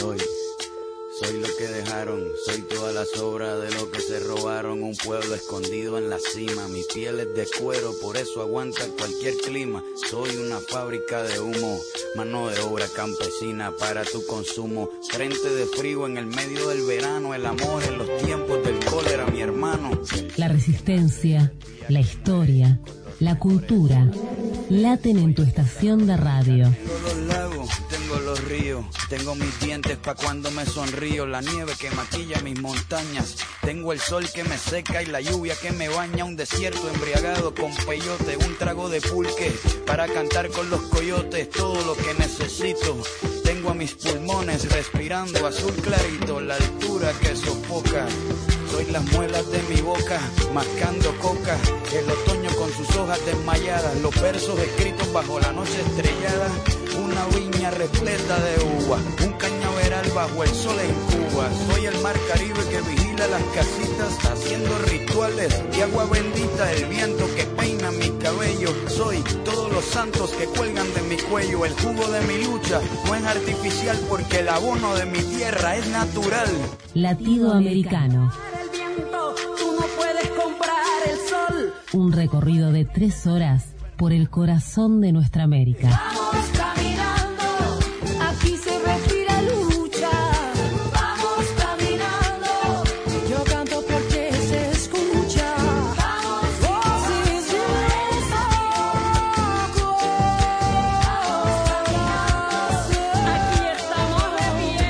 Soy lo que dejaron, soy toda la sobra de lo que se robaron. Un pueblo escondido en la cima, mi piel es de cuero, por eso aguanta cualquier clima. Soy una fábrica de humo, mano de obra campesina para tu consumo. Frente de frío en el medio del verano, el amor en los tiempos del cólera, mi hermano. La resistencia, la historia, la cultura, laten en tu estación de radio. Tengo los lagos, tengo los ríos, tengo mis dientes pa' cuando me sonrío, la nieve que maquilla mis montañas, tengo el sol que me seca y la lluvia que me baña, un desierto embriagado con peyote, un trago de pulque para cantar con los coyotes, todo lo que necesito. Tengo a mis pulmones respirando azul clarito, la altura que sofoca. Soy las muelas de mi boca, mascando coca, el otoño con sus hojas desmayadas, los versos escritos bajo la noche estrellada, una viña repleta de uva, un cañaveral bajo el sol en Cuba. Soy el mar Caribe que vigila las casitas, haciendo rituales de agua bendita, el viento que peina mi cabello. Soy todos los santos que cuelgan de mi cuello, el jugo de mi lucha no es artificial porque el abono de mi tierra es natural. Latido Americano. Tú no puedes comprar el sol. Un recorrido de 3 horas por el corazón de nuestra América. Vamos caminando, aquí se respira lucha. Vamos caminando, yo canto porque se escucha. Vamos, voces de desahogo. Aquí estamos de pie.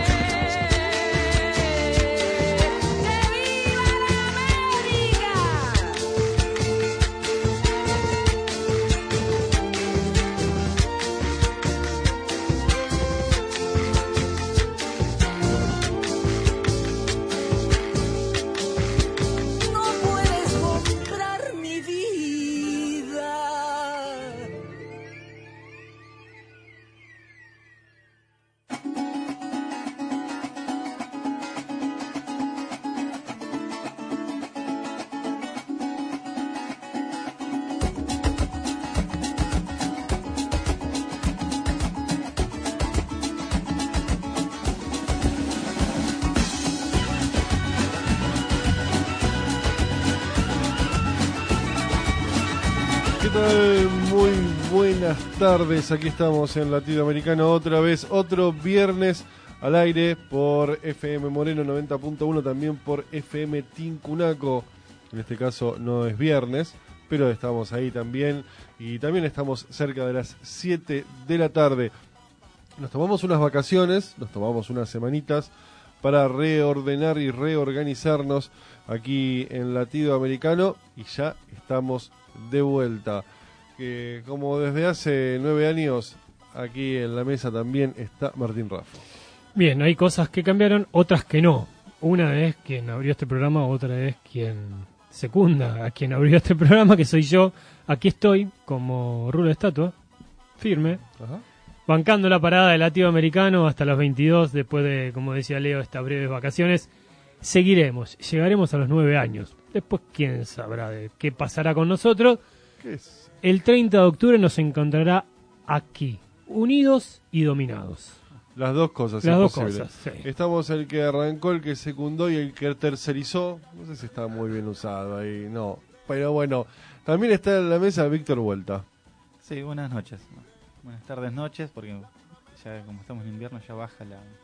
¿Qué tal? Muy buenas tardes, aquí estamos en Latido Americano otra vez, otro viernes al aire por FM Moreno 90.1, también por FM Tincunaco. En este caso no es viernes, pero estamos ahí también y también estamos cerca de las 7 de la tarde. Nos tomamos unas vacaciones, nos tomamos unas semanitas para reordenar y reorganizarnos aquí en Latido Americano y ya estamos de vuelta. Que como desde hace 9 años aquí en la mesa también está Martín Raffo. Bien, hay cosas que cambiaron, otras que no. Una es quien abrió este programa, otra es quien secunda a quien abrió este programa, que soy yo. Aquí estoy como rulo de estatua, firme. Ajá. Bancando la parada del Latido Americano hasta las 22, después de, como decía Leo, estas breves vacaciones. Seguiremos, llegaremos a los 9 años. Después, quién sabrá de qué pasará con nosotros. ¿Qué es? El 30 de octubre nos encontrará aquí, unidos y dominados. Las dos cosas. Las dos imposible. cosas, sí. Estamos el que arrancó, el que secundó y el que tercerizó. No sé si está muy bien usado ahí, no. Pero bueno, también está en la mesa Víctor Vuelta. Sí, buenas noches. Buenas tardes, noches, porque ya como estamos en invierno ya baja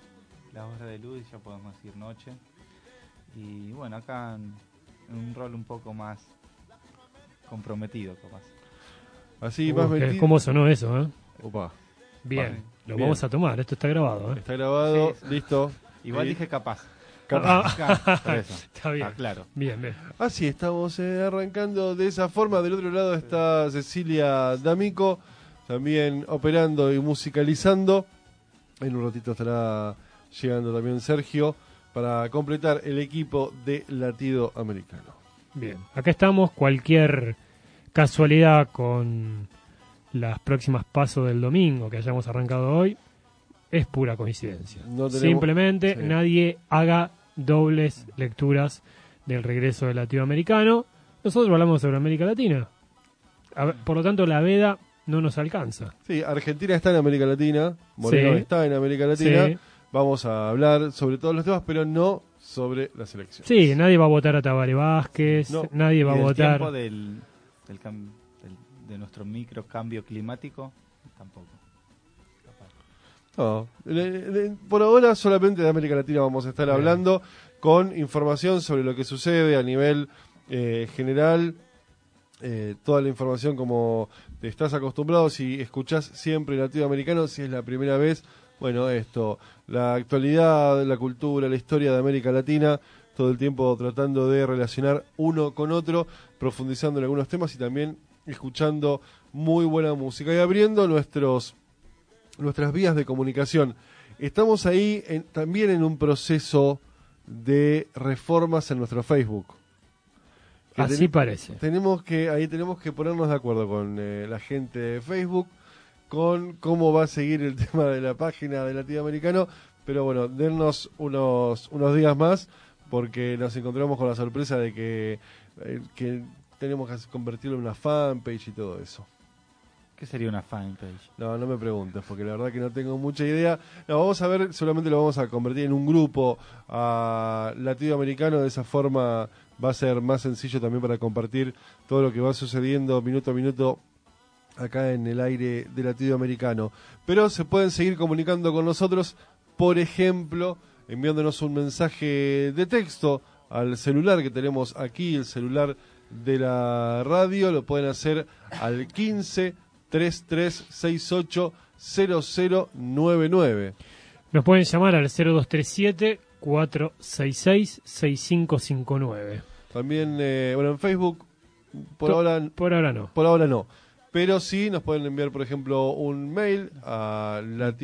la hora de luz y ya podemos decir noche. Y bueno, acá en un rol un poco más comprometido, capaz. Así más metido. ¿Cómo sonó eso, eh? Opa. Bien, Vale, lo bien. vamos a tomar, esto está grabado, eh. Está grabado, Sí. listo. Igual Sí. dije capaz. Capaz. Por eso. Está bien. Claro. Bien, bien. Así estamos arrancando de esa forma. Del otro lado está Cecilia D'Amico, también operando y musicalizando. En un ratito estará llegando también Sergio para completar el equipo de Latido Americano. Bien, acá estamos. Cualquier casualidad con las próximas pasos del domingo que hayamos arrancado hoy es pura coincidencia. No tenemos- Simplemente sí. nadie haga dobles lecturas del regreso del latinoamericano. Nosotros hablamos sobre América Latina. Por lo tanto, la veda no nos alcanza. Sí, Argentina está en América Latina, Moreno Sí. está en América Latina, Sí. vamos a hablar sobre todos los temas, pero no sobre la selección. Sí, nadie va a votar a Tabaré Vázquez, No. nadie va a Y del votar. tiempo de nuestro micro cambio climático, tampoco. No, por ahora solamente de América Latina vamos a estar Bien. hablando con información sobre lo que sucede a nivel general, toda la información como te estás acostumbrado, si escuchás siempre latinoamericano, si es la primera vez, bueno, esto, la actualidad, la cultura, la historia de América Latina, todo el tiempo tratando de relacionar uno con otro, profundizando en algunos temas y también escuchando muy buena música y abriendo nuestras vías de comunicación. Estamos ahí también en un proceso de reformas en nuestro Facebook. Así parece. Tenemos que ponernos de acuerdo con la gente de Facebook, con cómo va a seguir el tema de la página de Latinoamericano, pero bueno, dennos unos días más, porque nos encontramos con la sorpresa de que tenemos que convertirlo en una fanpage y todo eso. ¿Qué sería una fanpage? No me preguntes, porque la verdad que no tengo mucha idea. No, vamos a ver, solamente lo vamos a convertir en un grupo latinoamericano, de esa forma va a ser más sencillo también para compartir todo lo que va sucediendo minuto a minuto acá en el aire de Latinoamericano. Pero se pueden seguir comunicando con nosotros, por ejemplo, enviándonos un mensaje de texto al celular que tenemos aquí, el celular de la radio. Lo pueden hacer al 15 3368 0099. Nos pueden llamar al 0237 466 6559. También, en Facebook, por ahora no. Pero sí nos pueden enviar, por ejemplo, un mail a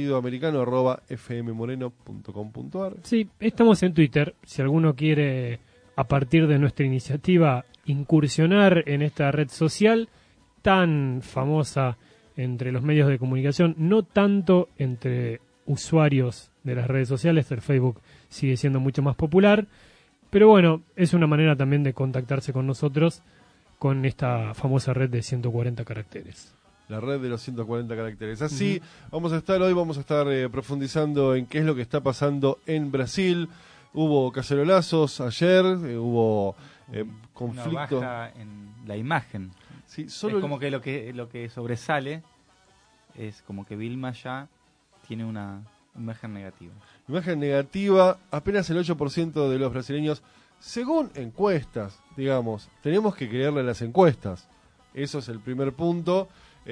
latidoamericano@fmmoreno.com.ar. Sí, estamos en Twitter. Si alguno quiere, a partir de nuestra iniciativa, incursionar en esta red social tan famosa entre los medios de comunicación, no tanto entre usuarios de las redes sociales, el Facebook sigue siendo mucho más popular, pero bueno, es una manera también de contactarse con nosotros con esta famosa red de 140 caracteres. La red de los 140 caracteres. Así, vamos a estar profundizando en qué es lo que está pasando en Brasil. Hubo cacerolazos ayer, hubo conflicto. Una baja en la imagen. Sí, Es como que lo que sobresale es como que Vilma ya tiene una imagen negativa. Imagen negativa, apenas el 8% de los brasileños, según encuestas, digamos. Tenemos que creerle a las encuestas. Eso es el primer punto.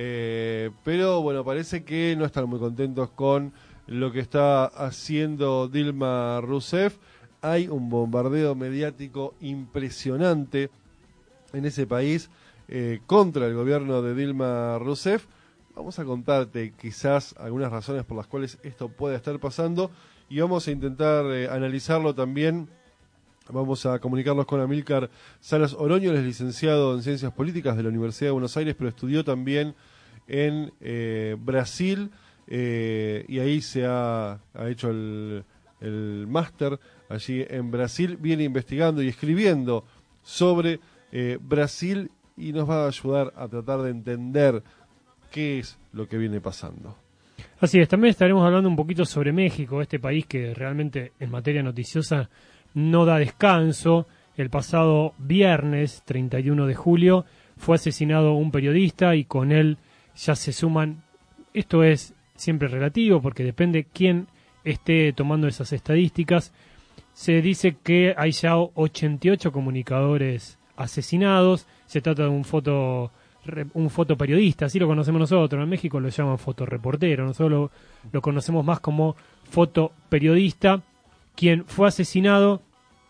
Pero bueno, parece que no están muy contentos con lo que está haciendo Dilma Rousseff. Hay un bombardeo mediático impresionante en ese país contra el gobierno de Dilma Rousseff. Vamos a contarte quizás algunas razones por las cuales esto puede estar pasando y vamos a intentar analizarlo también. Vamos a comunicarnos con Amílcar Salas Oroño, él es licenciado en Ciencias Políticas de la Universidad de Buenos Aires, pero estudió también en Brasil y ahí se ha hecho el máster allí en Brasil. Viene investigando y escribiendo sobre Brasil y nos va a ayudar a tratar de entender qué es lo que viene pasando. Así es, también estaremos hablando un poquito sobre México, este país que realmente en materia noticiosa no da descanso. El pasado viernes 31 de julio fue asesinado un periodista y con él ya se suman, esto es siempre relativo porque depende quién esté tomando esas estadísticas, se dice que hay ya 88 comunicadores asesinados. Se trata de un fotoperiodista, así lo conocemos nosotros. En México lo llaman fotoreportero, nosotros lo conocemos más como fotoperiodista, quien fue asesinado,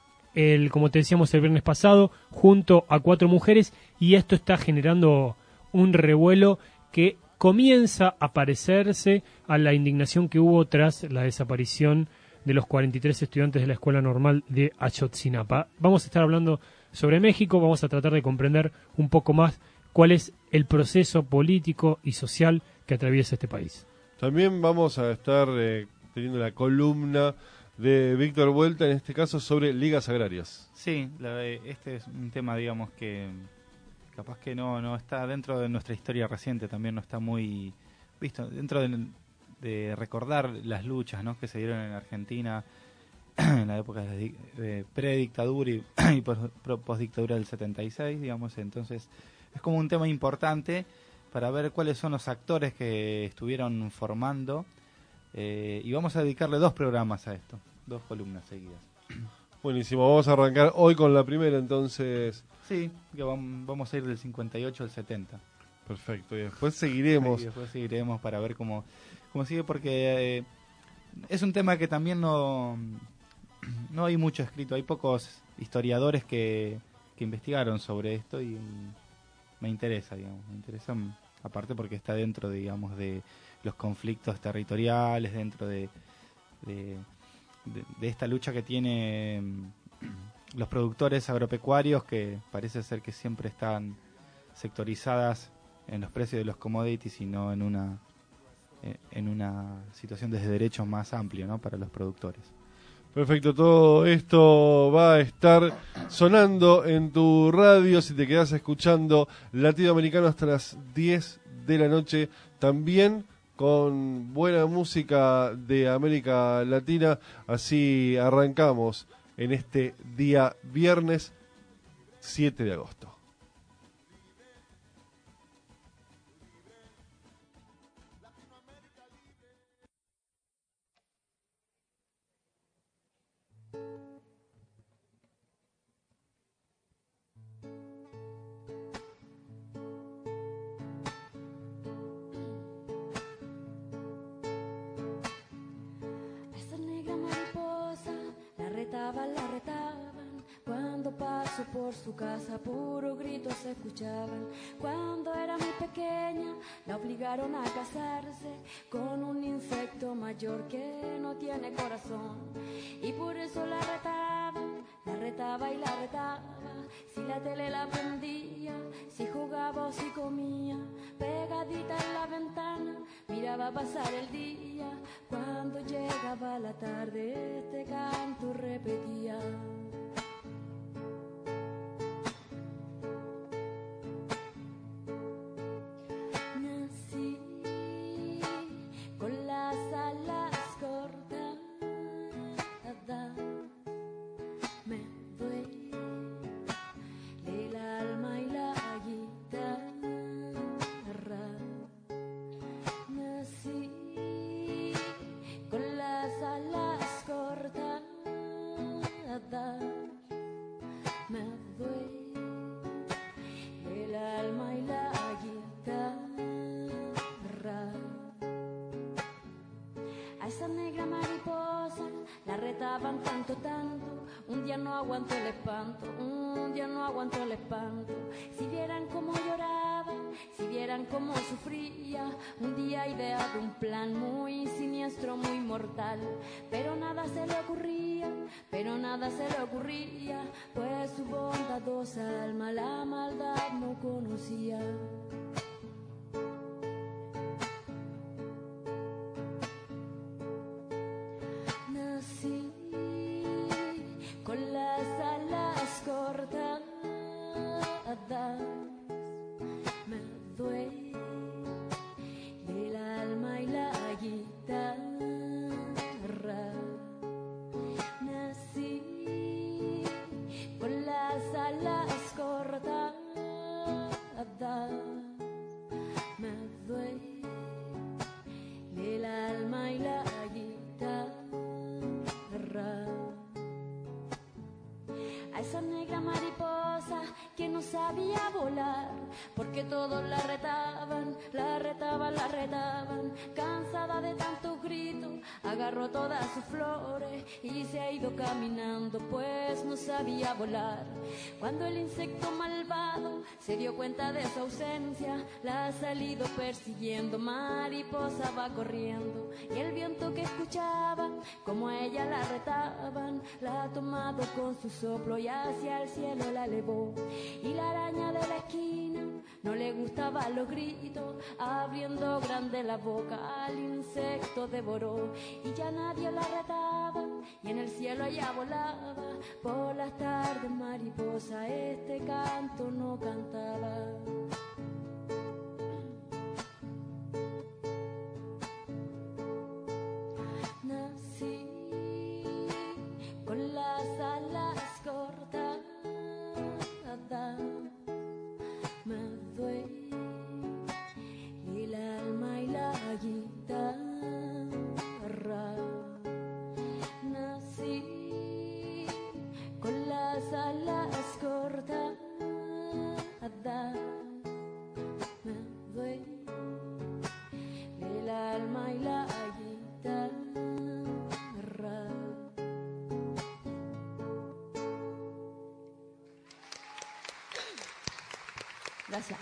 como te decíamos el viernes pasado, junto a 4 mujeres, y esto está generando un revuelo que comienza a parecerse a la indignación que hubo tras la desaparición de los 43 estudiantes de la Escuela Normal de Ayotzinapa. Vamos a estar hablando sobre México, vamos a tratar de comprender un poco más cuál es el proceso político y social que atraviesa este país. También vamos a estar teniendo la columna de Víctor Vuelta, en este caso sobre ligas agrarias. Sí, este es un tema, digamos, que capaz que no está dentro de nuestra historia reciente, también no está muy visto. Dentro de de recordar las luchas, ¿no?, que se dieron en Argentina en la época de predictadura y postdictadura del 76, digamos. Entonces es como un tema importante para ver cuáles son los actores que estuvieron formando, y vamos a dedicarle 2 programas a esto, 2 columnas seguidas. Buenísimo, vamos a arrancar hoy con la primera entonces. Sí, que vamos a ir del 58 al 70. Perfecto, y después seguiremos. Y después seguiremos para ver cómo sigue, porque es un tema que también no hay mucho escrito. Hay pocos historiadores que investigaron sobre esto y me interesa, digamos. Me interesa, aparte porque está dentro, digamos, de los conflictos territoriales, dentro de esta lucha que tienen los productores agropecuarios, que parece ser que siempre están sectorizadas en los precios de los commodities y no en una situación de derechos más amplio, ¿no?, para los productores. Perfecto, todo esto va a estar sonando en tu radio si te quedas escuchando Latinoamericano hasta las 10 de la noche, también con buena música de América Latina. Así arrancamos en este día viernes 7 de agosto. La retaban, cuando pasó por su casa puros gritos se escuchaban. Cuando era muy pequeña la obligaron a casarse con un insecto mayor que no tiene corazón, y por eso la retaba y la retaba. Si la tele la prendía, si jugaba o si comía, pegadita en la ventana miraba pasar el día. Cuando llegaba la tarde este canto repetía. Nací con las alas cortadas, me duele el alma y la guitarra. Nací con las alas cortadas, me duele el alma y la guitarra. A esa negra mariposa la retaban tanto, un día no aguantó el espanto, un día no aguantó el espanto. Si vieran cómo lloraba, si vieran cómo sufría, un día ideado un plan muy siniestro, muy mortal, pero nada se le ocurría, pues su bondadosa alma la maldad no conocía. Nací con las alas cortadas, me duele el alma y la guitarra. Nací con las alas cortadas, me duele el alma y la guitarra. A esa negra mariposa que no sabía volar, porque todos la retaban, cansada de tantos gritos, agarró todas sus flores y se ha ido caminando, pues no sabía volar. Cuando el insecto malvado se dio cuenta de su ausencia, la ha salido persiguiendo, mariposa va corriendo, y el viento que escuchaba, como a ella la retaban, la ha tomado con su soplo y hacia el cielo la elevó. Y la araña de la esquina no le gustaban los gritos, abriendo grande la boca al insecto devoró. Y ya nadie la retaba y en el cielo ella volaba, por las tardes mariposa este canto no cantaba. Gracias.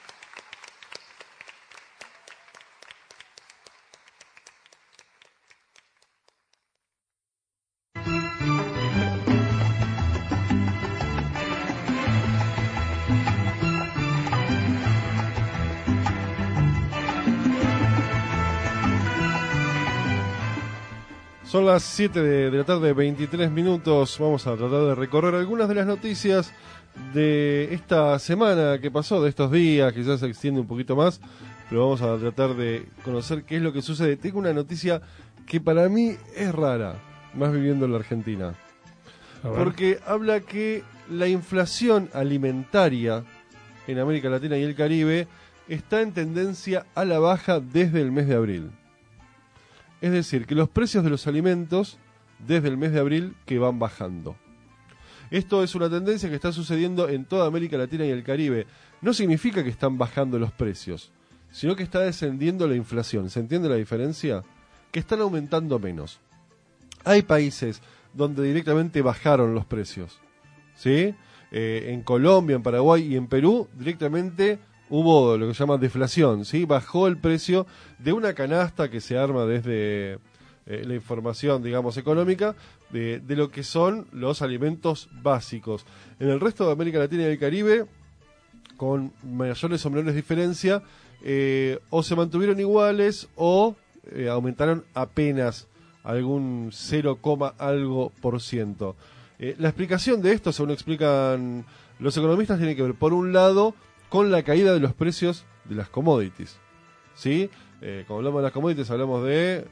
Son las 7 de la tarde, 23 minutos. Vamos a tratar de recorrer algunas de las noticias de esta semana que pasó, de estos días, quizás se extiende un poquito más, pero vamos a tratar de conocer qué es lo que sucede. Tengo una noticia que para mí es rara, más viviendo en la Argentina, porque habla que la inflación alimentaria en América Latina y el Caribe está en tendencia a la baja desde el mes de abril. Es decir, que los precios de los alimentos desde el mes de abril que van bajando. Esto es una tendencia que está sucediendo en toda América Latina y el Caribe. No significa que están bajando los precios, sino que está descendiendo la inflación. ¿Se entiende la diferencia? Que están aumentando menos. Hay países donde directamente bajaron los precios, ¿sí? En Colombia, en Paraguay y en Perú directamente hubo lo que se llama deflación, ¿sí? Bajó el precio de una canasta que se arma desde la información, digamos, económica, de lo que son los alimentos básicos. En el resto de América Latina y el Caribe, con mayores o menores diferencias, o se mantuvieron iguales o aumentaron apenas algún 0, algo por ciento. La explicación de esto, según explican los economistas, tiene que ver, por un lado, con la caída de los precios de las commodities, ¿sí? Cuando hablamos de las commodities hablamos de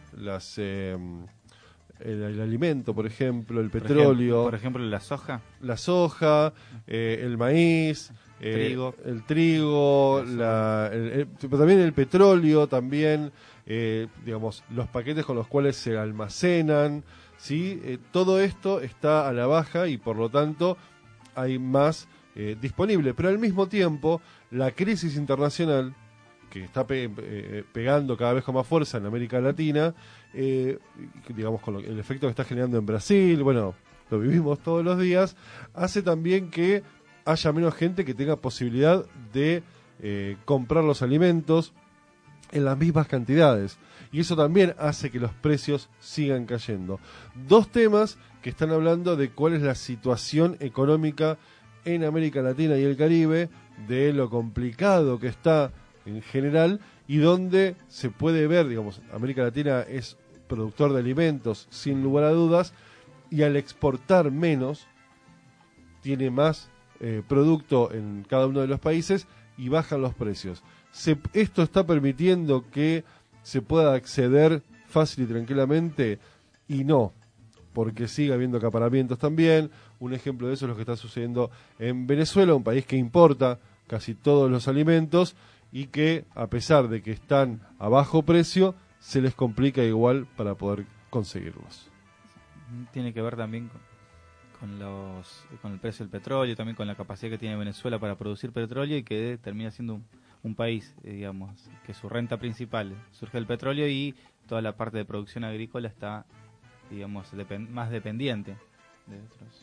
el alimento, por ejemplo, el petróleo. Por ejemplo, la soja. La soja, el maíz, trigo. El trigo, pero también el petróleo, también, digamos, los paquetes con los cuales se almacenan, ¿sí? Todo esto está a la baja y por lo tanto hay más disponible, pero al mismo tiempo la crisis internacional que está pegando cada vez con más fuerza en América Latina, digamos con el efecto que está generando en Brasil, bueno, lo vivimos todos los días, hace también que haya menos gente que tenga posibilidad de comprar los alimentos en las mismas cantidades, y eso también hace que los precios sigan cayendo. Dos temas que están hablando de cuál es la situación económica en América Latina y el Caribe, de lo complicado que está en general y donde se puede ver, digamos, América Latina es productor de alimentos sin lugar a dudas, y al exportar menos tiene más producto en cada uno de los países y bajan los precios. Esto está permitiendo que se pueda acceder fácil y tranquilamente, y no, porque sigue habiendo acaparamientos también. Un ejemplo de eso es lo que está sucediendo en Venezuela, un país que importa casi todos los alimentos y que, a pesar de que están a bajo precio, se les complica igual para poder conseguirlos. Tiene que ver también con el precio del petróleo, también con la capacidad que tiene Venezuela para producir petróleo, y que termina siendo un país, digamos, que su renta principal surge del petróleo, y toda la parte de producción agrícola está, digamos, más dependiente de otros.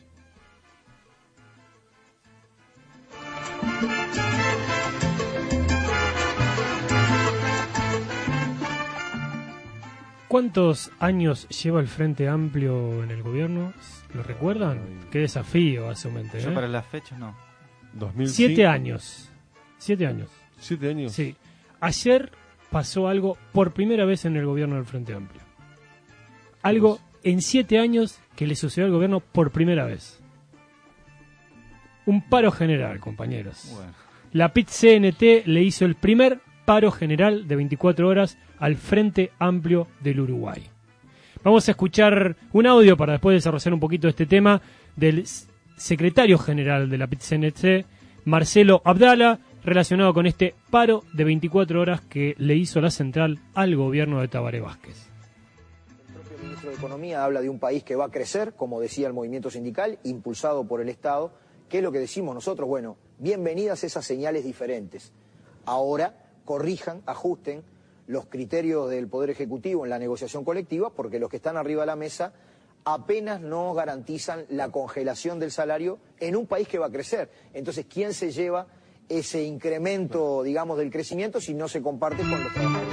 ¿Cuántos años lleva el Frente Amplio en el gobierno? ¿Lo recuerdan? Qué desafío hace un momento. Yo para las fechas no. 2005. 7 años. 7 años. 7 años. Sí. Ayer pasó algo por primera vez en el gobierno del Frente Amplio. Algo en 7 años que le sucedió al gobierno por primera vez. Un paro general, compañeros. Bueno. La PIT-CNT le hizo el primer paro general de 24 horas al Frente Amplio del Uruguay. Vamos a escuchar un audio para después desarrollar un poquito este tema del secretario general de la PIT-CNT, Marcelo Abdala, relacionado con este paro de 24 horas que le hizo la central al gobierno de Tabaré Vázquez. El propio ministro de Economía habla de un país que va a crecer, como decía el movimiento sindical, impulsado por el Estado. ¿Qué es lo que decimos nosotros? Bueno, bienvenidas esas señales diferentes. Ahora corrijan, ajusten los criterios del Poder Ejecutivo en la negociación colectiva, porque los que están arriba de la mesa apenas no garantizan la congelación del salario en un país que va a crecer. Entonces, ¿quién se lleva ese incremento, digamos, del crecimiento si no se comparte con los trabajadores.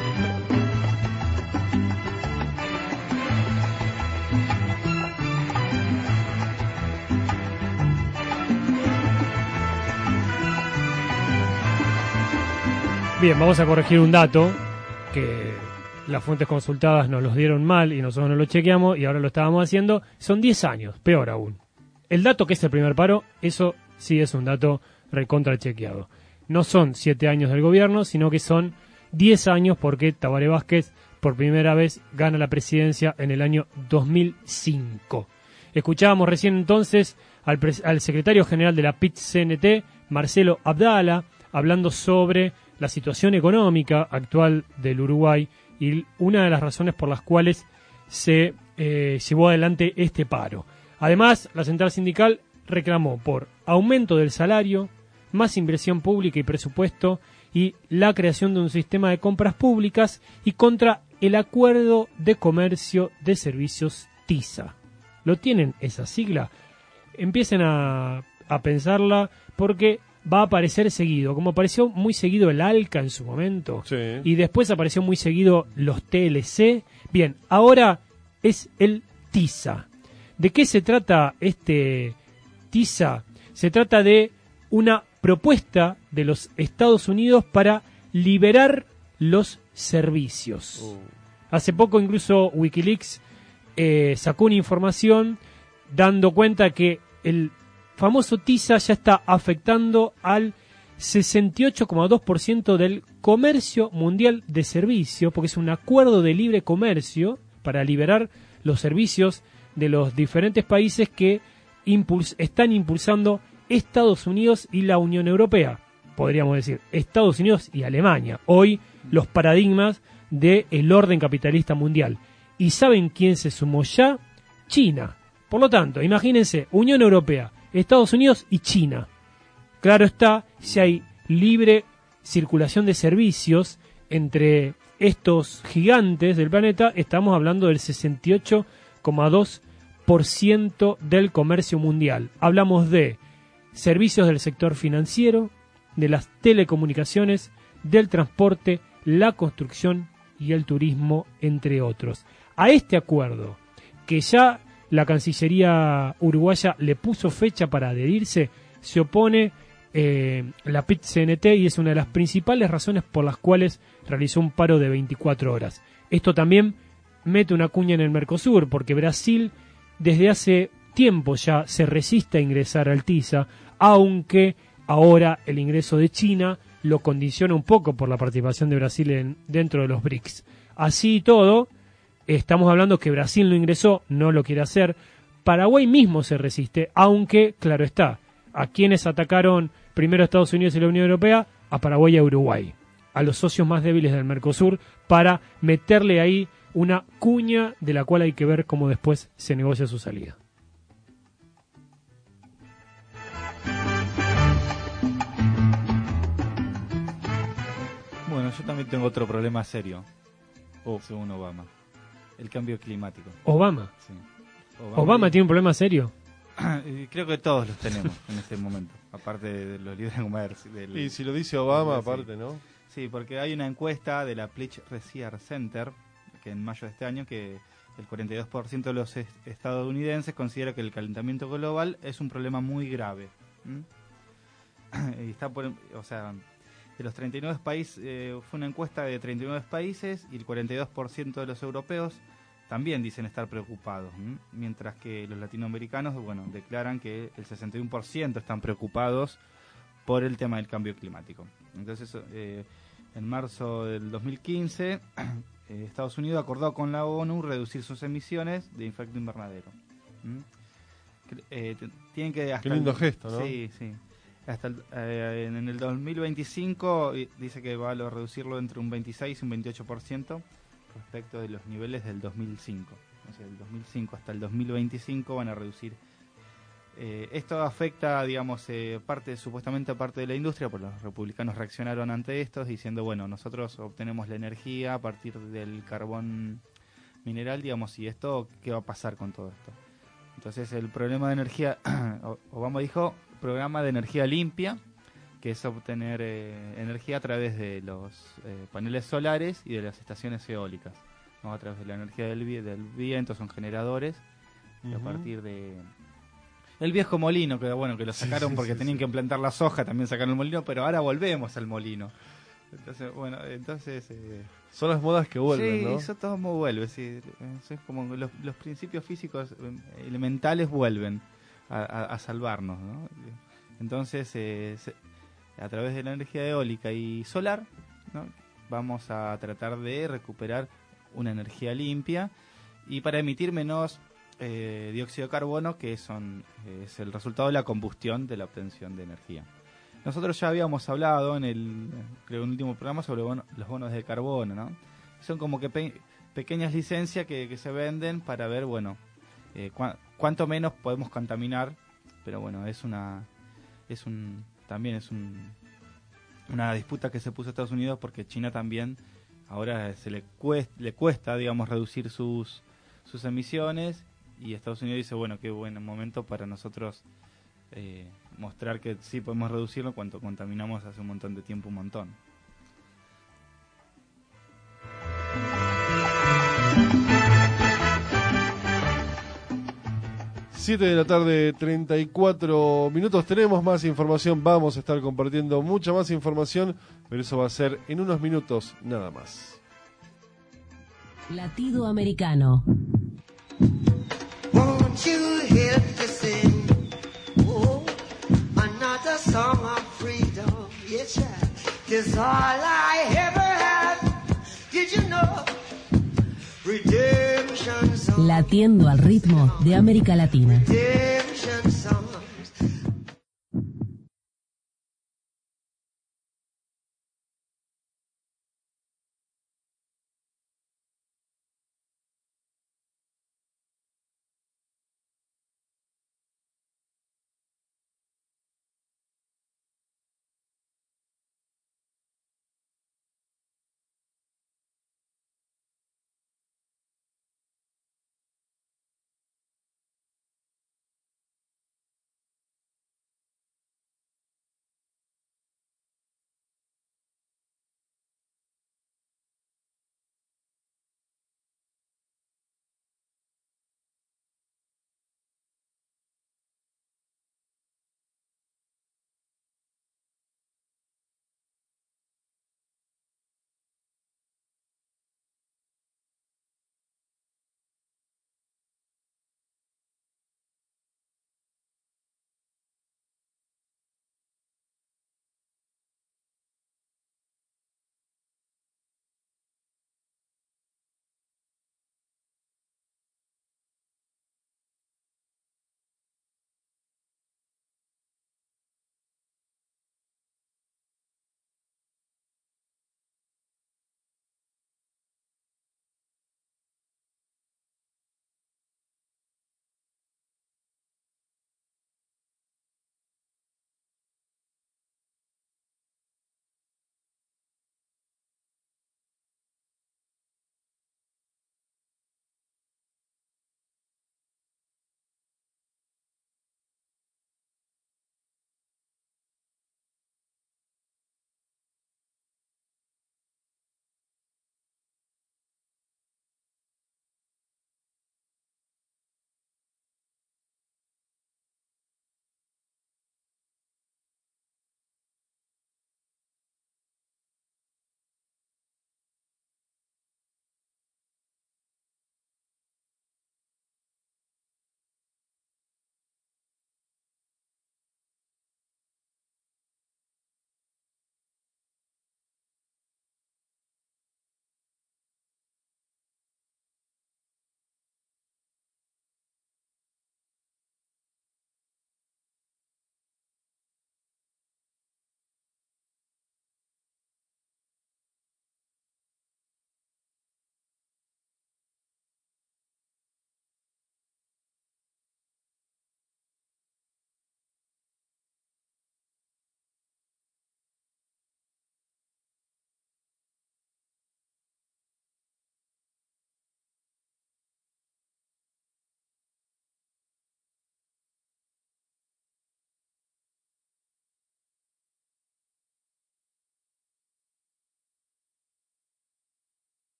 Bien, vamos a corregir un dato que las fuentes consultadas nos los dieron mal y nosotros no lo chequeamos y ahora lo estábamos haciendo. Son 10 años, peor aún. El dato que es el primer paro, eso sí es un dato recontra chequeado. No son 7 años del gobierno, sino que son 10 años porque Tabaré Vázquez por primera vez gana la presidencia en el año 2005. Escuchábamos recién entonces al secretario general de la PIT-CNT, Marcelo Abdala, hablando sobre la situación económica actual del Uruguay y una de las razones por las cuales se llevó adelante este paro. Además, la central sindical reclamó por aumento del salario, más inversión pública y presupuesto y la creación de un sistema de compras públicas y contra el Acuerdo de Comercio de Servicios TISA. ¿Lo tienen esa sigla? Empiecen a pensarla porque va a aparecer seguido, como apareció muy seguido el ALCA en su momento, Sí. y después apareció muy seguido los TLC. Bien, ahora es el TISA. ¿De qué se trata este TISA? Se trata de una propuesta de los Estados Unidos para liberar los servicios. Hace poco incluso Wikileaks sacó una información dando cuenta que el famoso TISA ya está afectando al 68,2% del comercio mundial de servicios, porque es un acuerdo de libre comercio para liberar los servicios de los diferentes países que están impulsando Estados Unidos y la Unión Europea. Podríamos decir Estados Unidos y Alemania. Hoy los paradigmas del orden capitalista mundial. ¿Y saben quién se sumó ya? China. Por lo tanto, imagínense, Unión Europea, Estados Unidos y China. Claro está, si hay libre circulación de servicios entre estos gigantes del planeta, estamos hablando del 68,2% del comercio mundial. Hablamos de servicios del sector financiero, de las telecomunicaciones, del transporte, la construcción y el turismo, entre otros. A este acuerdo, que ya la Cancillería uruguaya le puso fecha para adherirse, se opone la PIT-CNT y es una de las principales razones por las cuales realizó un paro de 24 horas. Esto también mete una cuña en el Mercosur, porque Brasil desde hace tiempo ya se resiste a ingresar al TISA, aunque ahora el ingreso de China lo condiciona un poco por la participación de Brasil dentro de los BRICS. Así y todo, estamos hablando que Brasil no ingresó, no lo quiere hacer. Paraguay mismo se resiste, aunque, claro está, ¿a quienes atacaron primero a Estados Unidos y la Unión Europea? A Paraguay y a Uruguay, a los socios más débiles del Mercosur, para meterle ahí una cuña de la cual hay que ver cómo después se negocia su salida. Bueno, yo también tengo otro problema serio, según Obama. El cambio climático. Obama. Sí. Obama tiene un problema serio. Creo que todos los tenemos en este momento, aparte de los libres de comercio. Y si lo dice Obama, aparte, ¿no? Sí, porque hay una encuesta de la Pledge Research Center, que en mayo de este año, que el 42% de los estadounidenses considera que el calentamiento global es un problema muy grave. Y está de los 39 países, fue una encuesta de 39 países y el 42% de los europeos también dicen estar preocupados, mientras que los latinoamericanos, declaran que el 61% están preocupados por el tema del cambio climático. Entonces, en marzo del 2015, Estados Unidos acordó con la ONU reducir sus emisiones de efecto invernadero. Tienen que Qué lindo gesto, ¿no? Sí, sí. Hasta en el 2025 dice que va a reducirlo entre un 26 y un 28% respecto de los niveles del 2005. O sea, del 2005 hasta el 2025 van a reducir. Esto afecta, digamos, supuestamente a parte de la industria, porque los republicanos reaccionaron ante esto diciendo, bueno, nosotros obtenemos la energía a partir del carbón mineral, digamos, y esto, ¿qué va a pasar con todo esto? Entonces el problema de energía, Obama dijo, programa de energía limpia, que es obtener energía a través de los paneles solares y de las estaciones eólicas, ¿no? A través de la energía del viento, son generadores, y a partir de el viejo molino, que bueno, que lo sacaron porque tenían que implantar la soja, también sacaron el molino, pero ahora volvemos al molino. Entonces, bueno, son las modas que vuelven, sí, ¿no? eso todo vuelve, sí. Es como los principios físicos elementales vuelven a salvarnos, ¿no? Entonces, a través de la energía eólica y solar, ¿no? Vamos a tratar de recuperar una energía limpia y para emitir menos dióxido de carbono, que es el resultado de la combustión de la obtención de energía. Nosotros ya habíamos hablado en el último programa sobre los bonos de carbono, ¿no? Son como que pequeñas licencias que se venden para ver, bueno, cuánto menos podemos contaminar, pero bueno, también es una disputa que se puso a Estados Unidos porque China también ahora le cuesta, digamos, reducir sus emisiones, y Estados Unidos dice, bueno, qué buen momento para nosotros mostrar que sí podemos reducirlo cuando contaminamos hace un montón de tiempo, un montón. Siete de la tarde, 34 minutos. Tenemos más información, vamos a estar compartiendo mucha más información, pero eso va a ser en unos minutos nada más. Latido Americano. Won't you help me sing? Oh, another song of freedom. Yes, child. 'Cause all I ever had, did you know? Redemption song. Latiendo al ritmo de América Latina. Redemption song.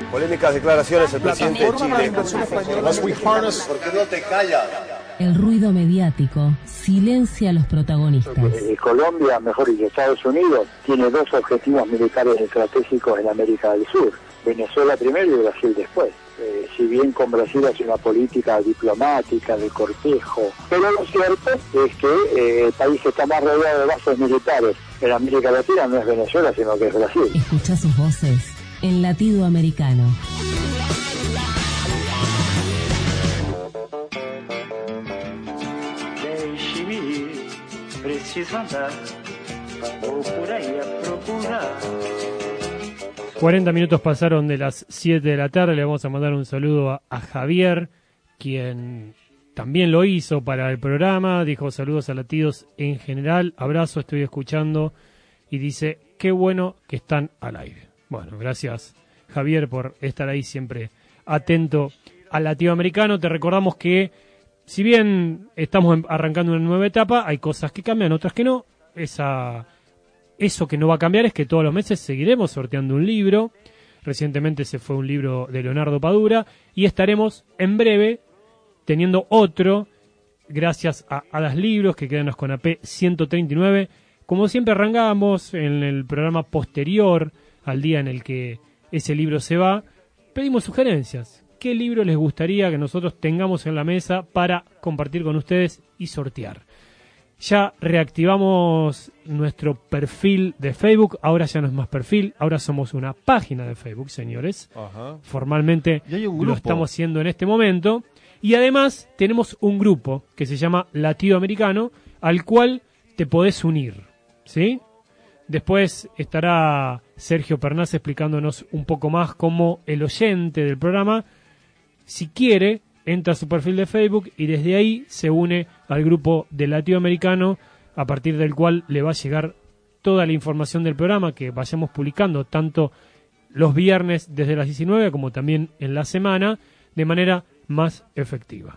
Polémicas declaraciones del presidente de Chile. ¿Por qué no te callas? El ruido mediático silencia a los protagonistas. Colombia, mejor dicho, Estados Unidos, tiene dos objetivos militares estratégicos en América del Sur. Venezuela primero y Brasil después. Si bien con Brasil hace una política diplomática, de cortejo, pero lo cierto es que el país que está más rodeado de bases militares en América Latina no es Venezuela, sino que es Brasil. Escucha sus voces en Latido Americano. Preciso andar, vou por aí a procurar. 40 minutos pasaron de las 7 de la tarde. Le vamos a mandar un saludo a Javier, quien también lo hizo para el programa. Dijo saludos a Latidos en general, abrazo, estoy escuchando. Y dice, qué bueno que están al aire. Bueno, gracias Javier por estar ahí siempre atento al Latido Americano. Te recordamos que si bien estamos arrancando una nueva etapa, hay cosas que cambian, otras que no. Eso que no va a cambiar es que todos los meses seguiremos sorteando un libro. Recientemente se fue un libro de Leonardo Padura y estaremos en breve teniendo otro gracias a Hadas Libros, que quedan con AP 139. Como siempre arrancamos en el programa posterior al día en el que ese libro se va, pedimos sugerencias. ¿Qué libro les gustaría que nosotros tengamos en la mesa para compartir con ustedes y sortear? Ya reactivamos nuestro perfil de Facebook, ahora ya no es más perfil, ahora somos una página de Facebook, señores. Ajá. Formalmente Y hay un lo grupo. estamos haciendo en este momento. Y además tenemos un grupo que se llama Latido Americano, al cual te podés unir, ¿sí? Después estará Sergio Pernaz explicándonos un poco más cómo el oyente del programa, si quiere, entra a su perfil de Facebook y desde ahí se une al grupo de Latido Americano, a partir del cual le va a llegar toda la información del programa que vayamos publicando, tanto los viernes desde las 19 como también en la semana, de manera más efectiva.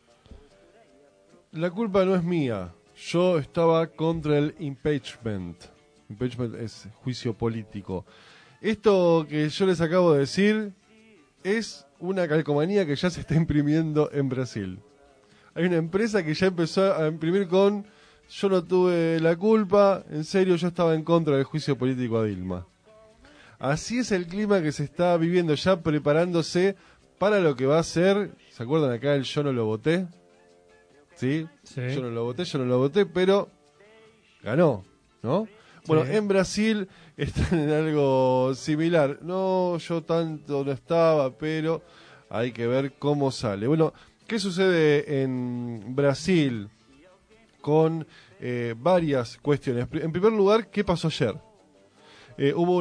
La culpa no es mía. Yo estaba contra el impeachment. Impeachment es juicio político. Esto que yo les acabo de decir es una calcomanía que ya se está imprimiendo en Brasil. Hay una empresa que ya empezó a imprimir con yo no tuve la culpa, en serio yo estaba en contra del juicio político a Dilma. Así es el clima que se está viviendo, ya preparándose para lo que va a ser. ¿Se acuerdan acá el yo no lo voté? ¿Sí? Sí. Yo no lo voté, pero ganó, ¿no? Bueno, Sí. en Brasil están en algo similar. No, yo tanto no estaba, pero hay que ver cómo sale. Bueno, ¿qué sucede en Brasil con varias cuestiones? En primer lugar, ¿qué pasó ayer? Hubo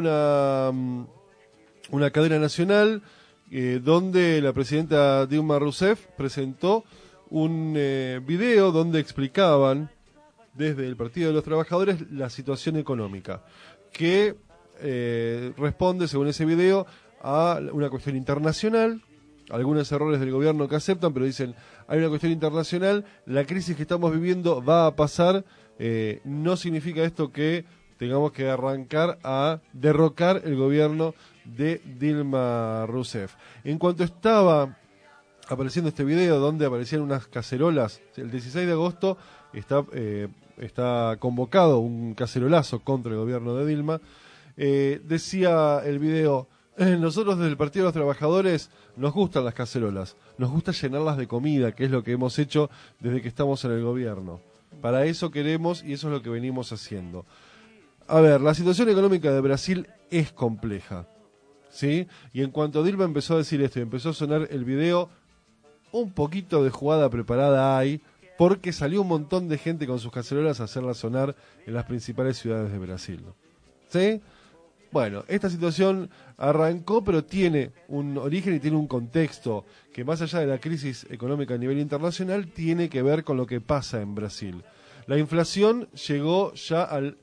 una cadena nacional donde la presidenta Dilma Rousseff presentó un video donde explicaban desde el Partido de los Trabajadores la situación económica, que responde, según ese video, a una cuestión internacional, algunos errores del gobierno que aceptan, pero dicen, hay una cuestión internacional, la crisis que estamos viviendo va a pasar, no significa esto que tengamos que arrancar a derrocar el gobierno de Dilma Rousseff. En cuanto estaba apareciendo este video donde aparecían unas cacerolas, el 16 de agosto está convocado un cacerolazo contra el gobierno de Dilma. Decía el video, nosotros desde el Partido de los Trabajadores nos gustan las cacerolas, nos gusta llenarlas de comida, que es lo que hemos hecho desde que estamos en el gobierno. Para eso queremos y eso es lo que venimos haciendo. A ver, la situación económica de Brasil es compleja, ¿sí? Y en cuanto Dilma empezó a decir esto y empezó a sonar el video, un poquito de jugada preparada hay, porque salió un montón de gente con sus cacerolas a hacerla sonar en las principales ciudades de Brasil, ¿sí? Bueno, esta situación arrancó, pero tiene un origen y tiene un contexto que, más allá de la crisis económica a nivel internacional, tiene que ver con lo que pasa en Brasil. La inflación llegó ya al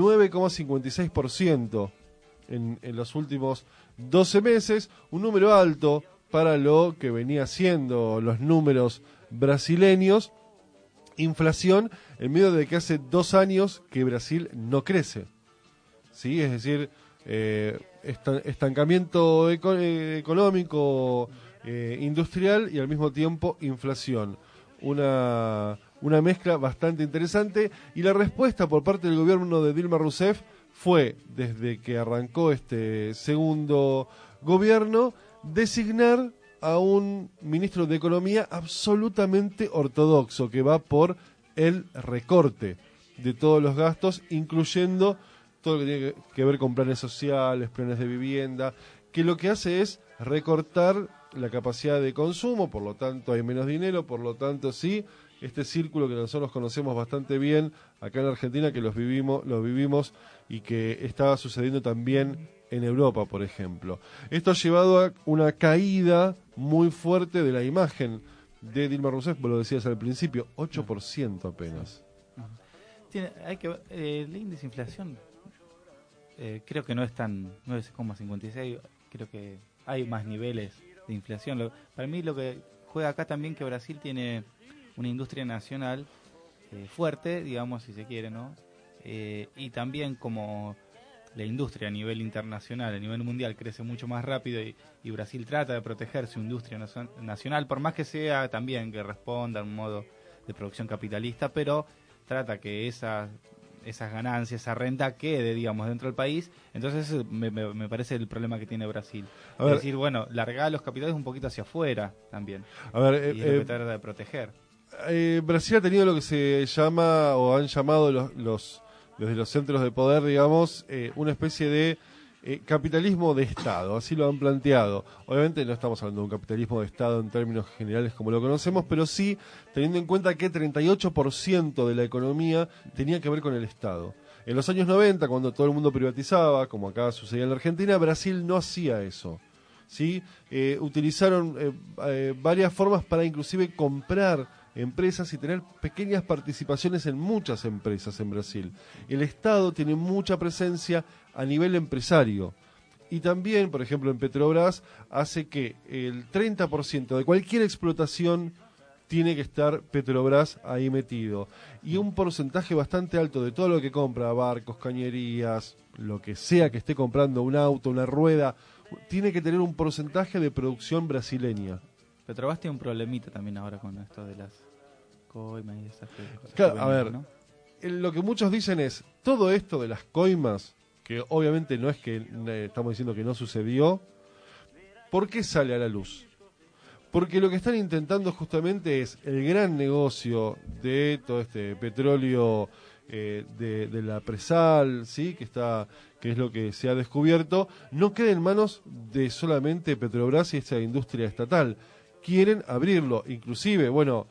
9,56% en los últimos 12 meses, un número alto para lo que venía siendo los números brasileños. Inflación en medio de que hace 2 años que Brasil no crece, ¿sí? Es decir, estancamiento económico, industrial y al mismo tiempo inflación. Una mezcla bastante interesante, y la respuesta por parte del gobierno de Dilma Rousseff fue, desde que arrancó este segundo gobierno, designar a un ministro de Economía absolutamente ortodoxo, que va por el recorte de todos los gastos, incluyendo todo lo que tiene que ver con planes sociales, planes de vivienda, que lo que hace es recortar la capacidad de consumo, por lo tanto hay menos dinero, por lo tanto sí, este círculo que nosotros conocemos bastante bien acá en Argentina, que lo vivimos y que está sucediendo también en Europa, por ejemplo. Esto ha llevado a una caída muy fuerte de la imagen de Dilma Rousseff, vos lo decías al principio, 8% apenas. Hay que ver, el índice de inflación creo que no es 9,56, creo que hay más niveles de inflación. Para mí lo que juega acá también, que Brasil tiene una industria nacional fuerte, digamos, si se quiere, ¿no? Y también como la industria a nivel internacional, a nivel mundial, crece mucho más rápido y Brasil trata de proteger su industria nacional, por más que sea también que responda a un modo de producción capitalista, pero trata que esas ganancias, esa renta quede, digamos, dentro del país. Entonces me parece el problema que tiene Brasil. Es decir, bueno, largar los capitales un poquito hacia afuera también. A ver, y es lo que trata de proteger. Brasil ha tenido lo que se llama, o han llamado desde los centros de poder, digamos, una especie de capitalismo de Estado, así lo han planteado. Obviamente no estamos hablando de un capitalismo de Estado en términos generales como lo conocemos, pero sí teniendo en cuenta que 38% de la economía tenía que ver con el Estado. En los años 90, cuando todo el mundo privatizaba, como acá sucedía en la Argentina, Brasil no hacía eso. ¿Sí? Utilizaron varias formas para inclusive comprar empresas y tener pequeñas participaciones en muchas empresas en Brasil. El Estado tiene mucha presencia a nivel empresario, y también, por ejemplo, en Petrobras hace que el 30% de cualquier explotación tiene que estar Petrobras ahí metido, y un porcentaje bastante alto de todo lo que compra, barcos, cañerías, lo que sea que esté comprando, un auto, una rueda, tiene que tener un porcentaje de producción brasileña. Petrobras tiene un problemita también ahora con esto de las coimas y esas cosas. Claro, a ver, ¿no? Lo que muchos dicen es, todo esto de las coimas, que obviamente no es que estamos diciendo que no sucedió, ¿por qué sale a la luz? Porque lo que están intentando justamente es el gran negocio de todo este petróleo de la presal, ¿sí? que es lo que se ha descubierto, no quede en manos de solamente Petrobras y esta industria estatal. Quieren abrirlo, inclusive, bueno,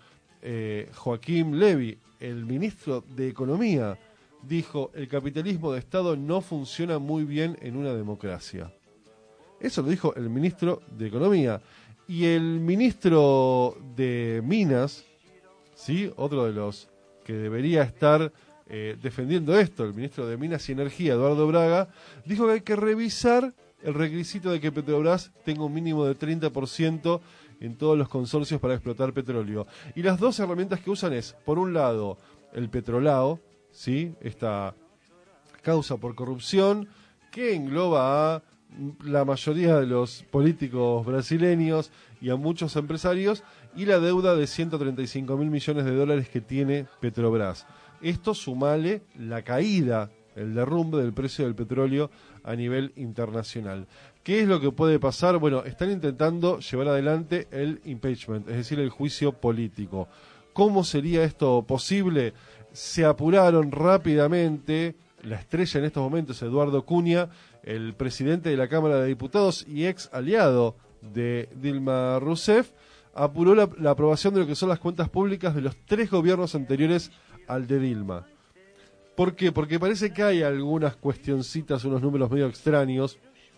Joaquín Levy, el ministro de Economía, dijo: el capitalismo de Estado no funciona muy bien en una democracia. Eso lo dijo el ministro de Economía. Y el ministro de Minas, ¿sí? Otro de los que debería estar defendiendo esto, el ministro de Minas y Energía, Eduardo Braga, dijo que hay que revisar el requisito de que Petrobras tenga un mínimo de 30% en todos los consorcios para explotar petróleo. Y las dos herramientas que usan es, por un lado, el petrolao, ¿sí? Esta causa por corrupción que engloba a la mayoría de los políticos brasileños y a muchos empresarios, y la deuda de 135.000 millones de dólares que tiene Petrobras. Esto sumale la caída, el derrumbe del precio del petróleo a nivel internacional. ¿Qué es lo que puede pasar? Bueno, están intentando llevar adelante el impeachment, es decir, el juicio político. ¿Cómo sería esto posible? Se apuraron rápidamente. La estrella en estos momentos, Eduardo Cunha, el presidente de la Cámara de Diputados y ex aliado de Dilma Rousseff, apuró la aprobación de lo que son las cuentas públicas de los 3 gobiernos anteriores al de Dilma. ¿Por qué? Porque parece que hay algunas cuestioncitas, unos números medio extraños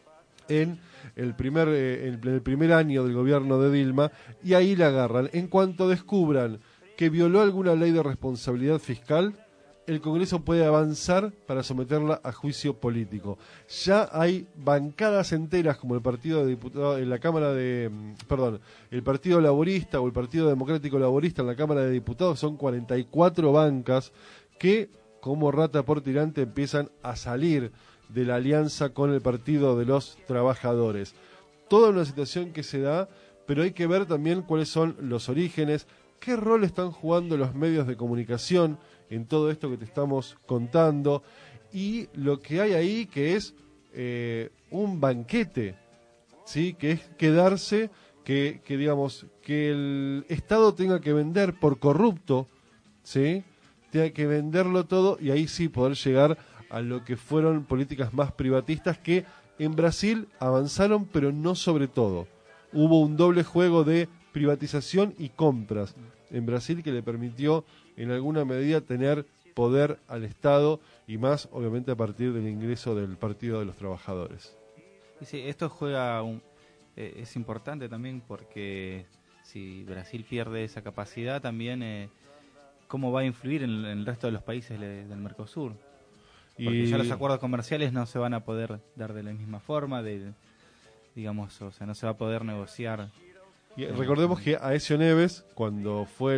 en el primer año del gobierno de Dilma, y ahí la agarran. En cuanto descubran que violó alguna ley de responsabilidad fiscal, el Congreso puede avanzar para someterla a juicio político. Ya hay bancadas enteras como el Partido de Diputados en la Cámara de, el Partido Laborista o el Partido Democrático Laborista en la Cámara de Diputados, son 44 bancas que como rata por tirante empiezan a salir de la alianza con el Partido de los Trabajadores. Toda una situación que se da, pero hay que ver también cuáles son los orígenes, qué rol están jugando los medios de comunicación en todo esto que te estamos contando, y lo que hay ahí que es un banquete, ¿sí? Que es quedarse, que digamos, que el Estado tenga que vender por corrupto, ¿sí? Tenga que venderlo todo y ahí sí poder llegar a lo que fueron políticas más privatistas que en Brasil avanzaron, pero no sobre todo. Hubo un doble juego de privatización y compras en Brasil que le permitió en alguna medida tener poder al Estado y más obviamente a partir del ingreso del Partido de los Trabajadores. Y sí, esto juega es importante también porque si Brasil pierde esa capacidad también cómo va a influir en el resto de los países del Mercosur. Porque ya los acuerdos comerciales no se van a poder dar de la misma forma, digamos, o sea, no se va a poder negociar. Y recordemos que Aécio Neves, cuando fue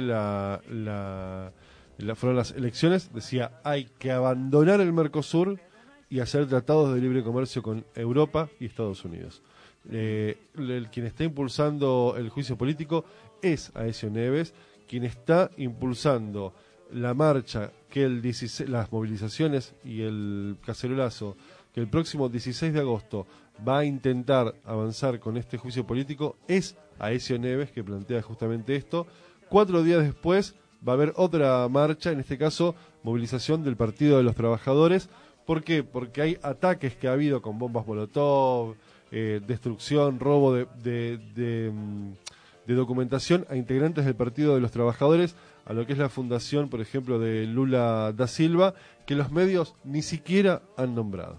fueron las elecciones, decía hay que abandonar el Mercosur y hacer tratados de libre comercio con Europa y Estados Unidos. Quien está impulsando el juicio político es Aécio Neves, quien está impulsando la marcha, que las movilizaciones y el cacerolazo, que el próximo 16 de agosto va a intentar avanzar con este juicio político, es Aécio Neves, que plantea justamente esto. 4 días después va a haber otra marcha, en este caso movilización del Partido de los Trabajadores. ¿Por qué? Porque hay ataques que ha habido con bombas Molotov, destrucción, robo de documentación a integrantes del Partido de los Trabajadores, a lo que es la fundación, por ejemplo, de Lula da Silva, que los medios ni siquiera han nombrado.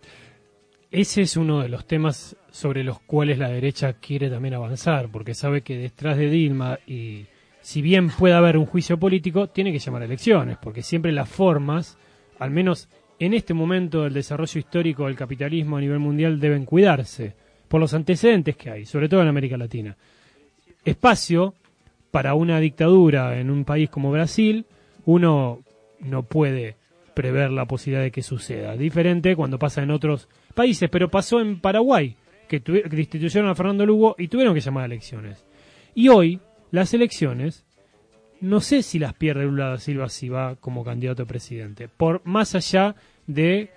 Ese es uno de los temas sobre los cuales la derecha quiere también avanzar, porque sabe que detrás de Dilma, y si bien puede haber un juicio político, tiene que llamar a elecciones, porque siempre las formas, al menos en este momento del desarrollo histórico del capitalismo a nivel mundial, deben cuidarse, por los antecedentes que hay, sobre todo en América Latina. Espacio para una dictadura en un país como Brasil, uno no puede prever la posibilidad de que suceda. Diferente cuando pasa en otros países, pero pasó en Paraguay, que destituyeron a Fernando Lugo y tuvieron que llamar a elecciones. Y hoy, las elecciones, no sé si las pierde Lula da Silva si va como candidato a presidente, por más allá de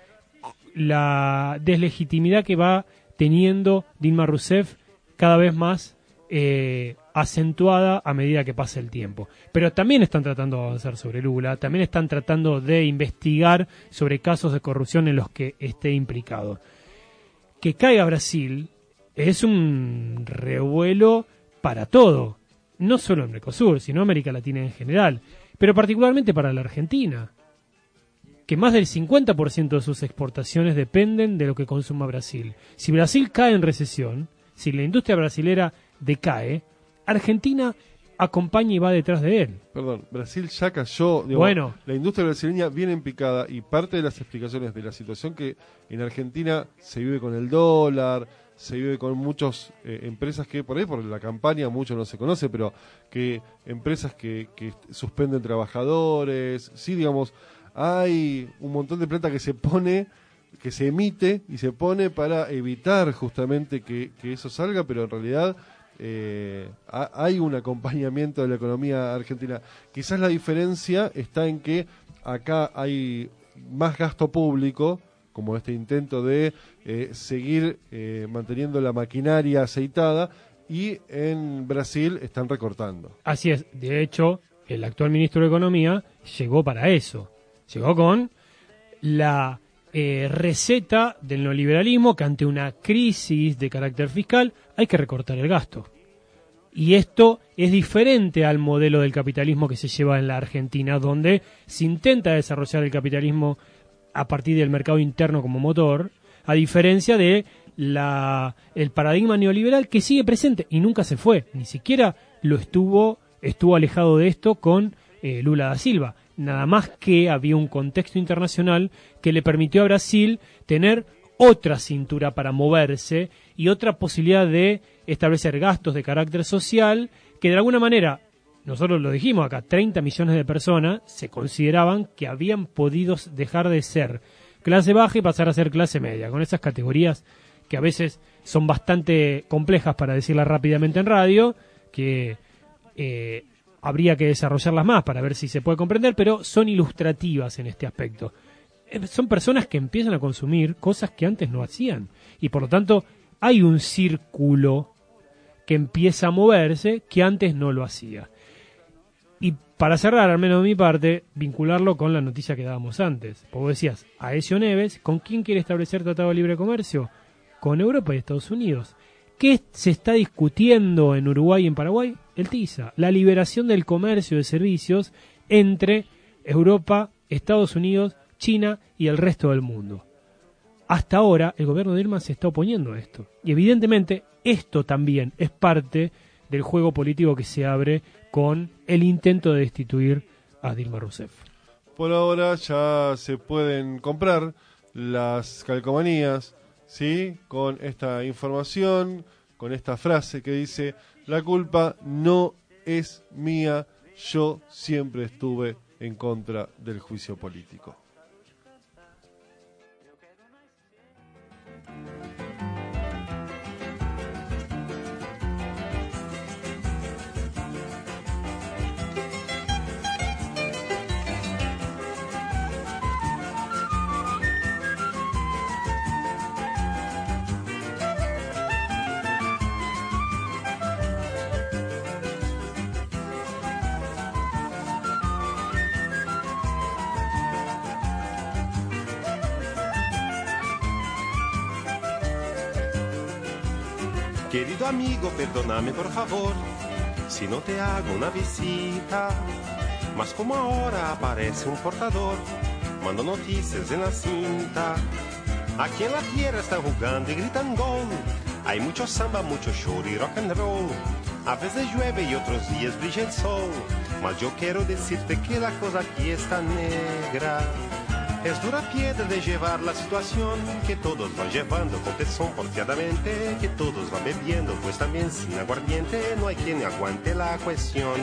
la deslegitimidad que va teniendo Dilma Rousseff cada vez más acentuada a medida que pasa el tiempo. Pero también están tratando de avanzar sobre Lula, también están tratando de investigar sobre casos de corrupción en los que esté implicado. Que caiga Brasil es un revuelo para todo, no solo en Mercosur, sino América Latina en general, pero particularmente para la Argentina, que más del 50% de sus exportaciones dependen de lo que consuma Brasil. Si Brasil cae en recesión, si la industria brasilera decae, Argentina acompaña y va detrás de él. Perdón, Brasil ya cayó. Bueno, la industria brasileña viene en picada y parte de las explicaciones de la situación que en Argentina se vive con el dólar, se vive con muchas empresas que por ahí por la campaña mucho no se conoce, pero que empresas que suspenden trabajadores, sí, digamos, hay un montón de plata que se pone, que se emite y se pone para evitar justamente que eso salga, pero en realidad hay un acompañamiento de la economía argentina. Quizás la diferencia está en que acá hay más gasto público, como este intento de seguir manteniendo la maquinaria aceitada, y en Brasil están recortando. Así es, de hecho, el actual ministro de Economía llegó para eso, llegó con la receta del neoliberalismo, que ante una crisis de carácter fiscal hay que recortar el gasto. Y esto es diferente al modelo del capitalismo que se lleva en la Argentina, donde se intenta desarrollar el capitalismo a partir del mercado interno como motor, a diferencia de el paradigma neoliberal que sigue presente y nunca se fue, ni siquiera estuvo alejado de esto con Lula da Silva. Nada más que había un contexto internacional que le permitió a Brasil tener otra cintura para moverse y otra posibilidad de establecer gastos de carácter social que de alguna manera, nosotros lo dijimos acá, 30 millones de personas se consideraban que habían podido dejar de ser clase baja y pasar a ser clase media, con esas categorías que a veces son bastante complejas para decirlas rápidamente en radio, que habría que desarrollarlas más para ver si se puede comprender, pero son ilustrativas en este aspecto. Son personas que empiezan a consumir cosas que antes no hacían, y por lo tanto hay un círculo que empieza a moverse que antes no lo hacía. Y para cerrar, al menos de mi parte, vincularlo con la noticia que dábamos antes. Porque vos decías, Aécio Neves, ¿con quién quiere establecer tratado de libre comercio? Con Europa y Estados Unidos. ¿Qué se está discutiendo en Uruguay y en Paraguay? El TISA, la liberación del comercio de servicios entre Europa, Estados Unidos, China y el resto del mundo. Hasta ahora, el gobierno de Dilma se está oponiendo a esto. Y evidentemente, esto también es parte del juego político que se abre con el intento de destituir a Dilma Rousseff. Por ahora ya se pueden comprar las calcomanías, ¿sí? Con esta información, con esta frase que dice: la culpa no es mía, yo siempre estuve en contra del juicio político. Querido amigo, perdóname por favor si no te hago una visita, mas como ahora aparece un portador, mando noticias en la cinta. Aquí en la tierra están jugando y gritan gol, hay mucho samba, mucho show y rock and roll. A veces llueve y otros días brilla el sol, mas yo quiero decirte que la cosa aquí está negra. Es dura piedra de llevar la situación, que todos van llevando con tesón porfiadamente, que todos van bebiendo, pues también sin aguardiente no hay quien aguante la cuestión.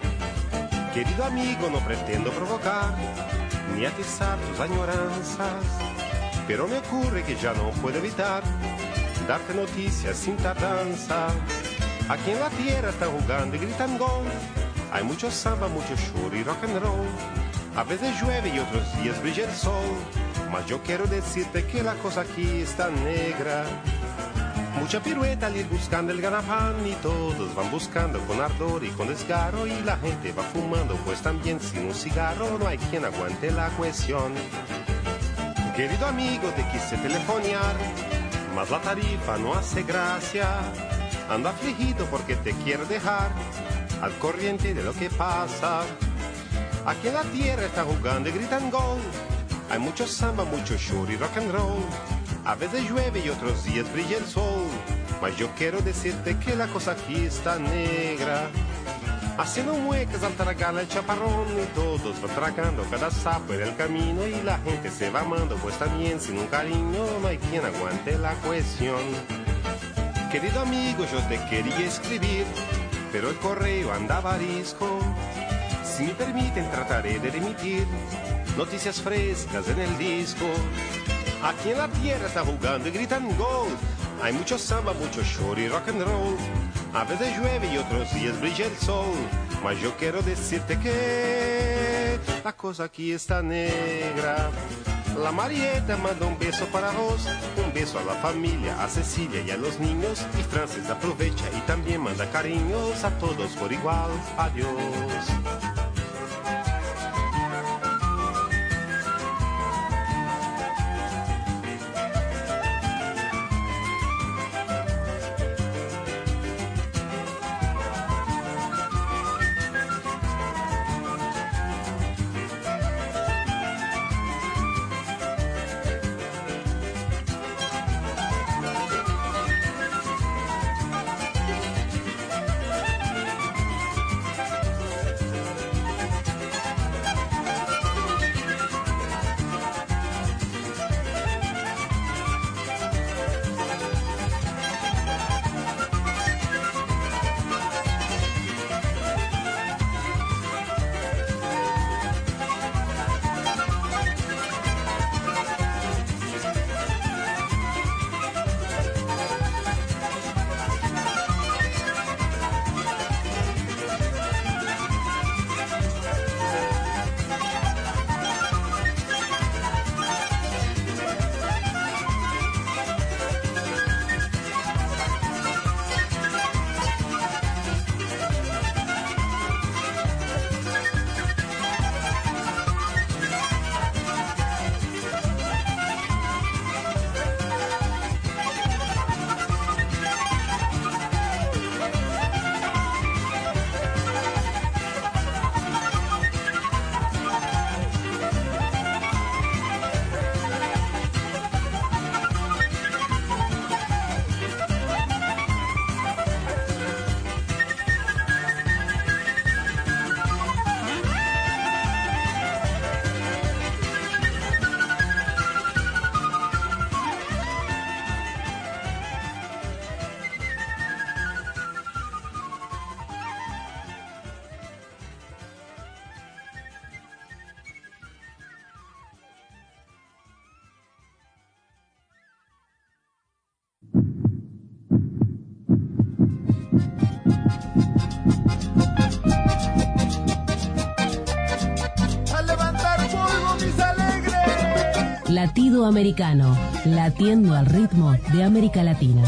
Querido amigo, no pretendo provocar, ni atizar tus añoranzas, pero me ocurre que ya no puedo evitar darte noticias sin tardanza. Aquí en la tierra están jugando y gritan gol, hay mucho samba, mucho show y rock and roll. A veces llueve y otros días brilla el sol, mas yo quiero decirte que la cosa aquí está negra. Mucha pirueta al ir buscando el ganapán, y todos van buscando con ardor y con desgaro, y la gente va fumando, pues también sin un cigarro no hay quien aguante la cuestión. Querido amigo, te quise telefonear, mas la tarifa no hace gracia. Ando afligido porque te quiero dejar al corriente de lo que pasa. Aquí en la tierra están jugando y gritan gol, hay mucho samba, mucho show y rock and roll. A veces llueve y otros días brilla el sol, mas yo quiero decirte que la cosa aquí está negra. Haciendo muecas al tragar el chaparrón, y todos van tragando cada sapo en el camino, y la gente se va amando, pues también sin un cariño no hay quien aguante la cuestión. Querido amigo, yo te quería escribir, pero el correo andaba arisco. Si me permiten, trataré de remitir noticias frescas en el disco. Aquí en la tierra está jugando y gritan gol, hay mucho samba, mucho show y rock and roll. A veces llueve y otros días brilla el sol, mas yo quiero decirte que la cosa aquí está negra. La Marieta manda un beso para vos, un beso a la familia, a Cecilia y a los niños, y Frances aprovecha y también manda cariños a todos por igual. Adiós. Latido Americano, latiendo al ritmo de América Latina.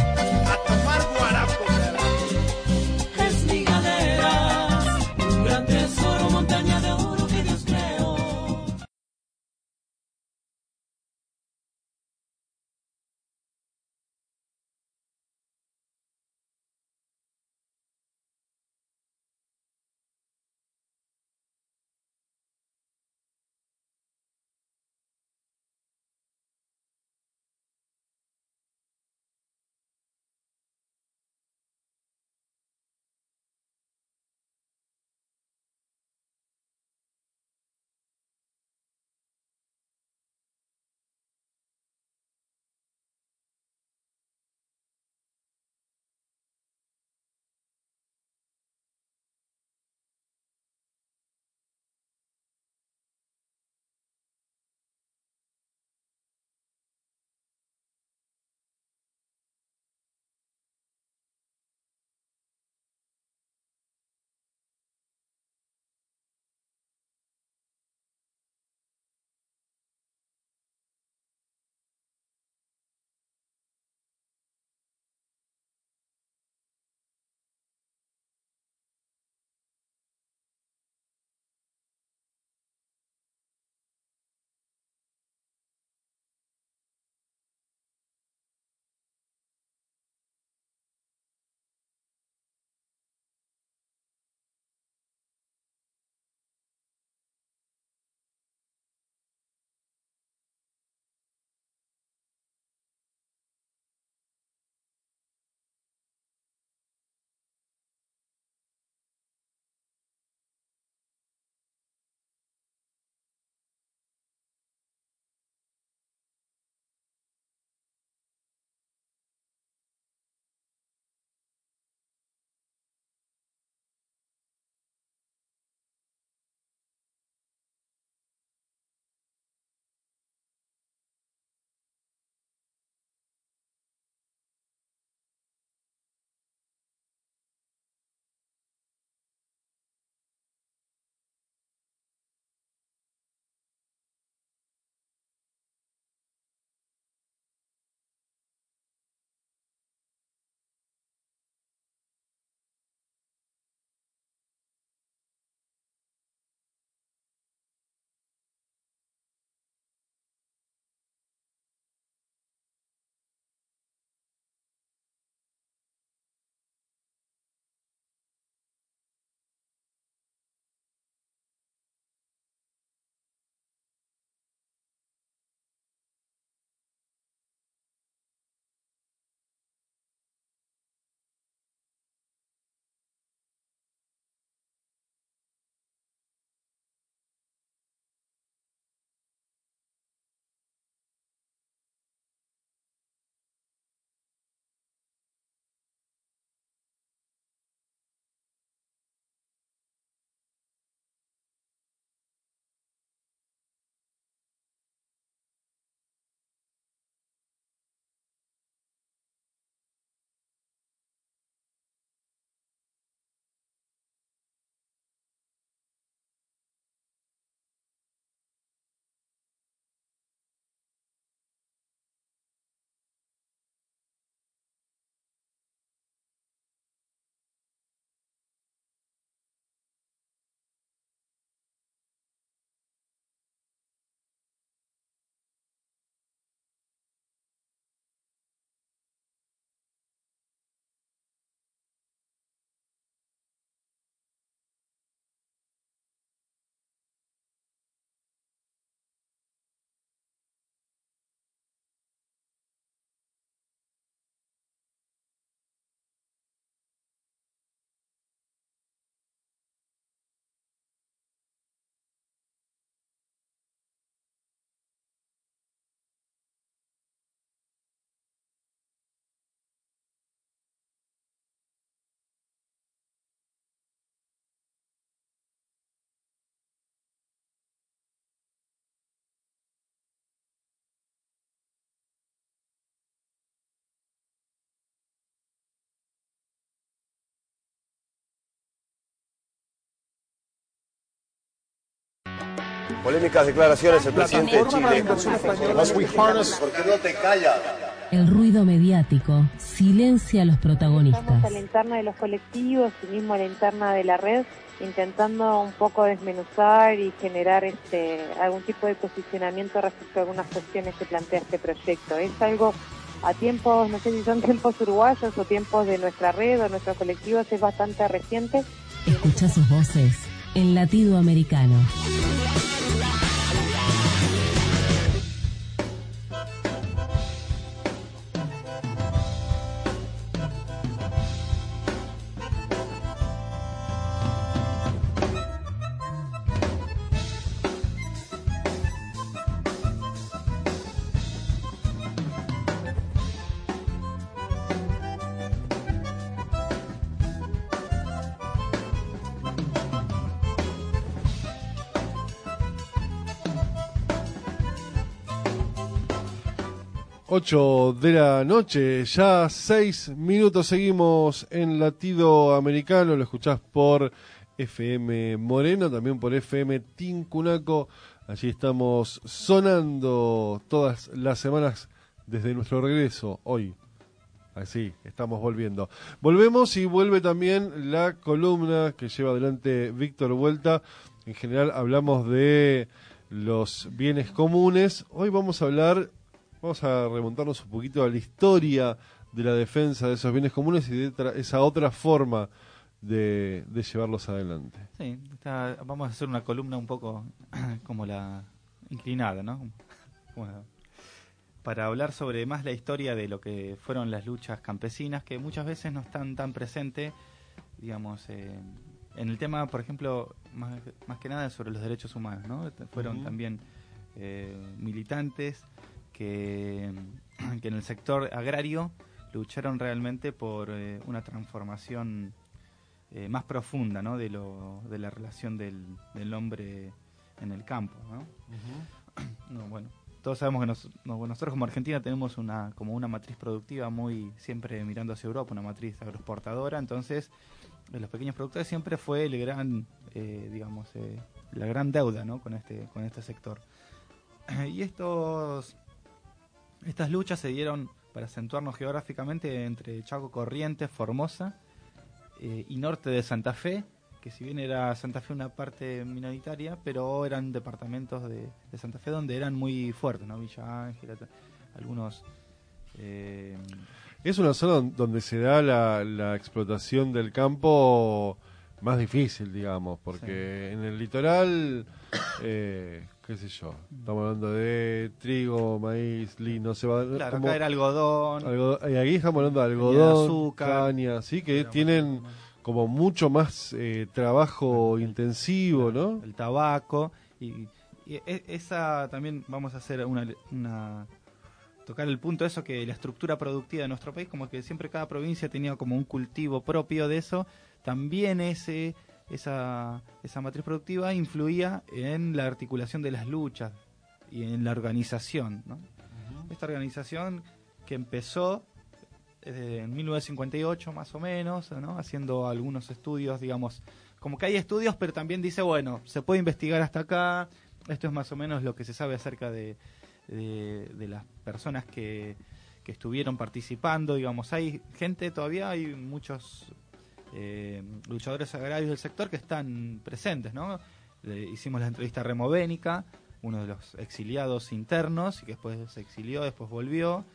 Polémicas declaraciones el presidente de Chile. ¿Por qué no te callas? El ruido mediático silencia a los protagonistas. Estamos a la interna de los colectivos y mismo a la interna de la red, intentando un poco desmenuzar y generar algún tipo de posicionamiento respecto a algunas cuestiones que plantea este proyecto. Es algo a tiempos, no sé si son tiempos uruguayos o tiempos de nuestra red o nuestros colectivos, es bastante reciente. Escucha sus voces en Latido Americano. Ocho de la noche, ya 6 minutos, seguimos en Latido Americano, lo escuchás por FM Moreno, también por FM Tincunaco, allí estamos sonando todas las semanas desde nuestro regreso, hoy, así, estamos volviendo. Volvemos y vuelve también la columna que lleva adelante Víctor Vuelta, en general hablamos de los bienes comunes, hoy vamos a remontarnos un poquito a la historia de la defensa de esos bienes comunes y de esa otra forma de llevarlos adelante. Sí, vamos a hacer una columna un poco como la inclinada, ¿no? Bueno, para hablar sobre más la historia de lo que fueron las luchas campesinas, que muchas veces no están tan presentes, digamos, en el tema, por ejemplo, más que nada sobre los derechos humanos, ¿no? Fueron también militantes que en el sector agrario lucharon realmente por una transformación más profunda, ¿no? de la relación del hombre en el campo, ¿no? No, bueno, todos sabemos que nosotros como Argentina tenemos una matriz productiva muy siempre mirando hacia Europa, una matriz agroexportadora, entonces los pequeños productores siempre fue el gran la gran deuda, ¿no? con este sector. Y estas luchas se dieron, para acentuarnos geográficamente, entre Chaco, Corrientes, Formosa y norte de Santa Fe, que si bien era Santa Fe una parte minoritaria, pero eran departamentos de Santa Fe donde eran muy fuertes, ¿no? Villa Ángela, algunos... Es una zona donde se da la explotación del campo más difícil, digamos, porque en el litoral... qué sé yo, estamos hablando de trigo, maíz, lino, cebada. Claro, acá era algodón. Y aquí estamos hablando de algodón, azúcar, caña, sí, que tienen como mucho más trabajo intensivo, ¿no? El tabaco. Y esa también vamos a hacer tocar el punto de eso, que la estructura productiva de nuestro país, como que siempre cada provincia tenía como un cultivo propio de eso, también esa matriz productiva influía en la articulación de las luchas y en la organización, ¿no? Esta organización que empezó en 1958 más o menos, ¿no? Haciendo algunos estudios, digamos, como que hay estudios, pero también dice, bueno, se puede investigar hasta acá, esto es más o menos lo que se sabe acerca de las personas que estuvieron participando, digamos, hay gente todavía, hay muchos luchadores agrarios del sector que están presentes, ¿no? Hicimos la entrevista a Remo Bénica, uno de los exiliados internos, y que después se exilió, después volvió.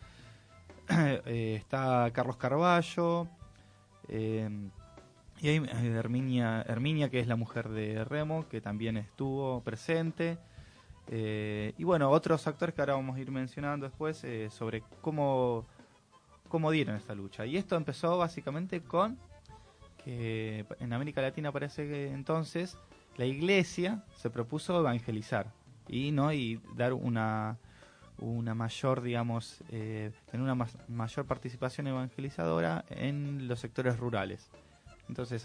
Está Carlos Carballo, y hay Herminia, que es la mujer de Remo, que también estuvo presente. Y bueno, otros actores que ahora vamos a ir mencionando después sobre cómo dieron esta lucha. Y esto empezó básicamente con que en América Latina parece que entonces la Iglesia se propuso evangelizar y dar una mayor, digamos, tener una mayor participación evangelizadora en los sectores rurales. Entonces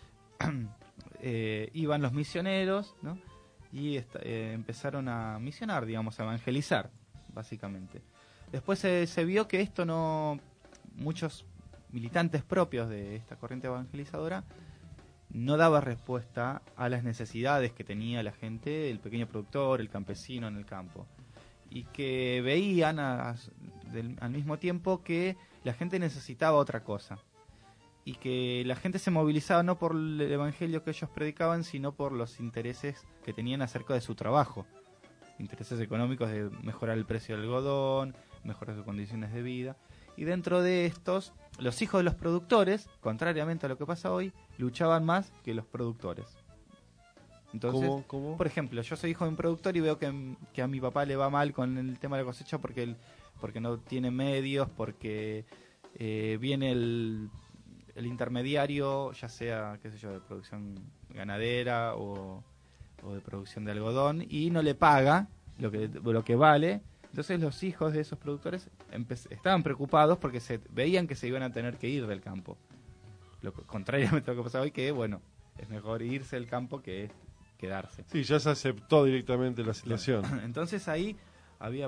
iban los misioneros, ¿no? Y empezaron a misionar, digamos, a evangelizar, básicamente. Después se vio que muchos militantes propios de esta corriente evangelizadora no daba respuesta a las necesidades que tenía la gente, el pequeño productor, el campesino en el campo. Y que veían al mismo tiempo que la gente necesitaba otra cosa. Y que la gente se movilizaba no por el evangelio que ellos predicaban, sino por los intereses que tenían acerca de su trabajo. Intereses económicos de mejorar el precio del algodón, mejorar sus condiciones de vida. Y dentro de estos, los hijos de los productores, contrariamente a lo que pasa hoy, luchaban más que los productores. Entonces, ¿Cómo? por ejemplo, yo soy hijo de un productor y veo que a mi papá le va mal con el tema de la cosecha porque no tiene medios, porque viene el intermediario, ya sea, qué sé yo, de producción ganadera o de producción de algodón, y no le paga lo que vale. Entonces los hijos de esos productores estaban preocupados porque veían que se iban a tener que ir del campo. Contrariamente a lo que pasa hoy, que bueno, es mejor irse del campo que quedarse. Sí, ya se aceptó directamente la situación. Entonces ahí había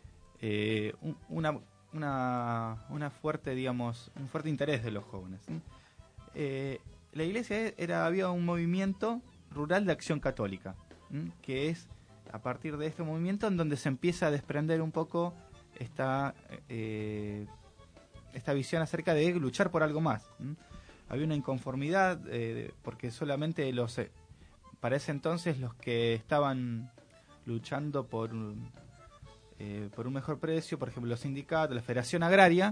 una fuerte, digamos, un fuerte interés de los jóvenes. La iglesia había un movimiento rural de acción católica, que es a partir de este movimiento en donde se empieza a desprender un poco esta visión acerca de luchar por algo más. Había una inconformidad porque solamente para ese entonces los que estaban luchando por un mejor precio, por ejemplo los sindicatos, la Federación Agraria,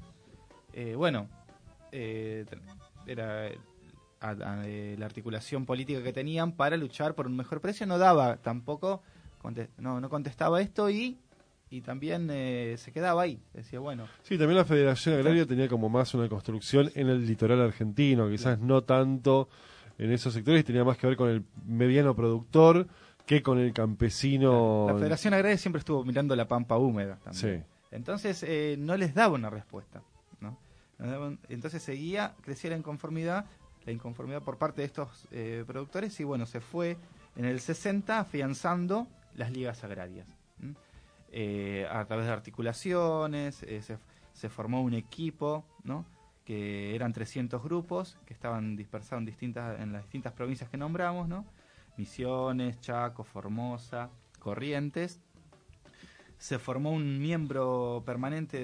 era la articulación política que tenían para luchar por un mejor precio, no daba tampoco, no contestaba esto y también se quedaba ahí, decía bueno. Sí, también la Federación Agraria tenía como más una construcción en el litoral argentino, quizás no tanto en esos sectores, tenía más que ver con el mediano productor que con el campesino. La Federación Agraria siempre estuvo mirando la pampa húmeda también. Sí. Entonces no les daba una respuesta, ¿no? Entonces crecía la inconformidad por parte de estos productores y bueno, se fue en el 60 afianzando las ligas agrarias. A través de articulaciones, se formó un equipo, ¿no? Que eran 300 grupos que estaban dispersados en las distintas provincias que nombramos, ¿no? Misiones, Chaco, Formosa, Corrientes. Se formó un miembro permanente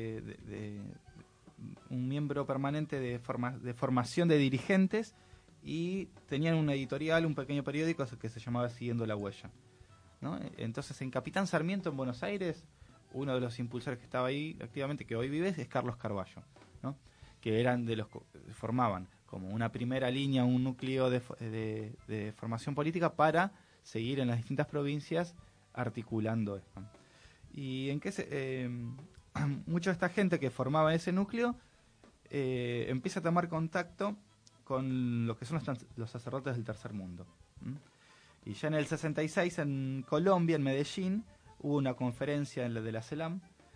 de formación de dirigentes y tenían una editorial, un pequeño periódico que se llamaba Siguiendo la Huella, ¿no? Entonces en Capitán Sarmiento, en Buenos Aires, uno de los impulsores que estaba ahí activamente, que hoy vive, es Carlos Carballo, ¿no? Que eran formaban como una primera línea, un núcleo de formación política para seguir en las distintas provincias articulando esto. Y mucha de esta gente que formaba ese núcleo empieza a tomar contacto con lo que son los sacerdotes del tercer mundo. Y ya en el 66 en Colombia, en Medellín, hubo una conferencia de la CELAM,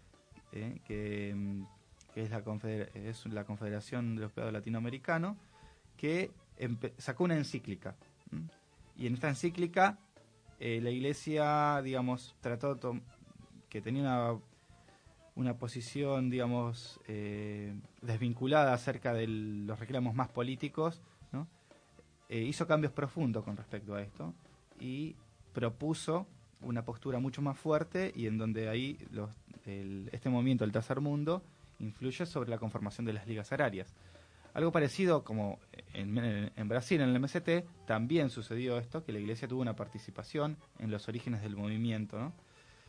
que es la Confederación de los Pedados Latinoamericanos, que sacó una encíclica. Y en esta encíclica la Iglesia, digamos, trató que tenía una posición, digamos, desvinculada acerca de los reclamos más políticos, ¿no? Hizo cambios profundos con respecto a esto y propuso una postura mucho más fuerte y en donde ahí este movimiento del tercer mundo influye sobre la conformación de las ligas agrarias. Algo parecido como en Brasil, en el MST, también sucedió esto, que la Iglesia tuvo una participación en los orígenes del movimiento, ¿no?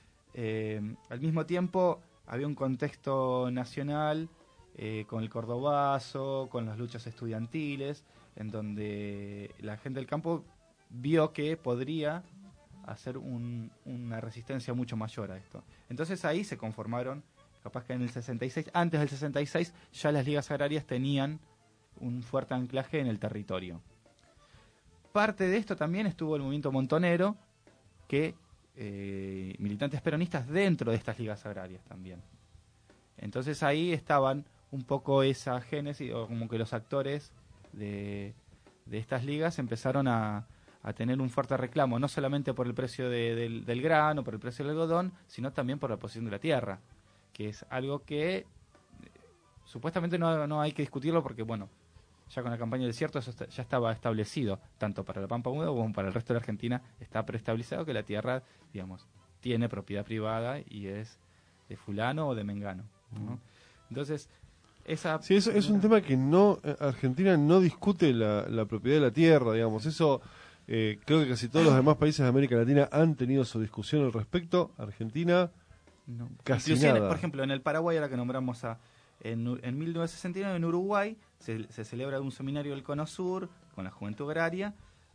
Al mismo tiempo había un contexto nacional con el cordobazo, con las luchas estudiantiles, en donde la gente del campo vio que podría hacer una resistencia mucho mayor a esto. Entonces ahí se conformaron, capaz que en el 66, antes del 66, ya las ligas agrarias tenían un fuerte anclaje en el territorio. Parte de esto también estuvo el movimiento montonero, que militantes peronistas dentro de estas ligas agrarias también. Entonces ahí estaban un poco esa génesis, o como que los actores de estas ligas empezaron a tener un fuerte reclamo, no solamente por el precio del grano, por el precio del algodón, sino también por la posición de la tierra, que es algo que supuestamente no hay que discutirlo porque, bueno, ya con la campaña del desierto eso ya estaba establecido, tanto para la Pampa Húmeda como para el resto de la Argentina, está preestablecido que la tierra, digamos, tiene propiedad privada y es de fulano o de mengano, ¿no? Entonces, sí, eso es un tema que Argentina no discute la propiedad de la tierra, digamos. Eso creo que casi todos los demás países de América Latina han tenido su discusión al respecto. Argentina, no. Casi inclusive, nada. Por ejemplo, en el Paraguay, ahora que nombramos en 1969, en Uruguay, se celebra un seminario del Cono Sur con la Juventud Agraria.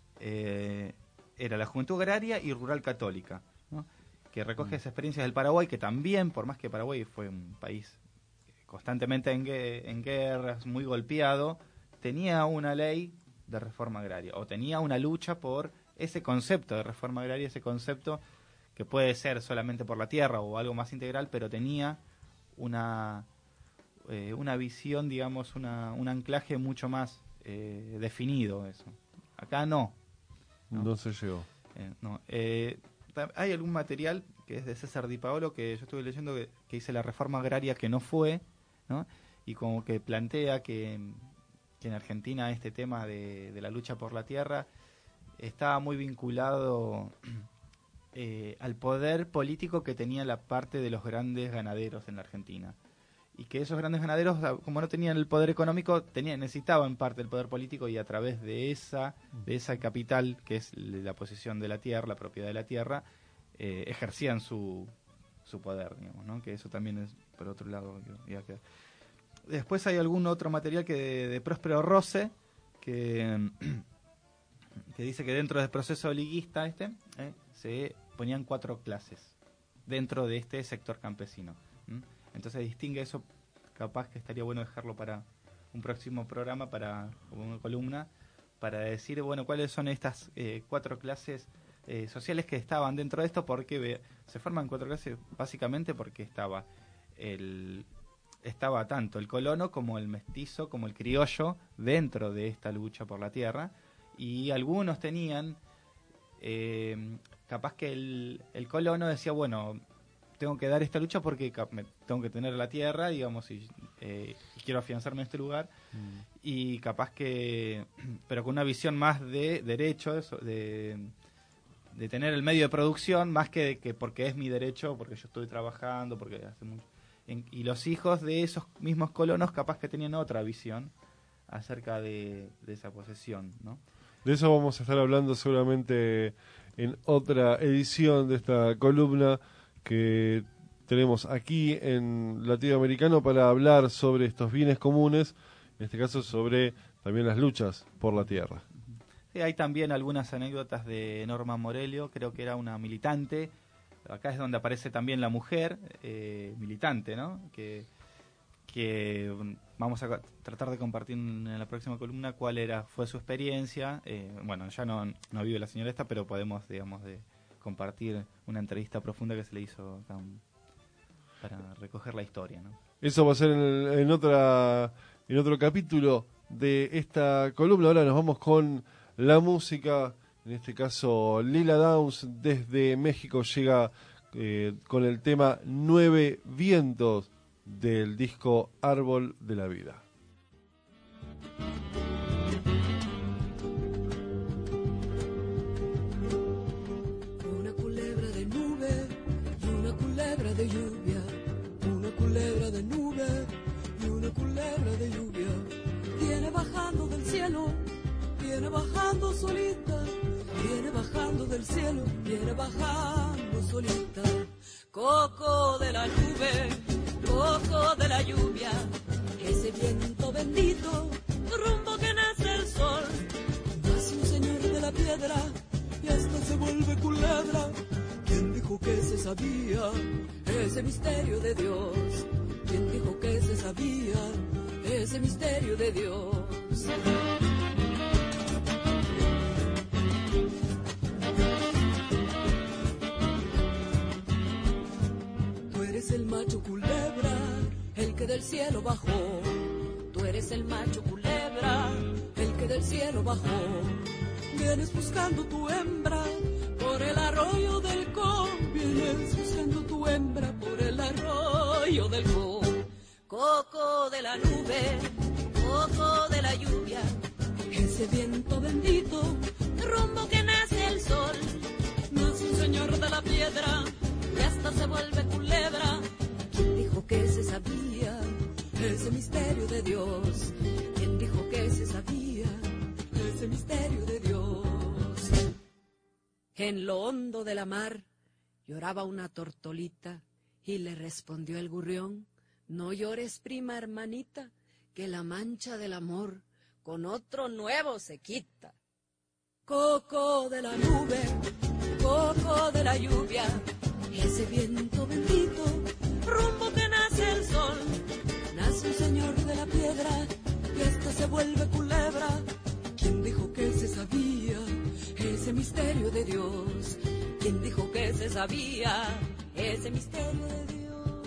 Era la Juventud Agraria y Rural Católica, ¿no? Que recoge esas experiencias del Paraguay, que también, por más que Paraguay fue un país constantemente en guerras, muy golpeado, tenía una ley de reforma agraria, o tenía una lucha por ese concepto de reforma agraria, ese concepto que puede ser solamente por la tierra o algo más integral, pero tenía una visión, digamos, un anclaje mucho más definido eso. Acá no. No se llegó. Hay algún material que es de César Di Paolo que yo estuve leyendo que dice la reforma agraria que no fue, ¿no? Y como que plantea que en Argentina este tema de la lucha por la tierra estaba muy vinculado al poder político que tenía la parte de los grandes ganaderos en la Argentina. Y que esos grandes ganaderos, como no tenían el poder económico, necesitaban parte del poder político, y a través de esa capital, que es la posesión de la tierra, la propiedad de la tierra, ejercían su poder, digamos, ¿no? Que eso también es, por otro lado, después hay algún otro material que de Próspero Rose, que dice que dentro del proceso liguista se ponían 4 clases dentro de este sector campesino. Entonces distingue eso, capaz que estaría bueno dejarlo para un próximo programa, como una columna, para decir, bueno, cuáles son estas 4 clases sociales que estaban dentro de esto, porque se forman 4 clases básicamente porque estaba tanto el colono como el mestizo, como el criollo dentro de esta lucha por la tierra, y algunos tenían, capaz que el colono decía, bueno, tengo que dar esta lucha porque tengo que tener la tierra, digamos, y quiero afianzarme en este lugar, y capaz que, pero con una visión más de derechos, de tener el medio de producción, más que porque es mi derecho, porque yo estoy trabajando, porque hace mucho. Y los hijos de esos mismos colonos capaz que tenían otra visión acerca de esa posesión, ¿no? De eso vamos a estar hablando seguramente en otra edición de esta columna que tenemos aquí en Latinoamericano para hablar sobre estos bienes comunes, en este caso sobre también las luchas por la tierra. Sí, hay también algunas anécdotas de Norma Morelio, creo que era una militante. Acá es donde aparece también la mujer militante, ¿no? Que vamos a tratar de compartir en la próxima columna cuál fue su experiencia. Bueno, ya no vive la señora esta, pero podemos, digamos, compartir una entrevista profunda que se le hizo acá para recoger la historia, ¿no? Eso va a ser en otro capítulo de esta columna. Ahora nos vamos con la música. En este caso, Lila Downs desde México llega con el tema 9 vientos del disco Árbol de la Vida. Una culebra de nube y una culebra de lluvia, una culebra de nube y una culebra de lluvia, viene bajando del cielo, viene bajando solita, viene bajando del cielo, viene bajando solita. Coco de la nube, coco de la lluvia, ese viento bendito, rumbo que nace el sol. Nace un señor de la piedra y hasta se vuelve culebra. ¿Quién dijo que se sabía ese misterio de Dios? ¿Quién dijo que se sabía ese misterio de Dios? Tú eres el macho culebra, el que del cielo bajó. Tú eres el macho culebra, el que del cielo bajó. Vienes buscando tu hembra por el arroyo del Co. Vienes buscando tu hembra por el arroyo del Co. Coco de la nube, coco de la lluvia, En lo hondo de la mar lloraba una tortolita y le respondió el gurrión: no llores, prima hermanita, que la mancha del amor con otro nuevo se quita. Coco de la nube, coco de la lluvia, ese viento bendito, rumbo que nace el sol. Nace un señor de la piedra y esta se vuelve culebra. ¿Quién dijo que se sabía ese misterio de Dios? ¿Quién dijo que se sabía ese misterio de Dios?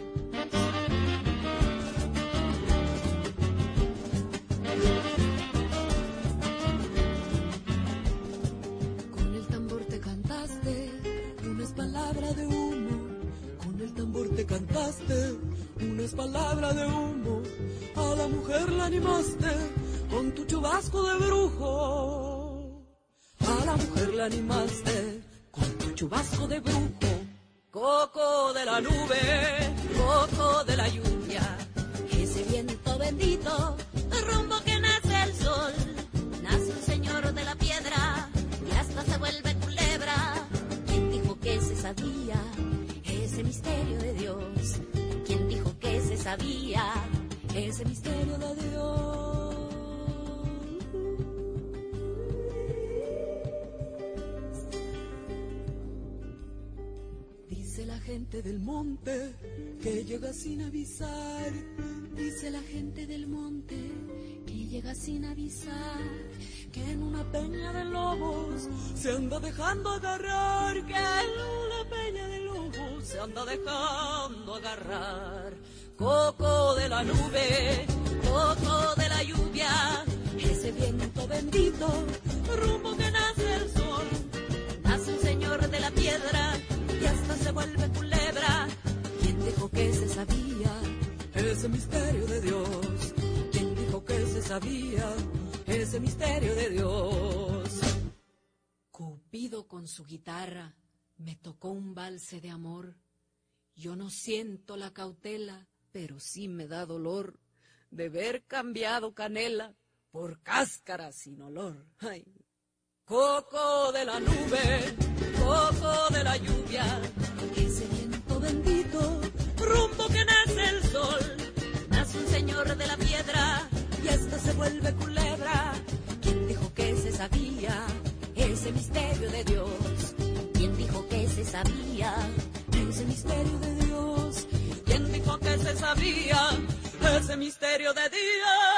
Con el tambor te cantaste unas palabras de humo. Con el tambor te cantaste unas palabras de humo. A la mujer la animaste con tu chubasco de brujo. A la mujer la animaste con tu chubasco de brujo. Coco de la nube, coco de la lluvia, ese viento bendito, el rumbo que nace el sol. Nace un señor de la piedra y hasta se vuelve culebra. ¿Quién dijo que se sabía ese misterio de Dios? ¿Quién dijo que se sabía ese misterio de Dios? Dice la gente del monte que llega sin avisar. Dice la gente del monte que llega sin avisar. Que en una peña de lobos se anda dejando agarrar. Que en una peña de lobos se anda dejando agarrar. Coco de la nube, coco de la lluvia, ese viento bendito, rumbo que nace el sol. Nace un señor de la piedra y hasta se vuelve culebra. ¿Quién dijo que se sabía ese misterio de Dios? ¿Quién dijo que se sabía ese misterio de Dios? Cupido con su guitarra me tocó un valse de amor. Yo no siento la cautela, pero sí me da dolor de ver cambiado canela por cáscara sin olor. Ay. Coco de la nube, coco de la lluvia, ese viento bendito, rumbo que nace el sol. Nace un señor de la piedra y hasta se vuelve culebra. ¿Quién dijo que se sabía ese misterio de Dios? ¿Quién dijo que se sabía ese misterio de Dios? ¿Quién dijo que se sabía ese misterio de Dios?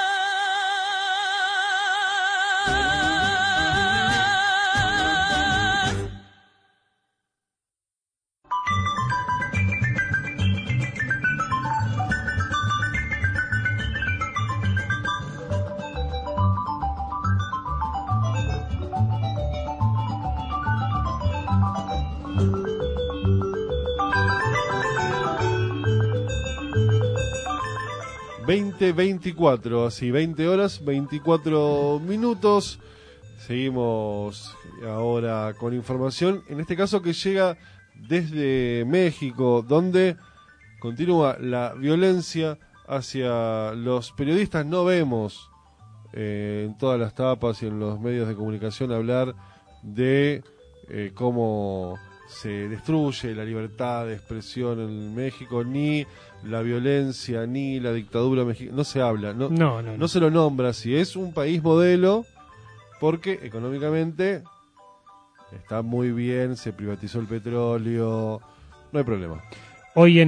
20:24, así 20 horas, 24 minutos. Seguimos ahora con información, en este caso que llega desde México, donde continúa la violencia hacia los periodistas. No vemos en todas las tapas y en los medios de comunicación hablar de cómo se destruye la libertad de expresión en México, ni la violencia, ni la dictadura mexicana. No se habla, no se lo nombra así. Es un país modelo porque económicamente está muy bien, se privatizó el petróleo, no hay problema. Hoy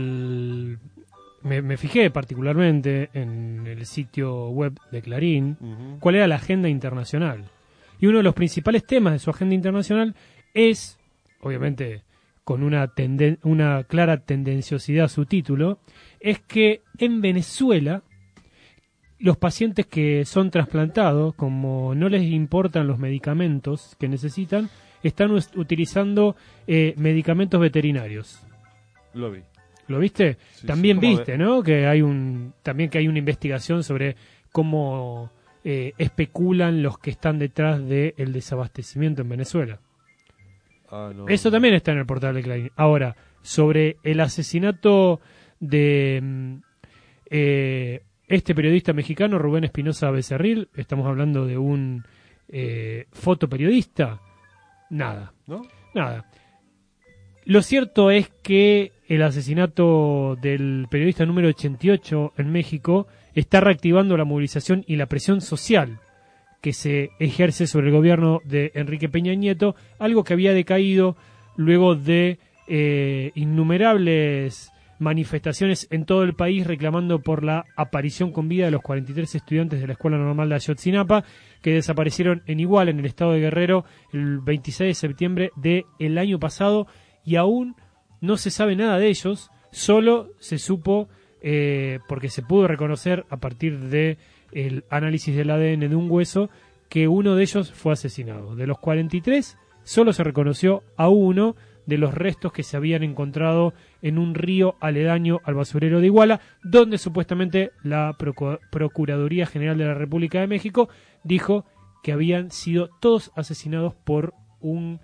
me fijé particularmente en el sitio web de Clarín, cuál era la agenda internacional. Y uno de los principales temas de su agenda internacional es, obviamente con una clara tendenciosidad su título, es que en Venezuela los pacientes que son trasplantados, como no les importan los medicamentos que necesitan, están utilizando medicamentos veterinarios. Lo vi. ¿Lo viste? Sí, también sí, viste, ¿no? Que hay una investigación sobre cómo especulan los que están detrás del desabastecimiento en Venezuela. No. Eso también está en el portal de Clarín. Ahora, sobre el asesinato de este periodista mexicano, Rubén Espinosa Becerril, estamos hablando de un fotoperiodista, nada. ¿No? nada. Lo cierto es que el asesinato del periodista número 88 en México está reactivando la movilización y la presión social que se ejerce sobre el gobierno de Enrique Peña Nieto, algo que había decaído luego de innumerables manifestaciones en todo el país reclamando por la aparición con vida de los 43 estudiantes de la Escuela Normal de Ayotzinapa que desaparecieron en Iguala, en el estado de Guerrero, el 26 de septiembre del año pasado, y aún no se sabe nada de ellos. Solo se supo, porque se pudo reconocer a partir de el análisis del ADN de un hueso, que uno de ellos fue asesinado. De los 43, solo se reconoció a uno de los restos que se habían encontrado en un río aledaño al basurero de Iguala, donde supuestamente la Procuraduría General de la República de México dijo que habían sido todos asesinados por un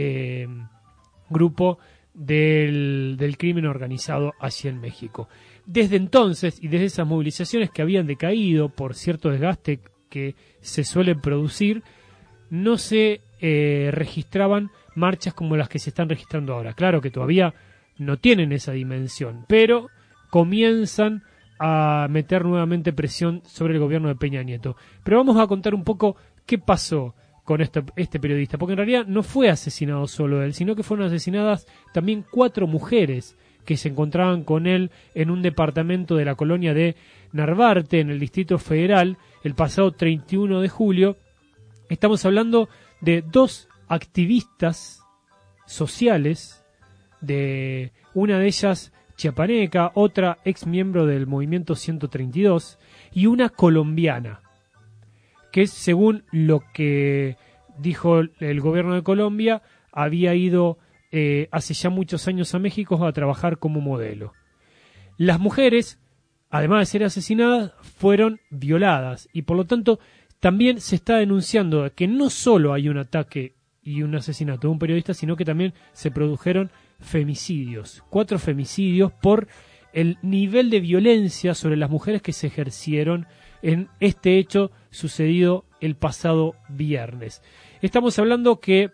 grupo del crimen organizado allí en México. Desde entonces, y desde esas movilizaciones que habían decaído por cierto desgaste que se suele producir, no se registraban marchas como las que se están registrando ahora. Claro que todavía no tienen esa dimensión, pero comienzan a meter nuevamente presión sobre el gobierno de Peña Nieto. Pero vamos a contar un poco qué pasó con este periodista, porque en realidad no fue asesinado solo él, sino que fueron asesinadas también 4 mujeres que se encontraban con él en un departamento de la colonia de Narvarte, en el Distrito Federal, el pasado 31 de julio. Estamos hablando de 2 activistas sociales, de una de ellas chiapaneca, otra ex miembro del Movimiento 132, y una colombiana, que según lo que dijo el gobierno de Colombia, había ido hace ya muchos años a México a trabajar como modelo. Las mujeres, además de ser asesinadas, fueron violadas, y por lo tanto también se está denunciando que no solo hay un ataque y un asesinato de un periodista, sino que también se produjeron femicidios, 4 femicidios por el nivel de violencia sobre las mujeres que se ejercieron en este hecho sucedido el pasado viernes. Estamos hablando que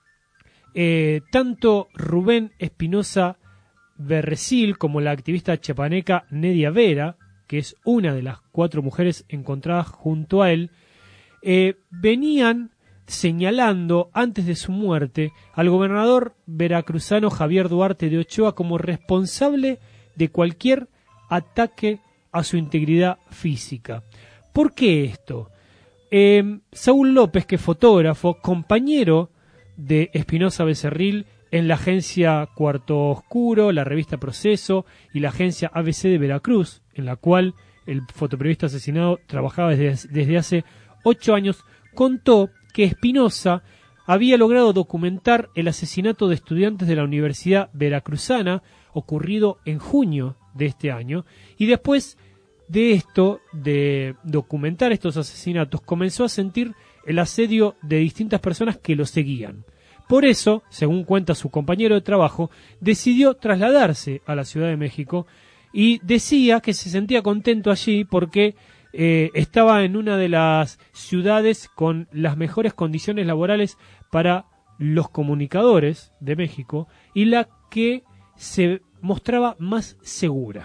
tanto Rubén Espinosa Berresil como la activista chiapaneca Nedia Vera, que es una de las 4 mujeres encontradas junto a él, venían señalando antes de su muerte al gobernador veracruzano Javier Duarte de Ochoa como responsable de cualquier ataque a su integridad física. ¿Por qué esto? Saúl López, que es fotógrafo, compañero de Espinosa Becerril en la agencia Cuarto Oscuro, la revista Proceso y la agencia ABC de Veracruz, en la cual el fotoperiodista asesinado trabajaba desde hace 8 años, contó que Espinosa había logrado documentar el asesinato de estudiantes de la Universidad Veracruzana ocurrido en junio de este año, y después de esto, de documentar estos asesinatos, comenzó a sentir el asedio de distintas personas que lo seguían. Por eso, según cuenta su compañero de trabajo, decidió trasladarse a la Ciudad de México y decía que se sentía contento allí porque estaba en una de las ciudades con las mejores condiciones laborales para los comunicadores de México y la que se mostraba más segura.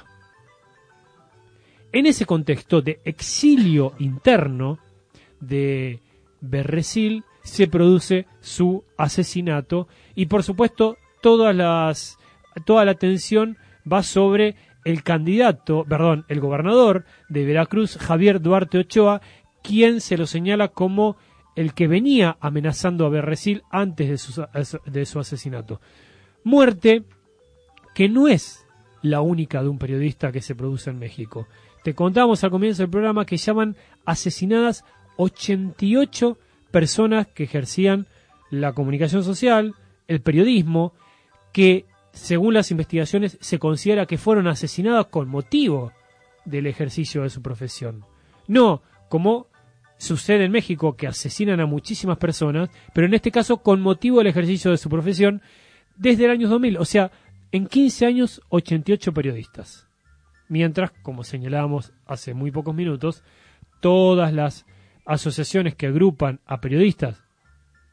En ese contexto de exilio interno de Berresil se produce su asesinato y por supuesto toda la atención va sobre el gobernador de Veracruz, Javier Duarte Ochoa, quien se lo señala como el que venía amenazando a Berresil antes de su asesinato. Muerte que no es la única de un periodista que se produce en México. Te contamos al comienzo del programa que llaman asesinadas 88 personas que ejercían la comunicación social, el periodismo, que según las investigaciones se considera que fueron asesinadas con motivo del ejercicio de su profesión. No como sucede en México, que asesinan a muchísimas personas, pero en este caso con motivo del ejercicio de su profesión desde el año 2000, o sea, en 15 años 88 periodistas. Mientras, como señalábamos hace muy pocos minutos, todas las asociaciones que agrupan a periodistas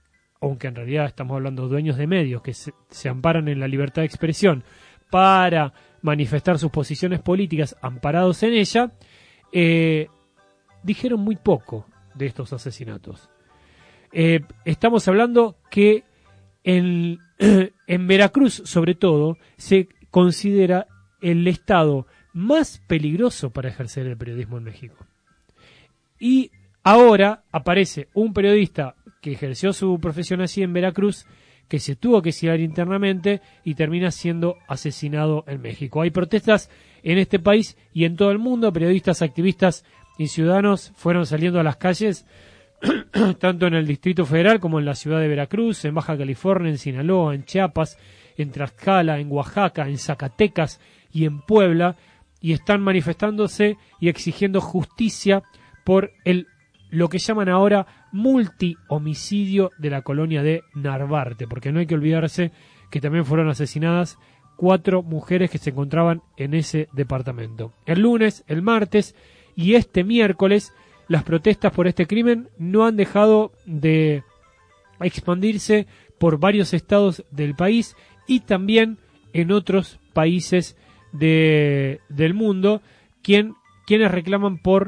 aunque en realidad estamos hablando de dueños de medios que se amparan en la libertad de expresión para manifestar sus posiciones políticas amparados en ella, dijeron muy poco de estos asesinatos. Estamos hablando que en Veracruz, sobre todo, se considera el estado más peligroso para ejercer el periodismo en México. Y ahora aparece un periodista que ejerció su profesión así en Veracruz, que se tuvo que exiliar internamente y termina siendo asesinado en México. Hay protestas en este país y en todo el mundo. Periodistas, activistas y ciudadanos fueron saliendo a las calles, tanto en el Distrito Federal como en la ciudad de Veracruz, en Baja California, en Sinaloa, en Chiapas, en Tlaxcala, en Oaxaca, en Zacatecas y en Puebla, y están manifestándose y exigiendo justicia por lo que llaman ahora multihomicidio de la colonia de Narvarte, porque no hay que olvidarse que también fueron asesinadas 4 mujeres que se encontraban en ese departamento. El lunes, el martes y este miércoles, las protestas por este crimen no han dejado de expandirse por varios estados del país y también en otros países del mundo, quienes reclaman por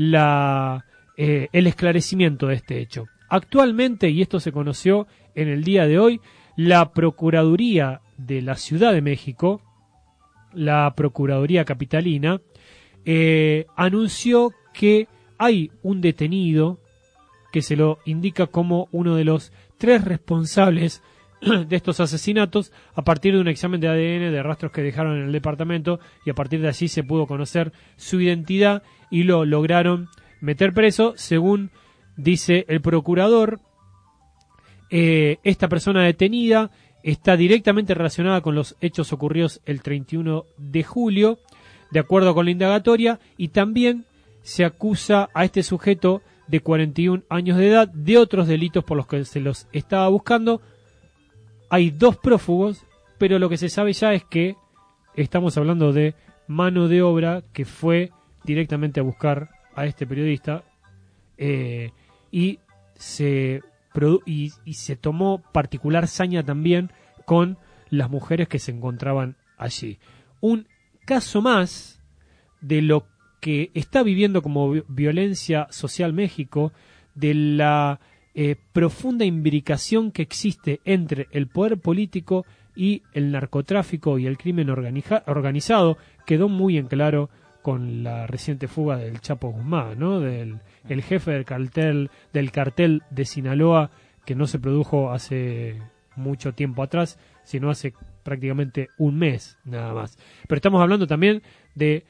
el esclarecimiento de este hecho. Actualmente, y esto se conoció en el día de hoy, la Procuraduría de la Ciudad de México, la Procuraduría Capitalina, anunció que hay un detenido que se lo indica como uno de los 3 responsables de estos asesinatos a partir de un examen de ADN de rastros que dejaron en el departamento, y a partir de allí se pudo conocer su identidad y lo lograron meter preso. Según dice el procurador, esta persona detenida está directamente relacionada con los hechos ocurridos el 31 de julio, de acuerdo con la indagatoria, y también se acusa a este sujeto de 41 años de edad de otros delitos por los que se los estaba buscando. Hay 2 prófugos, pero lo que se sabe ya es que estamos hablando de mano de obra que fue directamente a buscar a este periodista, y se tomó particular saña también con las mujeres que se encontraban allí. Un caso más de lo que está viviendo como violencia social México, de la profunda imbricación que existe entre el poder político y el narcotráfico y el crimen organizado, quedó muy en claro con la reciente fuga del Chapo Guzmán, ¿no? El jefe del cartel de Sinaloa, que no se produjo hace mucho tiempo atrás, sino hace prácticamente un mes nada más. Pero estamos hablando también de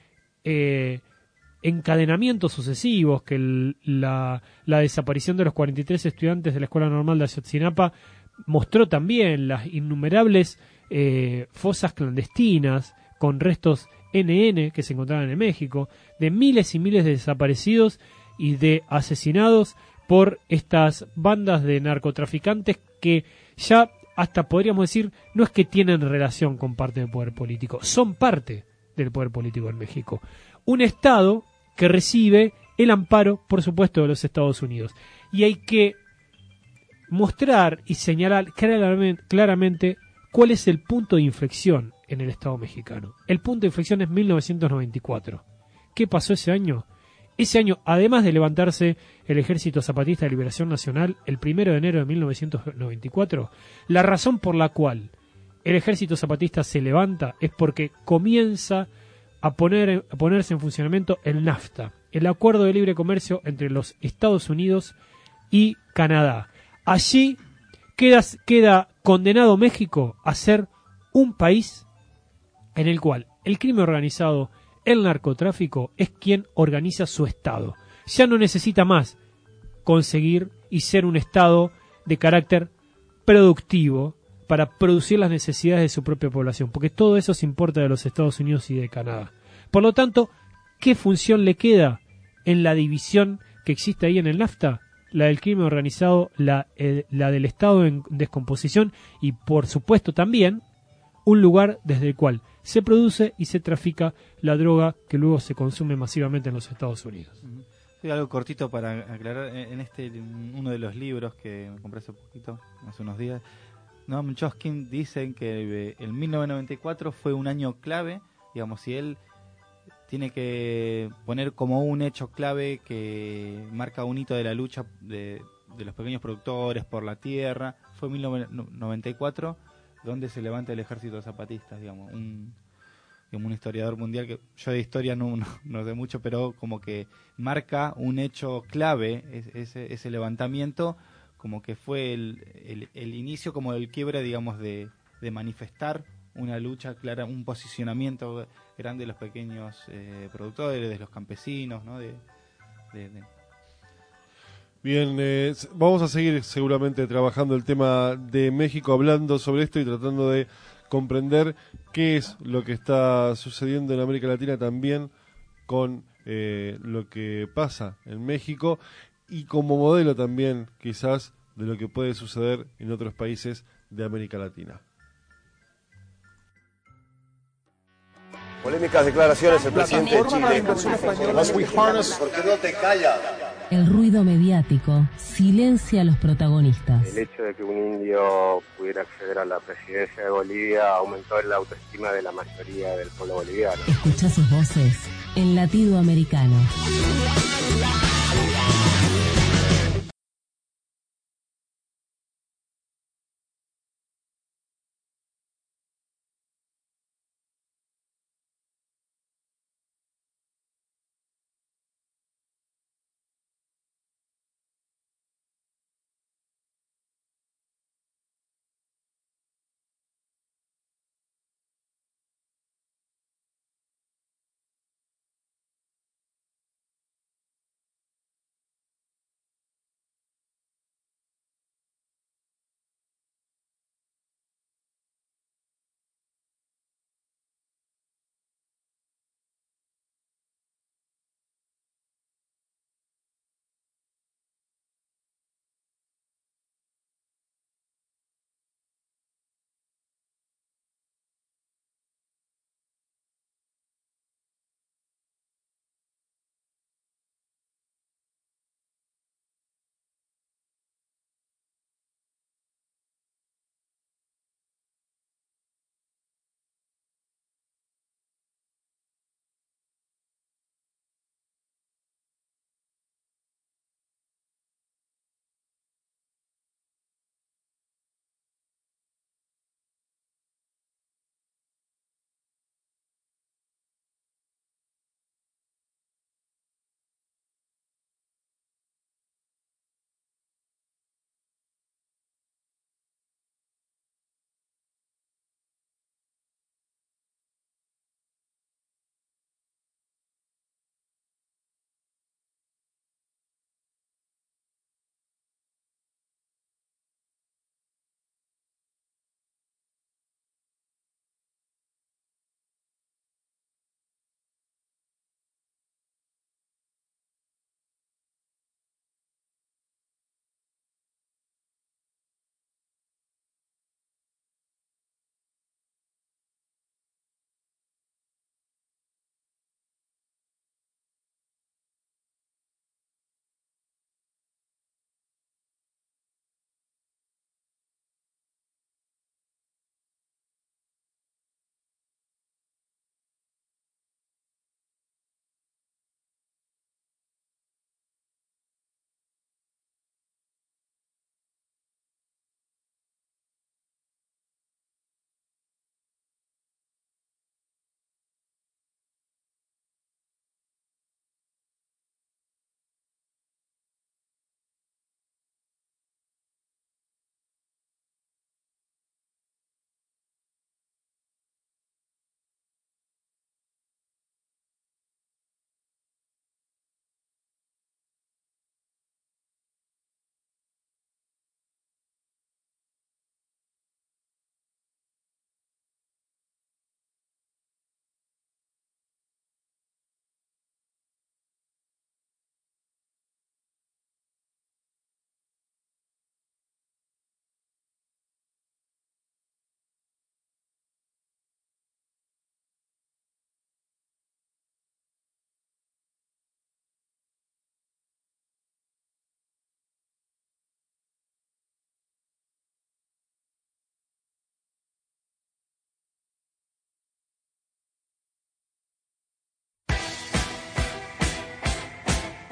encadenamientos sucesivos, que la desaparición de los 43 estudiantes de la Escuela Normal de Ayotzinapa mostró también las innumerables fosas clandestinas con restos NN que se encontraban en México, de miles y miles de desaparecidos y de asesinados por estas bandas de narcotraficantes que ya hasta podríamos decir no es que tienen relación con parte del poder político, son parte del poder político en México. Un Estado que recibe el amparo, por supuesto, de los Estados Unidos. Y hay que mostrar y señalar claramente cuál es el punto de inflexión en el Estado mexicano. El punto de inflexión es 1994. ¿Qué pasó ese año? Ese año, además de levantarse el Ejército Zapatista de Liberación Nacional el 1 de enero de 1994, la razón por la cual el Ejército Zapatista se levanta es porque comienza a ponerse en funcionamiento el NAFTA, el Acuerdo de Libre Comercio entre los Estados Unidos y Canadá. Allí queda condenado México a ser un país en el cual el crimen organizado, el narcotráfico, es quien organiza su Estado. Ya no necesita más conseguir y ser un Estado de carácter productivo para producir las necesidades de su propia población, porque todo eso se importa de los Estados Unidos y de Canadá. Por lo tanto, ¿qué función le queda en la división que existe ahí en el NAFTA? La del crimen organizado, la del Estado en descomposición y, por supuesto, también un lugar desde el cual se produce y se trafica la droga que luego se consume masivamente en los Estados Unidos. Sí, algo cortito para aclarar. Uno de los libros que me compré hace poquito, hace unos días, Noam Chomsky dice que el 1994 fue un año clave, digamos, si él tiene que poner como un hecho clave que marca un hito de la lucha de los pequeños productores por la tierra, fue 1994, donde se levanta el ejército zapatista, digamos, como un historiador mundial, que yo de historia no sé mucho, pero como que marca un hecho clave, ese levantamiento, como que fue el inicio, como el quiebre, digamos, de manifestar una lucha clara, un posicionamiento grande de los pequeños productores, de los campesinos, ¿no? Bien, vamos a seguir seguramente trabajando el tema de México, hablando sobre esto y tratando de comprender qué es lo que está sucediendo en América Latina también con lo que pasa en México y como modelo también quizás de lo que puede suceder en otros países de América Latina. Polémicas declaraciones del presidente de Chile. ¿Por qué no te callas? El ruido mediático silencia a los protagonistas. El hecho de que un indio pudiera acceder a la presidencia de Bolivia aumentó la autoestima de la mayoría del pueblo boliviano. Escucha sus voces en Latido Americano.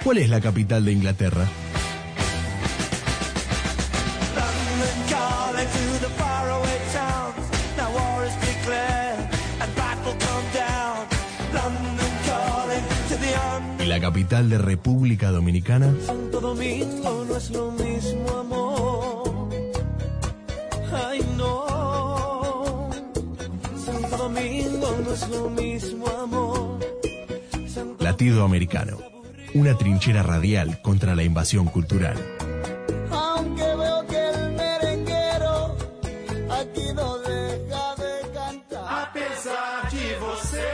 ¿Cuál es la capital de Inglaterra? ¿Y la capital de República Dominicana? Santo Domingo no es lo mismo, amor. Ay, no. Santo Domingo no es lo mismo, amor. Latido Americano. Una trinchera radial contra la invasión cultural. Aunque veo que el merenguero aquí no deja de cantar. A pesar de você.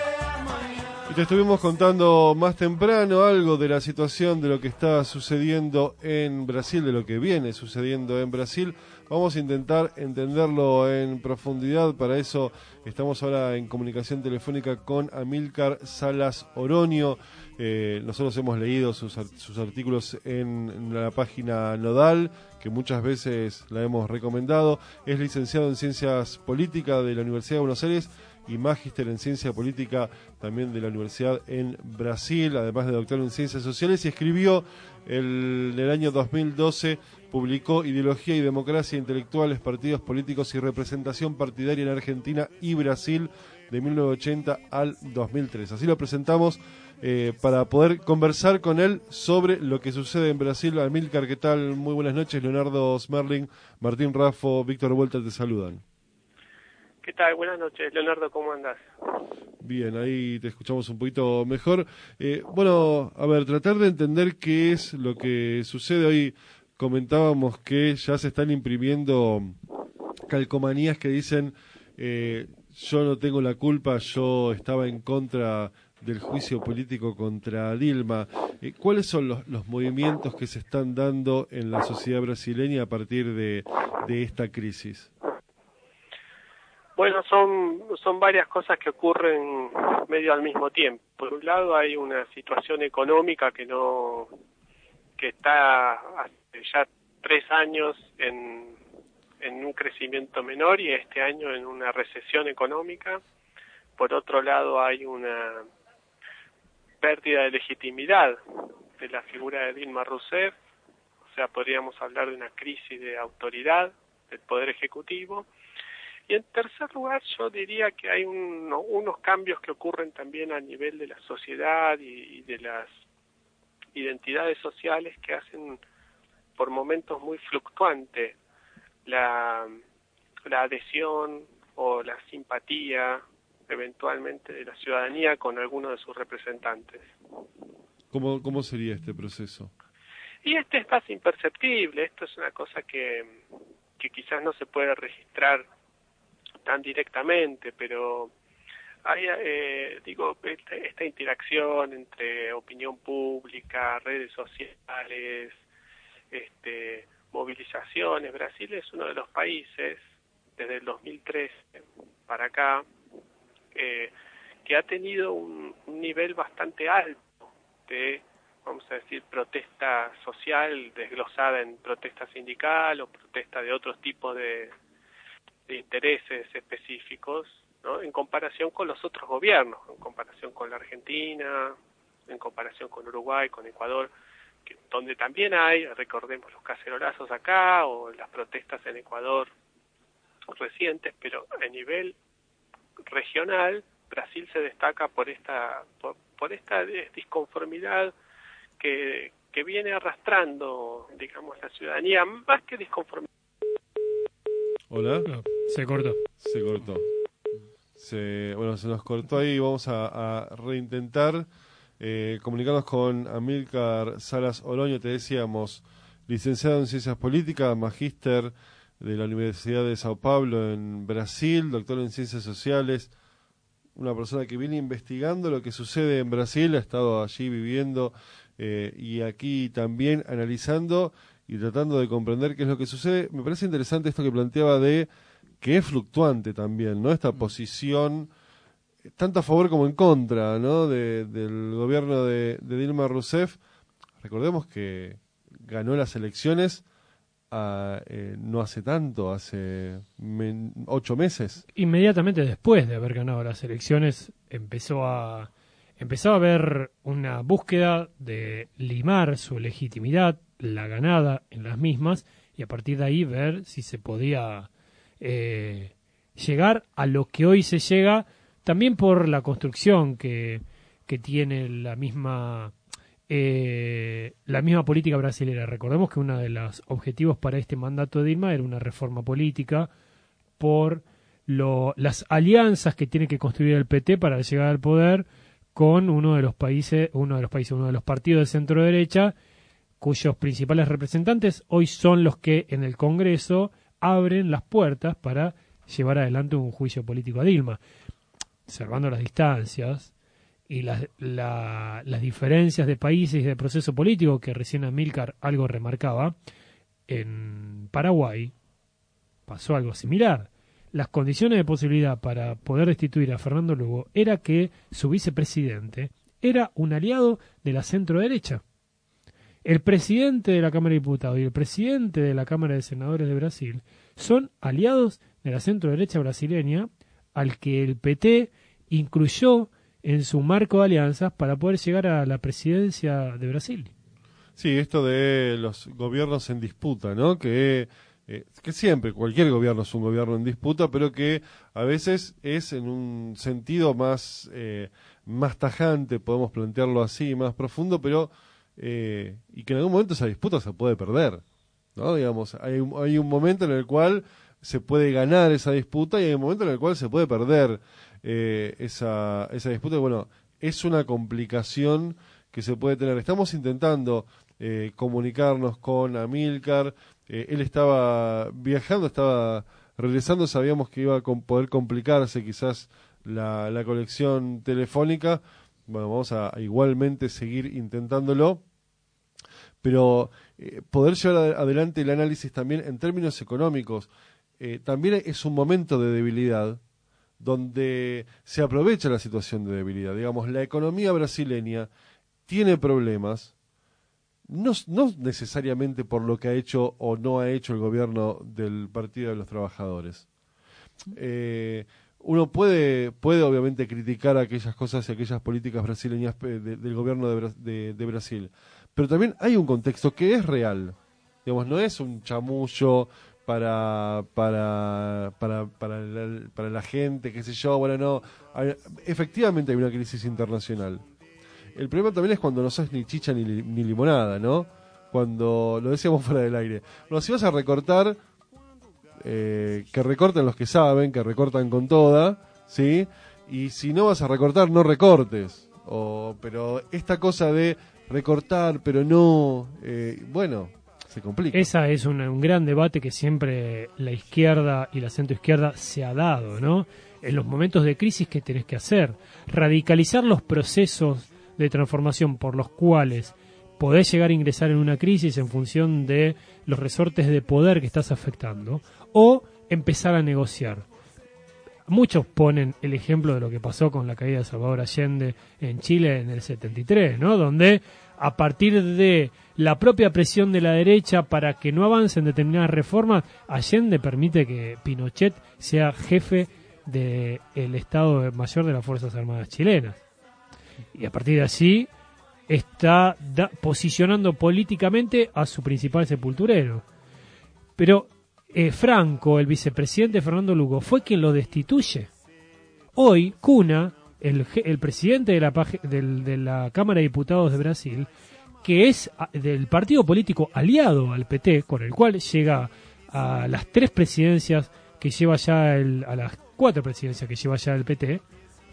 Y te estuvimos contando más temprano algo de la situación de lo que está sucediendo en Brasil, de lo que viene sucediendo en Brasil. Vamos a intentar entenderlo en profundidad. Para eso estamos ahora en comunicación telefónica con Amílcar Salas Oroño. Nosotros hemos leído sus artículos en la página Nodal, que muchas veces la hemos recomendado. Es licenciado en Ciencias Políticas de la Universidad de Buenos Aires y magíster en Ciencia Política también de la Universidad en Brasil, además de doctor en Ciencias Sociales, y escribió en el año 2012, publicó Ideología y Democracia, Intelectuales, Partidos Políticos y Representación Partidaria en Argentina y Brasil, de 1980 al 2003. Así lo presentamos para poder conversar con él sobre lo que sucede en Brasil. Amílcar, ¿qué tal? Muy buenas noches. Leonardo Smerling, Martín Raffo, Víctor Vuelta te saludan. ¿Qué tal? Buenas noches, Leonardo, ¿cómo andás? Bien, ahí te escuchamos un poquito mejor. Bueno, a ver, tratar de entender qué es lo que sucede. Hoy comentábamos que ya se están imprimiendo calcomanías que dicen yo no tengo la culpa, yo estaba en contra del juicio político contra Dilma. ¿Cuáles son los movimientos que se están dando en la sociedad brasileña a partir de esta crisis? Bueno, son varias cosas que ocurren medio al mismo tiempo. Por un lado hay una situación económica que está hace ya 3 años en un crecimiento menor y este año en una recesión económica. Por otro lado hay una pérdida de legitimidad de la figura de Dilma Rousseff, o sea, podríamos hablar de una crisis de autoridad del Poder Ejecutivo. Y en tercer lugar, yo diría que hay unos cambios que ocurren también a nivel de la sociedad y de las identidades sociales que hacen por momentos muy fluctuante la adhesión o la simpatía eventualmente de la ciudadanía con alguno de sus representantes. ¿Cómo sería este proceso? Y este es más imperceptible. Esto es una cosa que quizás no se puede registrar tan directamente, pero hay, esta interacción entre opinión pública, redes sociales, movilizaciones. Brasil es uno de los países, desde el 2013 para acá, que ha tenido un nivel bastante alto de, vamos a decir, protesta social desglosada en protesta sindical o protesta de otros tipos de intereses específicos, ¿no? En comparación con los otros gobiernos, en comparación con la Argentina, en comparación con Uruguay, con Ecuador, donde también hay, recordemos los cacerolazos acá o las protestas en Ecuador recientes, pero a nivel regional Brasil se destaca por esta disconformidad que viene arrastrando, digamos, la ciudadanía, más que disconformidad. Hola. No, se cortó. Se nos cortó ahí. Vamos a reintentar comunicarnos con Amílcar Salas Oroño. Te decíamos, licenciado en Ciencias Políticas, magíster de la Universidad de Sao Paulo en Brasil, doctor en Ciencias Sociales, una persona que viene investigando lo que sucede en Brasil, ha estado allí viviendo y aquí también analizando y tratando de comprender qué es lo que sucede. Me parece interesante esto que planteaba de que es fluctuante también, ¿no? Esta posición, tanto a favor como en contra, ¿no? Del gobierno de Dilma Rousseff. Recordemos que ganó las elecciones no hace tanto, hace 8 meses. Inmediatamente después de haber ganado las elecciones empezó a empezaba a haber una búsqueda de limar su legitimidad, la ganada en las mismas, y a partir de ahí ver si se podía llegar a lo que hoy se llega, también por la construcción que tiene la misma política brasileña. Recordemos que uno de los objetivos para este mandato de Dilma era una reforma política por las alianzas que tiene que construir el PT para llegar al poder con uno de los partidos de centro derecha, cuyos principales representantes hoy son los que en el Congreso abren las puertas para llevar adelante un juicio político a Dilma, observando las distancias y las diferencias de países y de proceso político que recién Amílcar algo remarcaba. En Paraguay pasó algo similar. Las condiciones de posibilidad para poder destituir a Fernando Lugo era que su vicepresidente era un aliado de la centro-derecha. El presidente de la Cámara de Diputados y el presidente de la Cámara de Senadores de Brasil son aliados de la centro-derecha brasileña, al que el PT incluyó en su marco de alianzas para poder llegar a la presidencia de Brasil. Sí, esto de los gobiernos en disputa, ¿no? Que siempre, cualquier gobierno es un gobierno en disputa, pero que a veces es en un sentido más tajante, podemos plantearlo así, más profundo, pero y que en algún momento esa disputa se puede perder, ¿no? Digamos, hay un momento en el cual se puede ganar esa disputa y hay un momento en el cual se puede perder esa disputa. Bueno, es una complicación que se puede tener. Estamos intentando comunicarnos con Amílcar. Él estaba viajando, estaba regresando, sabíamos que iba a poder complicarse quizás la conexión telefónica. Bueno, vamos a igualmente seguir intentándolo, pero poder llevar adelante el análisis también en términos económicos. También es un momento de debilidad donde se aprovecha la situación de debilidad. Digamos, la economía brasileña tiene problemas, no necesariamente por lo que ha hecho o no ha hecho el gobierno del Partido de los Trabajadores. Uno puede obviamente criticar aquellas cosas y aquellas políticas brasileñas del gobierno de Brasil, pero también hay un contexto que es real. Digamos, no es un chamullo para la gente, qué sé yo. Bueno, no, efectivamente hay una crisis internacional. El problema también es cuando no sos ni chicha ni limonada, ¿no? Cuando, lo decíamos fuera del aire, bueno, si vas a recortar, que recorten los que saben, que recortan con toda, ¿sí? Y si no vas a recortar, no recortes. Pero esta cosa de recortar, pero no, bueno, se complica. Esa es un gran debate que siempre la izquierda y la centroizquierda se ha dado, ¿no? En los momentos de crisis, ¿qué tenés que hacer? Radicalizar los procesos de transformación por los cuales podés llegar a ingresar en una crisis en función de los resortes de poder que estás afectando, o empezar a negociar. Muchos ponen el ejemplo de lo que pasó con la caída de Salvador Allende en Chile en el 73, ¿no? Donde a partir de la propia presión de la derecha para que no avancen determinadas reformas, Allende permite que Pinochet sea jefe del Estado Mayor de las Fuerzas Armadas chilenas. Y a partir de allí está posicionando políticamente a su principal sepulturero. Pero Franco, el vicepresidente Fernando Lugo, fue quien lo destituye. Hoy, Cunha, el presidente de la Cámara de Diputados de Brasil, que es del partido político aliado al PT, con el cual llega a las 3 presidencias que lleva ya a las 4 presidencias que lleva ya el PT,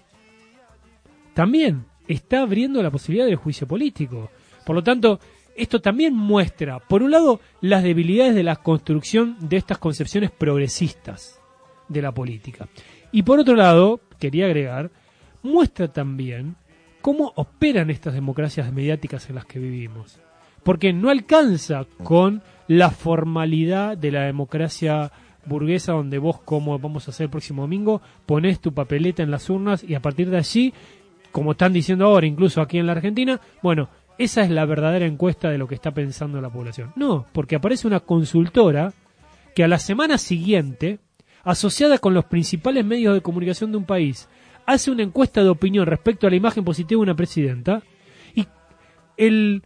también está abriendo la posibilidad del juicio político. Por lo tanto, esto también muestra, por un lado, las debilidades de la construcción de estas concepciones progresistas de la política. Y por otro lado, quería agregar, muestra también cómo operan estas democracias mediáticas en las que vivimos. Porque no alcanza con la formalidad de la democracia burguesa, donde vos, como vamos a hacer el próximo domingo, ponés tu papeleta en las urnas y a partir de allí, como están diciendo ahora, incluso aquí en la Argentina, bueno, esa es la verdadera encuesta de lo que está pensando la población. No, porque aparece una consultora que a la semana siguiente, asociada con los principales medios de comunicación de un país, hace una encuesta de opinión respecto a la imagen positiva de una presidenta y el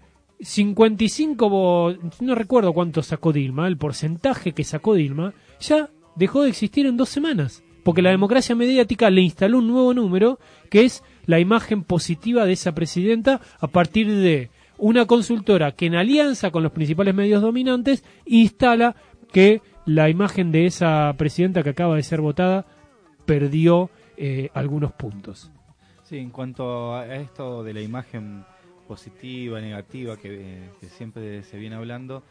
55, no recuerdo cuánto sacó Dilma, el porcentaje que sacó Dilma, ya dejó de existir en 2 semanas. Porque la democracia mediática le instaló un nuevo número, que es la imagen positiva de esa presidenta a partir de una consultora que en alianza con los principales medios dominantes instala que la imagen de esa presidenta que acaba de ser votada perdió algunos puntos. Sí, en cuanto a esto de la imagen positiva, negativa, que siempre se viene hablando,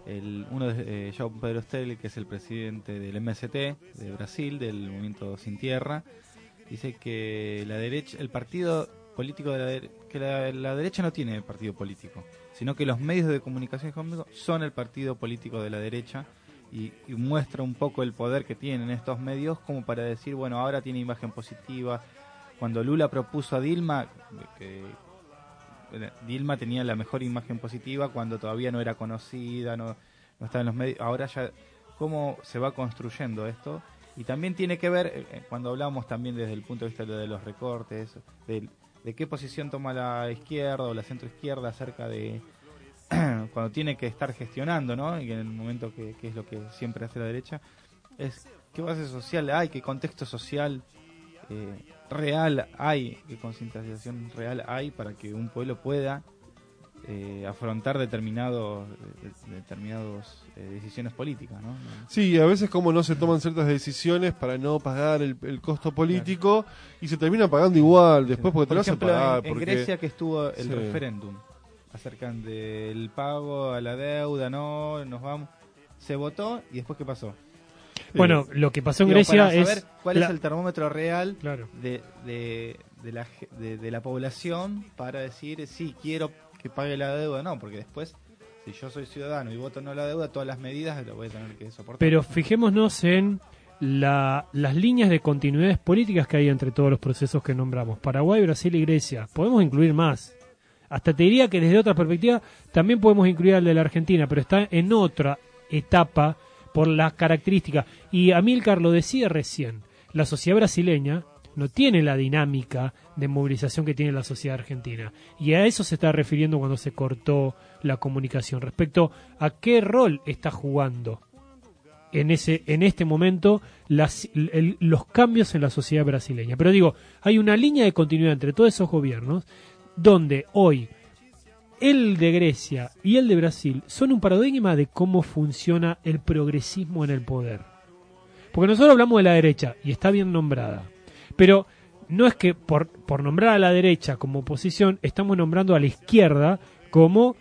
João Pedro Stelle, que es el presidente del MST de Brasil, del Movimiento Sin Tierra, dice que la derecha, el partido político de la derecha no tiene partido político, sino que los medios de comunicación económica son el partido político de la derecha, y muestra un poco el poder que tienen estos medios como para decir, bueno, ahora tiene imagen positiva. Cuando Lula propuso a Dilma, que Dilma tenía la mejor imagen positiva cuando todavía no era conocida, no estaba en los medios. Ahora ya, ¿cómo se va construyendo esto? Y también tiene que ver, cuando hablamos también desde el punto de vista de los recortes, de qué posición toma la izquierda o la centroizquierda acerca de cuando tiene que estar gestionando, ¿no? Y en el momento que es lo que siempre hace la derecha, es qué base social hay, qué contexto social real hay, qué concientización real hay para que un pueblo pueda afrontar determinadas decisiones políticas, ¿no? Sí, a veces como no se toman ciertas decisiones para no pagar el costo político, claro, y se termina pagando igual después, porque te lo hacen pagar. En Grecia, que estuvo el referéndum acerca del pago a la deuda, nos vamos, se votó, y después ¿qué pasó? Bueno, lo que pasó en Grecia para saber es cuál es el termómetro real, claro, de la población para decir sí, quiero que pague la deuda, no, porque después, si yo soy ciudadano y voto no la deuda, todas las medidas las voy a tener que soportar. Pero fijémonos en las líneas de continuidades políticas que hay entre todos los procesos que nombramos: Paraguay, Brasil y Grecia. Podemos incluir más. Hasta te diría que desde otra perspectiva también podemos incluir al de la Argentina, pero está en otra etapa por las características. Y Amílcar lo decía recién, la sociedad brasileña no tiene la dinámica de movilización que tiene la sociedad argentina. Y a eso se está refiriendo cuando se cortó la comunicación, respecto a qué rol está jugando en este momento los cambios en la sociedad brasileña. Pero digo, hay una línea de continuidad entre todos esos gobiernos, donde hoy el de Grecia y el de Brasil son un paradigma de cómo funciona el progresismo en el poder. Porque nosotros hablamos de la derecha, y está bien nombrada, pero no es que por nombrar a la derecha como oposición estamos nombrando a la izquierda como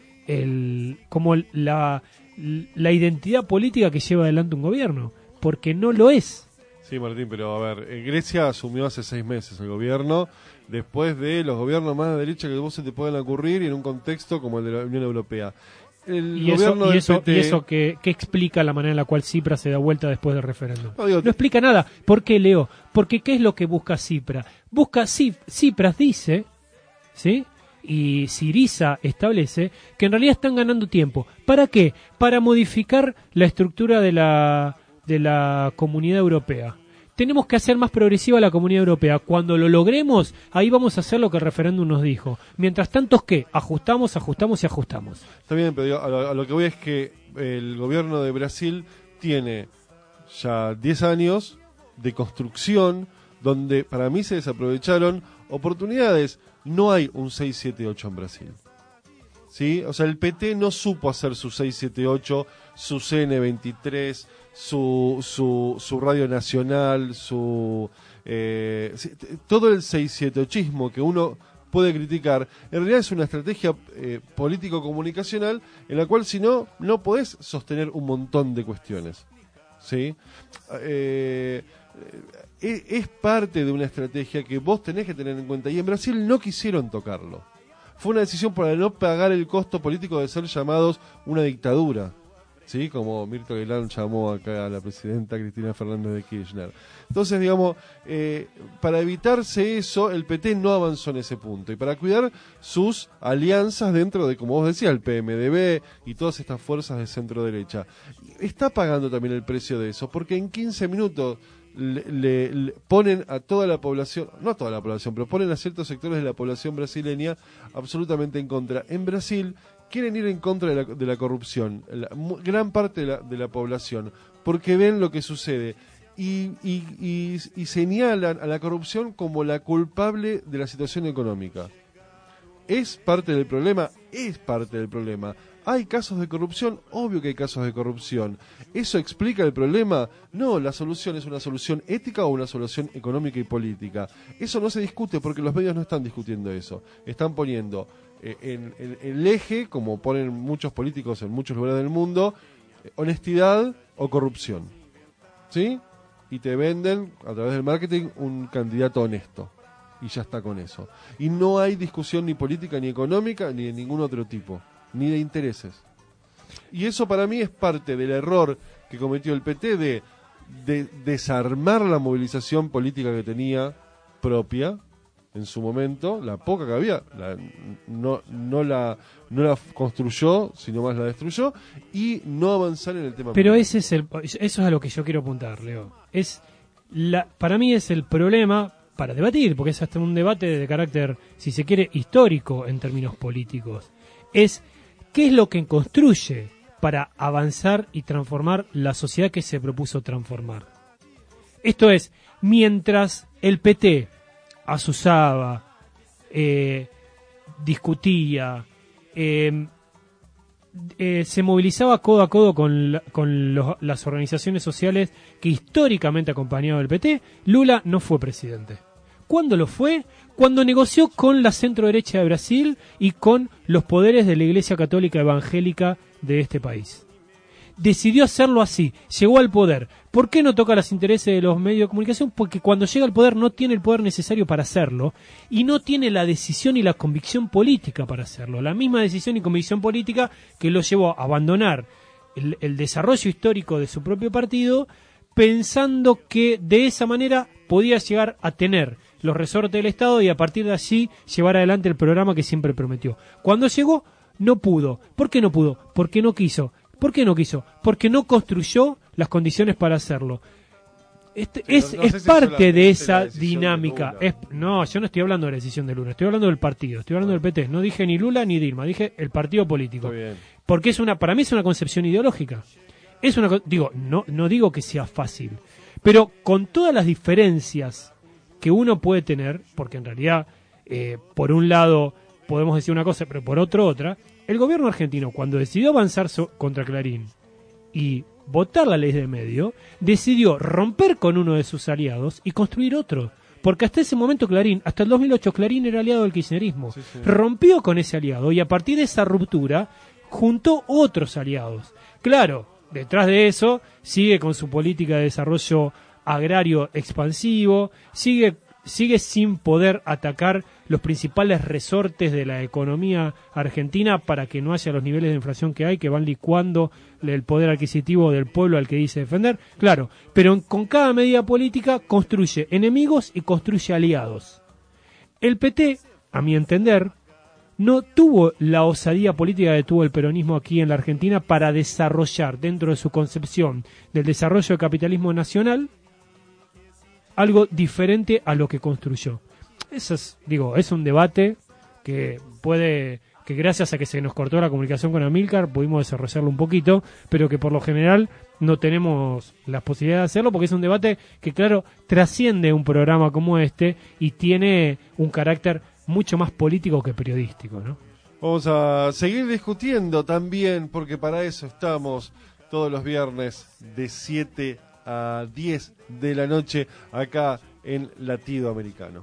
la identidad política que lleva adelante un gobierno, porque no lo es. Sí, Martín, pero a ver, Grecia asumió hace 6 meses el gobierno, después de los gobiernos más de derecha que vos se te puedan ocurrir, y en un contexto como el de la Unión Europea. ¿Y eso qué explica la manera en la cual Tsipras se da vuelta después del referéndum? No explica nada. ¿Por qué, Leo? Porque ¿qué es lo que busca Tsipras? Tsipras dice, ¿sí?, y Syriza establece que en realidad están ganando tiempo. ¿Para qué? Para modificar la estructura de la Comunidad Europea. Tenemos que hacer más progresiva la Comunidad Europea. Cuando lo logremos, ahí vamos a hacer lo que el referéndum nos dijo. Mientras tanto, ¿qué? Ajustamos y ajustamos. Está bien, pero a lo que voy es que el gobierno de Brasil tiene ya 10 años de construcción donde para mí se desaprovecharon oportunidades. No hay un 678 en Brasil, ¿sí? O sea, el PT no supo hacer su 678, su CN23, su Radio Nacional, todo el 678ismo que uno puede criticar, en realidad es una estrategia político-comunicacional en la cual, si no podés sostener un montón de cuestiones, ¿sí? Es parte de una estrategia que vos tenés que tener en cuenta, y en Brasil no quisieron tocarlo. Fue una decisión para no pagar el costo político de ser llamados una dictadura, ¿sí? Como Mirta Legrand llamó acá a la presidenta Cristina Fernández de Kirchner. Entonces, digamos, para evitarse eso, el PT no avanzó en ese punto, y para cuidar sus alianzas dentro de, como vos decías, el PMDB y todas estas fuerzas de centro derecha, está pagando también el precio de eso, porque en 15 minutos le ponen a toda la población, no a toda la población, pero ponen a ciertos sectores de la población brasileña absolutamente en contra. En Brasil quieren ir en contra de la corrupción, gran parte de la población, porque ven lo que sucede y señalan a la corrupción como la culpable de la situación económica. ¿Es parte del problema? Es parte del problema. ¿Hay casos de corrupción? Obvio que hay casos de corrupción. ¿Eso explica el problema? No, la solución es una solución ética o una solución económica y política. Eso no se discute porque los medios no están discutiendo eso. Están poniendo en el eje, como ponen muchos políticos en muchos lugares del mundo, honestidad o corrupción. ¿Sí? Y te venden a través del marketing un candidato honesto. Y ya está con eso. Y no hay discusión ni política, ni económica, ni de ningún otro tipo. Ni de intereses. Y eso para mí es parte del error que cometió el PT de desarmar la movilización política que tenía propia en su momento, la poca que había, no la construyó, sino más la destruyó, y no avanzar en el tema. Pero eso es a lo que yo quiero apuntar, Leo. Para mí es el problema para debatir, porque es hasta un debate de carácter, si se quiere, histórico en términos políticos. Es ¿qué es lo que construye para avanzar y transformar la sociedad que se propuso transformar? Esto es, mientras el PT azuzaba, discutía, se movilizaba codo a codo con las organizaciones sociales que históricamente acompañaban al PT, Lula no fue presidente. ¿Cuándo lo fue? Cuando negoció con la centro-derecha de Brasil y con los poderes de la Iglesia Católica Evangélica de este país. Decidió hacerlo así, llegó al poder. ¿Por qué no toca los intereses de los medios de comunicación? Porque cuando llega al poder no tiene el poder necesario para hacerlo y no tiene la decisión y la convicción política para hacerlo. La misma decisión y convicción política que lo llevó a abandonar el desarrollo histórico de su propio partido, pensando que de esa manera podía llegar a tener los resortes del Estado y a partir de allí llevar adelante el programa que siempre prometió. Cuando llegó, no pudo. ¿Por qué no pudo? Porque no quiso. ¿Por qué no quiso? Porque no construyó las condiciones para hacerlo. Es parte de esa dinámica. No, yo no estoy hablando de la decisión de Lula, estoy hablando del partido, estoy hablando del PT. No dije ni Lula ni Dilma, dije el partido político. Porque para mí es una concepción ideológica. No digo que sea fácil, pero con todas las diferencias que uno puede tener, porque en realidad, por un lado podemos decir una cosa, pero por otro otra, el gobierno argentino, cuando decidió avanzar contra Clarín y votar la ley de medio, decidió romper con uno de sus aliados y construir otro. Porque hasta ese momento Clarín, hasta el 2008, Clarín era aliado del kirchnerismo. Sí. Rompió con ese aliado y a partir de esa ruptura juntó otros aliados. Claro, detrás de eso sigue con su política de desarrollo agrario expansivo, sigue sin poder atacar los principales resortes de la economía argentina para que no haya los niveles de inflación que hay, que van licuando el poder adquisitivo del pueblo al que dice defender. Claro, pero con cada medida política construye enemigos y construye aliados. El PT, a mi entender, no tuvo la osadía política que tuvo el peronismo aquí en la Argentina para desarrollar dentro de su concepción del desarrollo del capitalismo nacional algo diferente a lo que construyó. Eso es un debate que gracias a que se nos cortó la comunicación con Amílcar pudimos desarrollarlo un poquito, pero que por lo general no tenemos la posibilidad de hacerlo porque es un debate que, claro, trasciende un programa como este y tiene un carácter mucho más político que periodístico, ¿no? Vamos a seguir discutiendo también, porque para eso estamos todos los viernes de 7 a 10 de la noche acá en Latido Americano.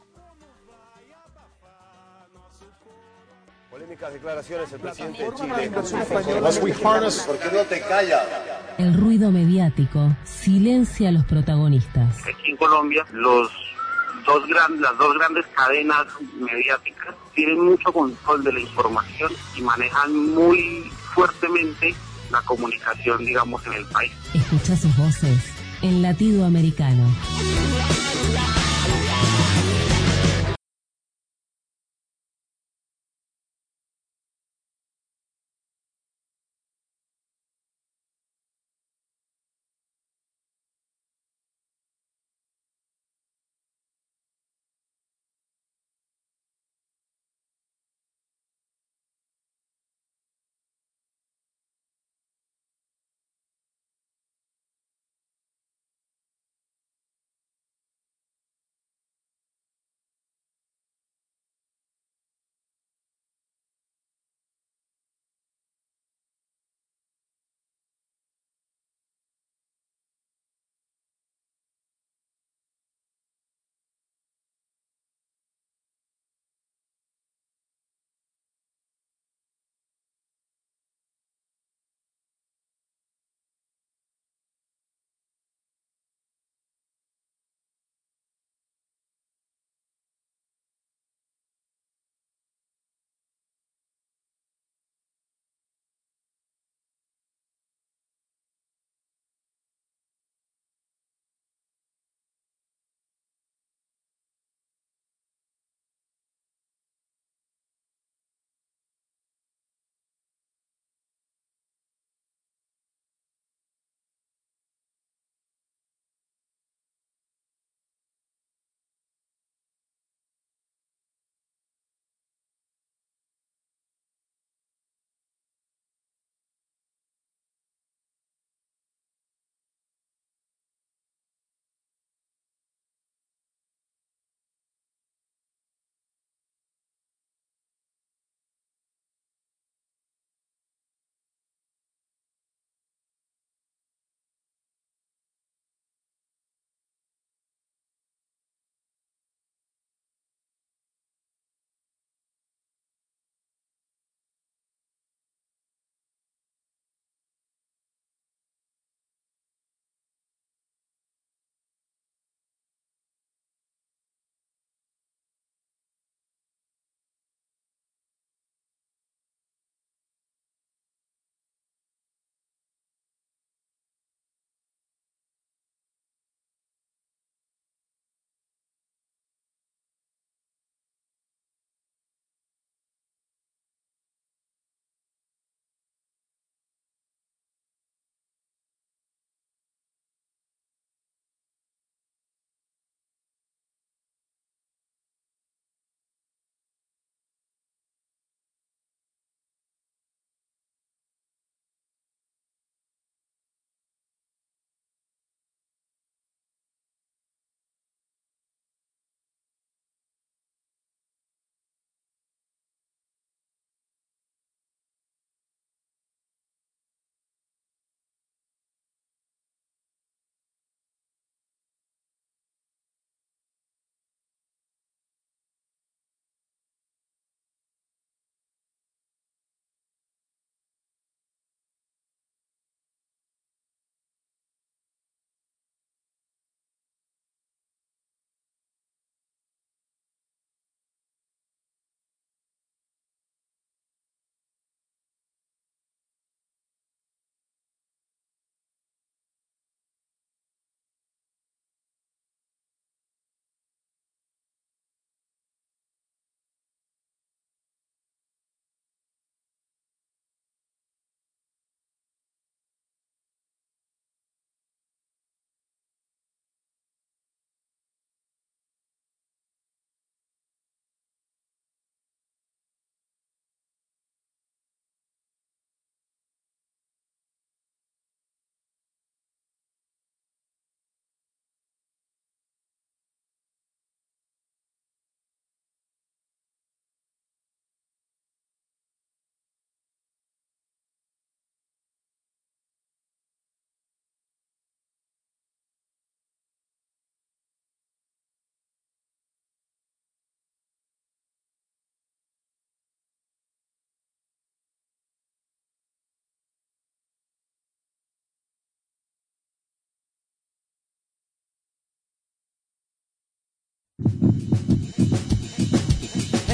Polémicas declaraciones del presidente de Chile. ¿Por qué no te callas? El ruido mediático silencia a los protagonistas. Aquí en Colombia, las dos grandes cadenas mediáticas tienen mucho control de la información y manejan muy fuertemente la comunicación, digamos, en el país. Escucha sus voces en Latido Americano.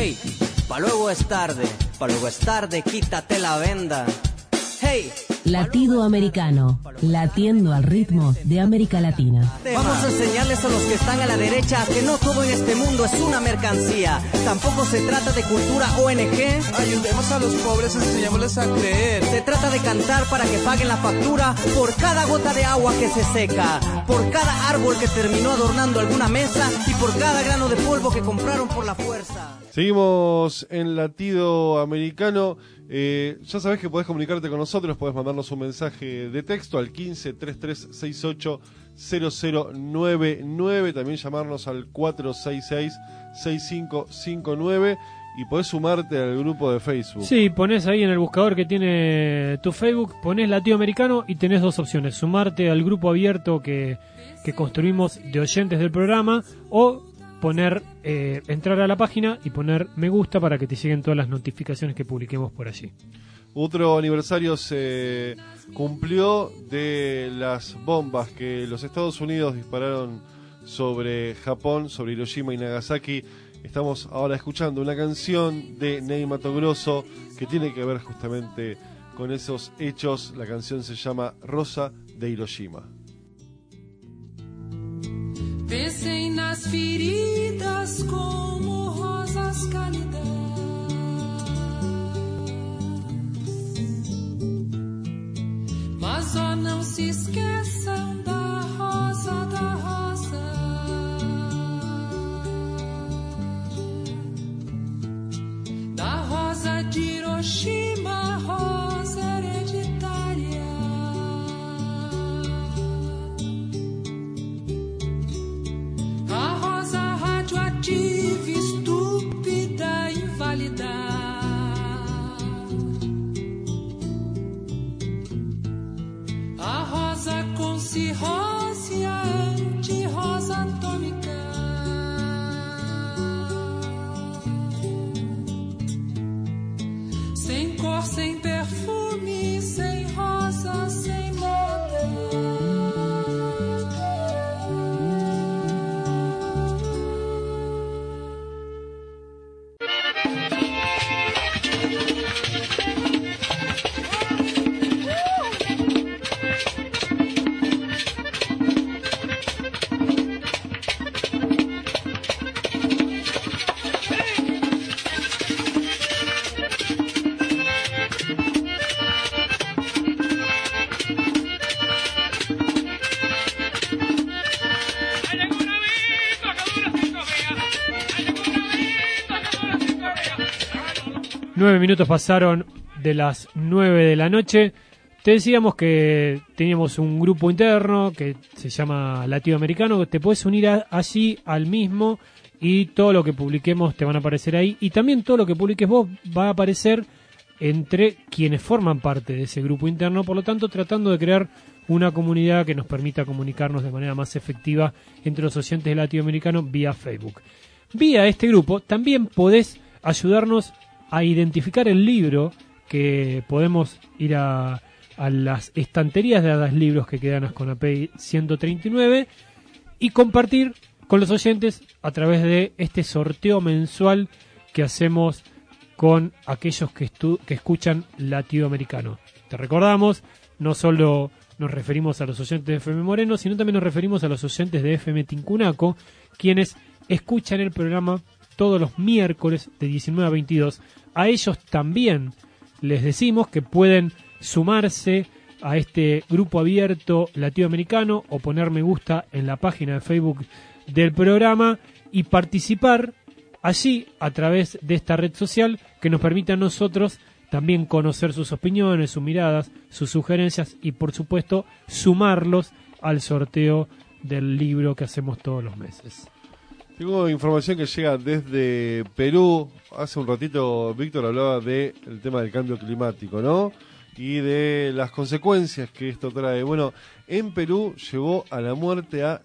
Hey, pa' luego es tarde, quítate la venda. Hey, Latido Americano, latiendo al ritmo de América Latina. vamos a enseñarles a los que están a la derecha que no todo en este mundo es una mercancía. Tampoco se trata de cultura ONG. Ayudemos a los pobres, enseñémosles a creer. Se trata de cantar para que paguen la factura por cada gota de agua que se seca, por cada árbol que terminó adornando alguna mesa y por cada grano de polvo que compraron por la fuerza. Seguimos en Latido Americano. Ya sabés que podés comunicarte con nosotros, podés mandarnos un mensaje de texto al 15 33 68 0099, también llamarnos al 466 6559 y podés sumarte al grupo de Facebook. Sí, ponés ahí en el buscador que tiene tu Facebook, ponés Latido Americano y tenés dos opciones: sumarte al grupo abierto que construimos de oyentes del programa, o poner entrar a la página y poner me gusta para que te lleguen todas las notificaciones que publiquemos por allí. Otro aniversario se cumplió de las bombas que los Estados Unidos dispararon sobre Japón, sobre Hiroshima y Nagasaki. Estamos ahora escuchando una canción de Ney Matogrosso que tiene que ver justamente con esos hechos. La canción se llama Rosa de Hiroshima. Pensei nas feridas como rosas cálidas, mas ó, não se esqueçam da rosa, da rosa de Hiroshima, rosa hereditária. A rosa radioativa, estúpida, inválida. A rosa com cirrose, a anti-rosa atômica. Sem cor, sem perfume, sem rosa, sem moda. 9 minutos pasaron de las 9 de la noche. Te decíamos que teníamos un grupo interno que se llama Latido Americano. Te puedes unir allí al mismo y todo lo que publiquemos te van a aparecer ahí. Y también todo lo que publiques vos va a aparecer entre quienes forman parte de ese grupo interno. Por lo tanto, tratando de crear una comunidad que nos permita comunicarnos de manera más efectiva entre los oyentes de Latido Americano vía Facebook. Vía este grupo también podés ayudarnos a identificar el libro, que podemos ir a las estanterías de Hadas Libros que quedan en Asconapey 139 y compartir con los oyentes a través de este sorteo mensual que hacemos con aquellos que escuchan Latido Americano. Te recordamos, no solo nos referimos a los oyentes de FM Moreno, sino también nos referimos a los oyentes de FM Tincunaco, quienes escuchan el programa todos los miércoles de 19 a 22. A ellos también les decimos que pueden sumarse a este grupo abierto Latido Americano o poner me gusta en la página de Facebook del programa y participar allí a través de esta red social que nos permite a nosotros también conocer sus opiniones, sus miradas, sus sugerencias y por supuesto sumarlos al sorteo del libro que hacemos todos los meses. Tengo información que llega desde Perú. Hace un ratito Víctor hablaba del tema del cambio climático, ¿no? Y de las consecuencias que esto trae. Bueno, en Perú llevó a la muerte a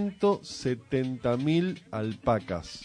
170.000 alpacas.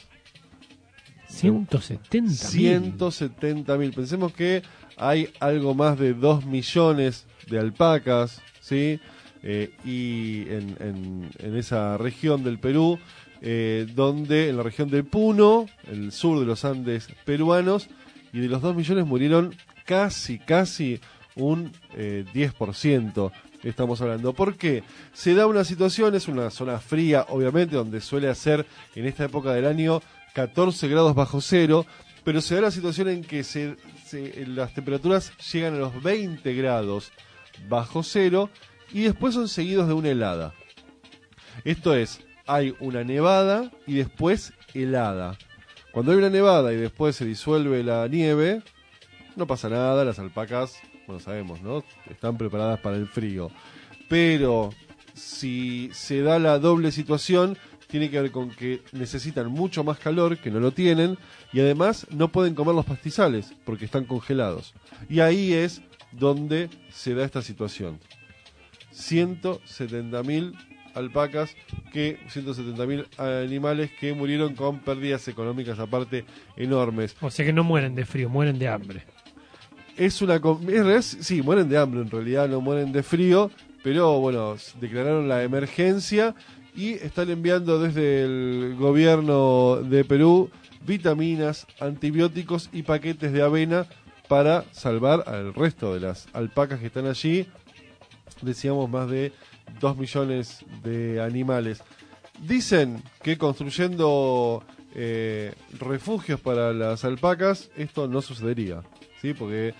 170.000. 170.000. Pensemos que hay algo más de 2 millones de alpacas, ¿sí? Y en esa región del Perú donde en la región del Puno, el sur de los Andes peruanos, y de los 2 millones murieron casi un 10%. Estamos hablando. ¿Por qué? Se da una situación, es una zona fría, obviamente, donde suele hacer en esta época del año 14 grados bajo cero, pero se da la situación en que las temperaturas llegan a los 20 grados bajo cero y después son seguidos de una helada. Esto es, hay una nevada y después helada. Cuando hay una nevada y después se disuelve la nieve, no pasa nada, las alpacas, bueno, sabemos, ¿no? Están preparadas para el frío. Pero si se da la doble situación, tiene que ver con que necesitan mucho más calor, que no lo tienen, y además no pueden comer los pastizales, porque están congelados. Y ahí es donde se da esta situación. 170.000 alpacas, 170.000 animales que murieron con pérdidas económicas aparte enormes. O sea que no mueren de frío, mueren de hambre. Sí, mueren de hambre, en realidad no mueren de frío, pero bueno, declararon la emergencia y están enviando desde el gobierno de Perú vitaminas, antibióticos y paquetes de avena para salvar al resto de las alpacas que están allí. Decíamos más de 2 millones de animales. Dicen que construyendo refugios para las alpacas esto no sucedería, ¿sí? Porque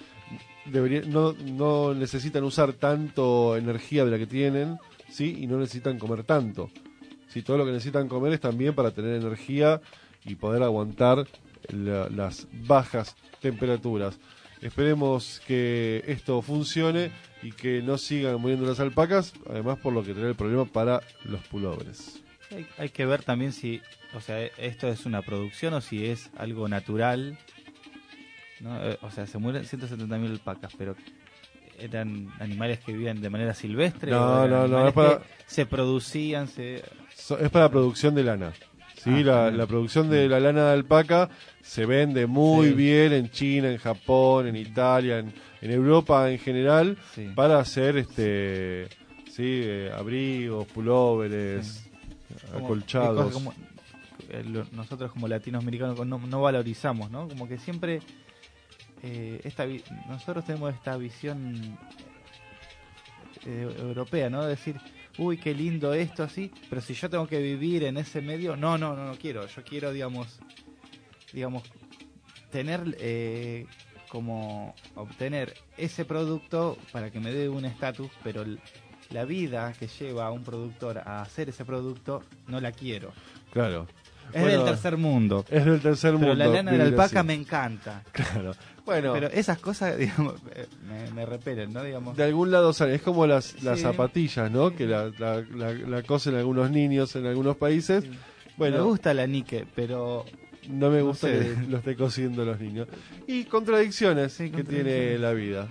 no necesitan usar tanto energía de la que tienen, ¿sí? Y no necesitan comer tanto, ¿sí? Todo lo que necesitan comer es también para tener energía y poder aguantar las bajas temperaturas. Esperemos que esto funcione y que no sigan muriendo las alpacas, además por lo que trae el problema para los pulobres. Hay que ver también si, o sea, esto es una producción o si es algo natural, ¿no? O sea, se mueren 170.000 alpacas, pero ¿eran animales que vivían de manera silvestre? No, es para... se producían, es para producción de lana. Sí, la producción de la lana de alpaca se vende muy bien en China, en Japón, en Italia, en Europa en general, para hacer abrigos, pulóveres, acolchados. Nosotros como latinoamericanos no valorizamos, ¿no? Como que siempre nosotros tenemos esta visión europea, ¿no? De decir, uy, qué lindo esto, así, pero si yo tengo que vivir en ese medio, no quiero. Yo quiero, digamos tener como obtener ese producto para que me dé un estatus, pero la vida que lleva a un productor a hacer ese producto no la quiero. Claro. Es del tercer mundo. Es del tercer mundo. Pero la lana de la alpaca me encanta. Claro. Bueno, pero esas cosas, digamos, me repelen, ¿no? Digamos. De algún lado salen. Es como las zapatillas, ¿no? Que la cosen algunos niños en algunos países. Sí. Bueno, me gusta la Nike, pero no me gusta que lo esté cosiendo los niños. Y contradicciones que tiene la vida.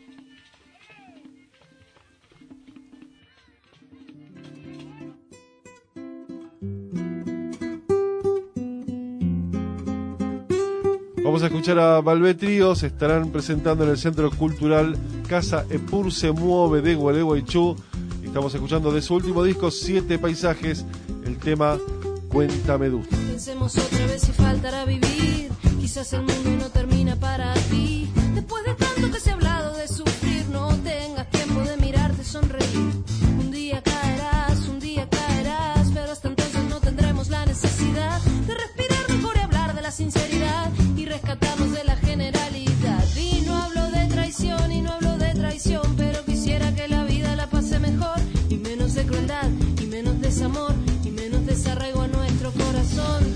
Vamos a escuchar a Balbé Trío. Se estarán presentando en el Centro Cultural Casa Epur se mueve de Gualeguaychú. Estamos escuchando de su último disco 7 paisajes, el tema Cuéntame Dulce. Pensemos otra vez si faltará vivir. Quizás el mundo no termina para ti. Después de tanto que se ha hablado de sufrir, no tengas tiempo de mirarte sonreír. Un día caerás, pero hasta entonces no tendremos la necesidad de respirar mejor y hablar de la sinceridad y rescatarnos de la generalidad. Y no hablo de traición, pero quisiera que la vida la pase mejor y menos de crueldad y menos desamor y menos desarraigo a nuestro corazón.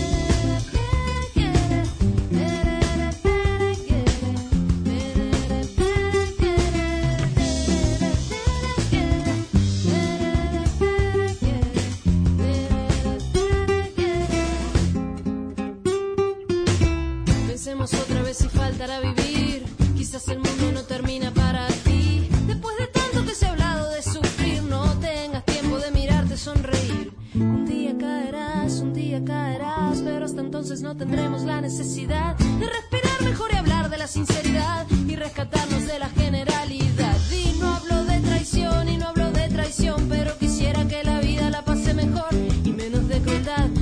Pensemos otra vez si faltará vivir. Quizás el mundo no termina para ti. Después de tanto que se ha hablado de sufrir, no tengas tiempo de mirarte sonreír. Un día caerás, pero hasta entonces no tendremos la necesidad de respirar mejor y hablar de la sinceridad y rescatarnos de la generalidad. Y no hablo de traición, pero quisiera que la vida la pase mejor y menos de crueldad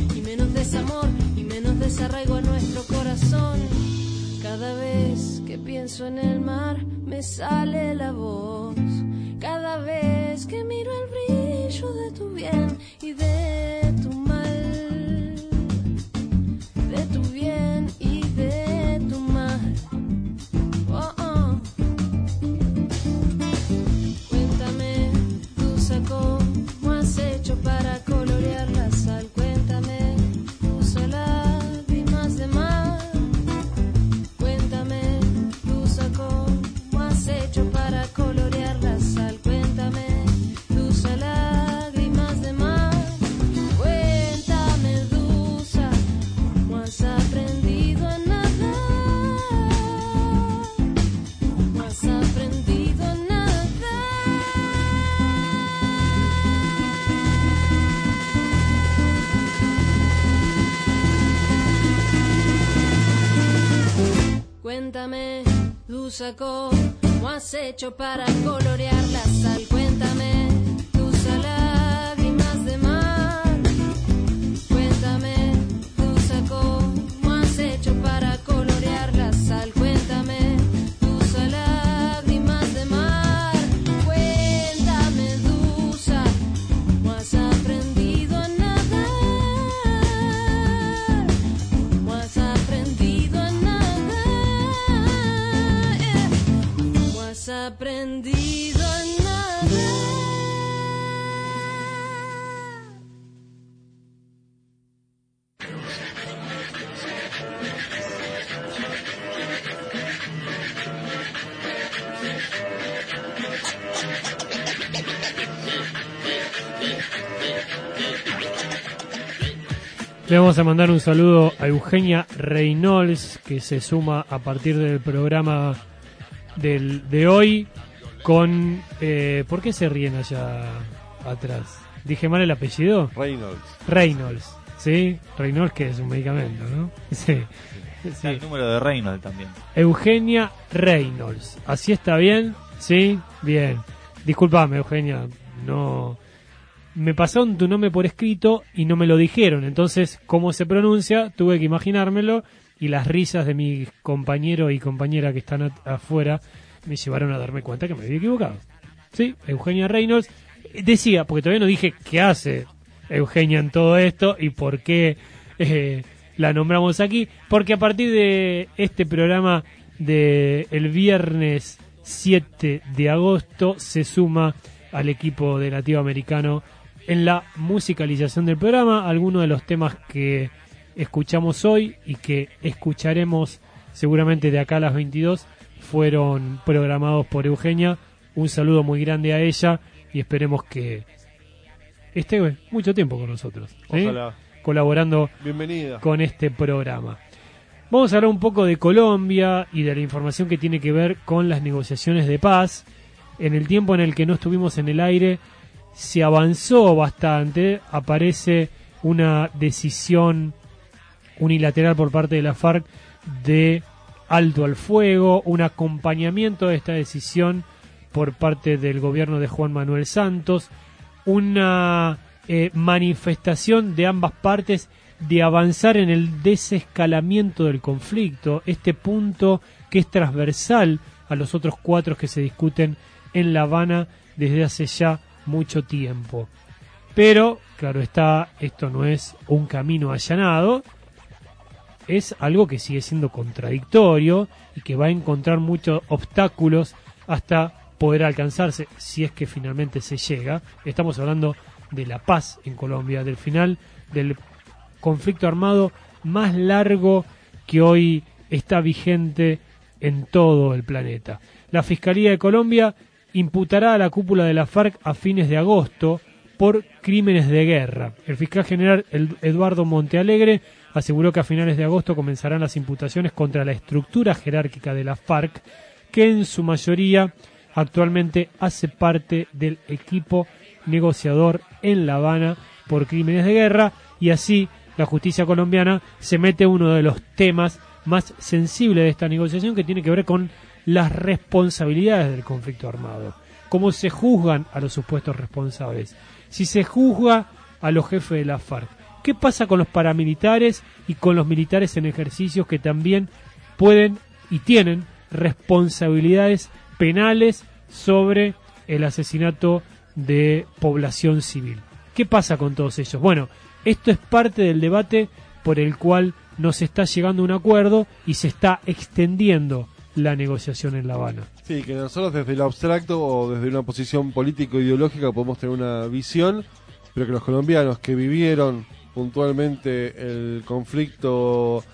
arraigo a nuestro corazón. Cada vez que pienso en el mar me sale la voz. Cada vez que miro el brillo de tu bien y de tu mal, de tu bien y de tu mal. Oh, oh. Cuéntame, Tusa, cómo has hecho para colorear la sal. Cuéntame, usa lágrimas de mar. Cuéntame, Tusa, cómo has hecho para colorear la sal. Cuéntame, Tusa, lágrimas de mar. Cuéntame, Tusa, cómo has aprendido a nadar. Cómo has aprendido a nadar. Cuéntame, Tusa, cómo has hecho para colorear la sal. Cuéntame, Tusa, lágrimas de mar. Cuéntame, Tusa, cómo has hecho para colorear la sal. Cuéntame, Tusa, lágrimas de mar. Cuéntame, Tusa, cómo has aprendido a nadar. Cómo has aprendido a nadar. Cómo has aprendido a nadar. Le vamos a mandar un saludo a Eugenia Reynolds, que se suma a partir del programa de hoy con... ¿por qué se ríen allá atrás? ¿Dije mal el apellido? Reynolds, ¿sí? Reynolds, que es un medicamento, ¿no? Sí. Está el número de Reynolds también. Eugenia Reynolds. ¿Así está bien? ¿Sí? Bien. Disculpame, Eugenia, no... Me pasaron tu nombre por escrito y no me lo dijeron. Entonces, ¿cómo se pronuncia? Tuve que imaginármelo y las risas de mis compañeros y compañera que están afuera me llevaron a darme cuenta que me había equivocado. Sí, Eugenia Reynolds. Decía, porque todavía no dije qué hace Eugenia en todo esto y por qué la nombramos aquí. Porque a partir de este programa de el viernes 7 de agosto se suma al equipo de Nativo Americano en la musicalización del programa. Algunos de los temas que escuchamos hoy y que escucharemos seguramente de acá a las 22 fueron programados por Eugenia. Un saludo muy grande a ella y esperemos que esté mucho tiempo con nosotros, ¿sí? Ojalá. Colaborando Bienvenida. con este programa. Vamos a hablar un poco de Colombia y de la información que tiene que ver con las negociaciones de paz. En el tiempo en el que no estuvimos en el aire se avanzó bastante, aparece una decisión unilateral por parte de la FARC de alto al fuego, un acompañamiento de esta decisión por parte del gobierno de Juan Manuel Santos, una manifestación de ambas partes de avanzar en el desescalamiento del conflicto, este punto que es transversal a los otros 4 que se discuten en La Habana desde hace ya mucho tiempo. Pero, claro está, esto no es un camino allanado, es algo que sigue siendo contradictorio y que va a encontrar muchos obstáculos hasta poder alcanzarse, si es que finalmente se llega. Estamos hablando de la paz en Colombia, del final del conflicto armado más largo que hoy está vigente en todo el planeta. La Fiscalía de Colombia imputará a la cúpula de la FARC a fines de agosto por crímenes de guerra. El fiscal general Eduardo Montealegre aseguró que a finales de agosto comenzarán las imputaciones contra la estructura jerárquica de la FARC, que en su mayoría actualmente hace parte del equipo negociador en La Habana por crímenes de guerra, y así la justicia colombiana se mete uno de los temas más sensibles de esta negociación, que tiene que ver con las responsabilidades del conflicto armado. Cómo se juzgan a los supuestos responsables. Si se juzga a los jefes de la FARC, ¿qué pasa con los paramilitares y con los militares en ejercicios que también pueden y tienen responsabilidades penales sobre el asesinato de población civil? ¿Qué pasa con todos ellos? Bueno, esto es parte del debate por el cual no se está llegando a un acuerdo y se está extendiendo la negociación en La Habana. Sí, que nosotros desde lo abstracto o desde una posición político-ideológica podemos tener una visión, pero que los colombianos que vivieron puntualmente el conflicto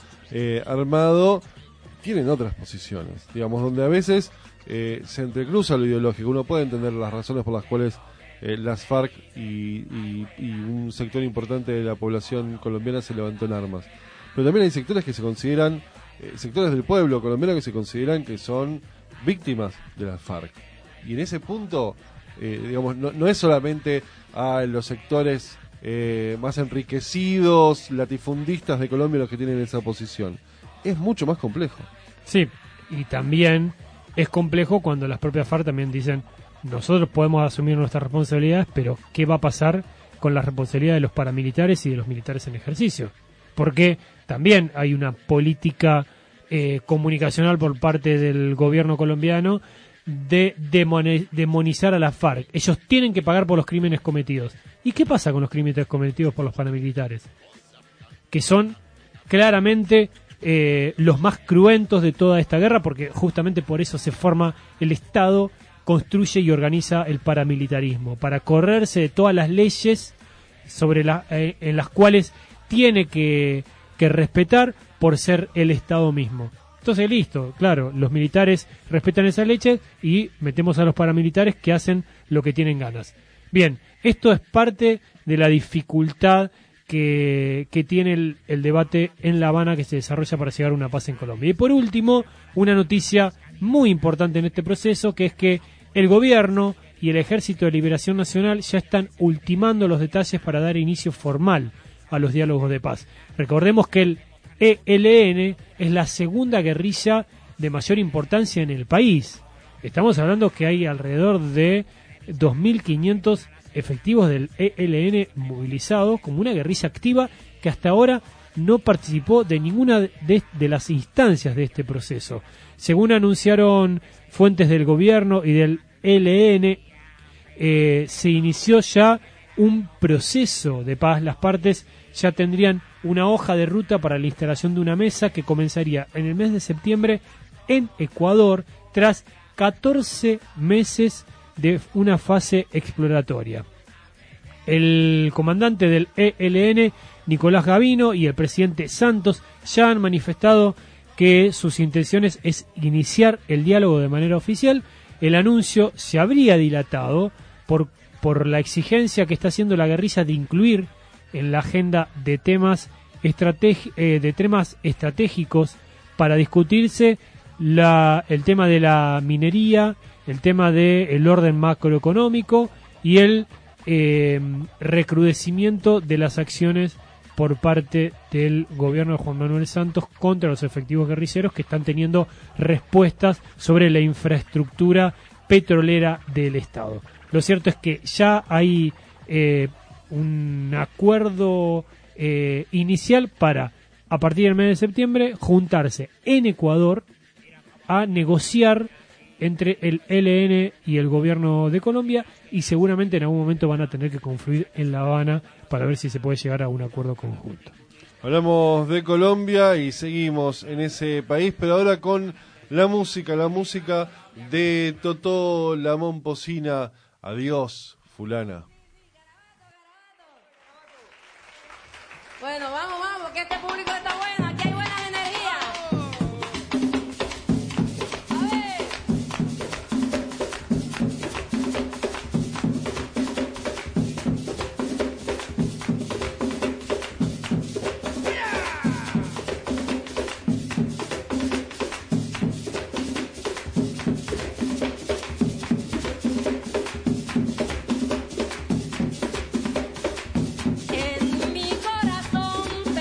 armado tienen otras posiciones, digamos, donde a veces se entrecruza lo ideológico. Uno puede entender las razones por las cuales las FARC y un sector importante de la población colombiana se levantó en armas. Pero también hay sectores que se consideran, sectores del pueblo colombiano que se consideran que son víctimas de las FARC. Y en ese punto, digamos, no es solamente a los sectores más enriquecidos, latifundistas de Colombia los que tienen esa posición. Es mucho más complejo. Sí, y también es complejo cuando las propias FARC también dicen: nosotros podemos asumir nuestras responsabilidades, pero ¿qué va a pasar con la responsabilidad de los paramilitares y de los militares en ejercicio? Porque también hay una política comunicacional por parte del gobierno colombiano de demonizar a las FARC. Ellos tienen que pagar por los crímenes cometidos. ¿Y qué pasa con los crímenes cometidos por los paramilitares? Que son claramente los más cruentos de toda esta guerra, porque justamente por eso se forma el Estado, construye y organiza el paramilitarismo, para correrse de todas las leyes sobre en las cuales tiene que respetar por ser el Estado mismo. Entonces, listo, claro, los militares respetan esas leyes y metemos a los paramilitares que hacen lo que tienen ganas. Bien, esto es parte de la dificultad que tiene el debate en La Habana, que se desarrolla para llegar a una paz en Colombia. Y por último, una noticia muy importante en este proceso, que es que el gobierno y el Ejército de Liberación Nacional ya están ultimando los detalles para dar inicio formal a los diálogos de paz. Recordemos que el ELN es la segunda guerrilla de mayor importancia en el país. Estamos hablando que hay alrededor de 2.500 efectivos del ELN movilizados como una guerrilla activa que hasta ahora no participó de ninguna de las instancias de este proceso. Según anunciaron fuentes del gobierno y del ELN, se inició ya un proceso de paz. Las partes ya tendrían una hoja de ruta para la instalación de una mesa que comenzaría en el mes de septiembre en Ecuador, tras 14 meses de una fase exploratoria. El comandante del ELN, Nicolás Gavino, y el presidente Santos ya han manifestado que sus intenciones es iniciar el diálogo de manera oficial. El anuncio se habría dilatado por la exigencia que está haciendo la guerrilla de incluir en la agenda de temas estratégicos para discutirse el tema de la minería, el tema del orden macroeconómico y el recrudecimiento de las acciones por parte del gobierno de Juan Manuel Santos contra los efectivos guerrilleros que están teniendo respuestas sobre la infraestructura petrolera del Estado. Lo cierto es que ya hay un acuerdo inicial para, a partir del mes de septiembre, juntarse en Ecuador a negociar entre el ELN y el gobierno de Colombia, y seguramente en algún momento van a tener que confluir en La Habana para ver si se puede llegar a un acuerdo conjunto. Hablamos de Colombia y seguimos en ese país, pero ahora con la música de Totó La Momposina. Adiós, fulana. Bueno, vamos, que este público está bueno, aquí hay buenas energías. En mi corazón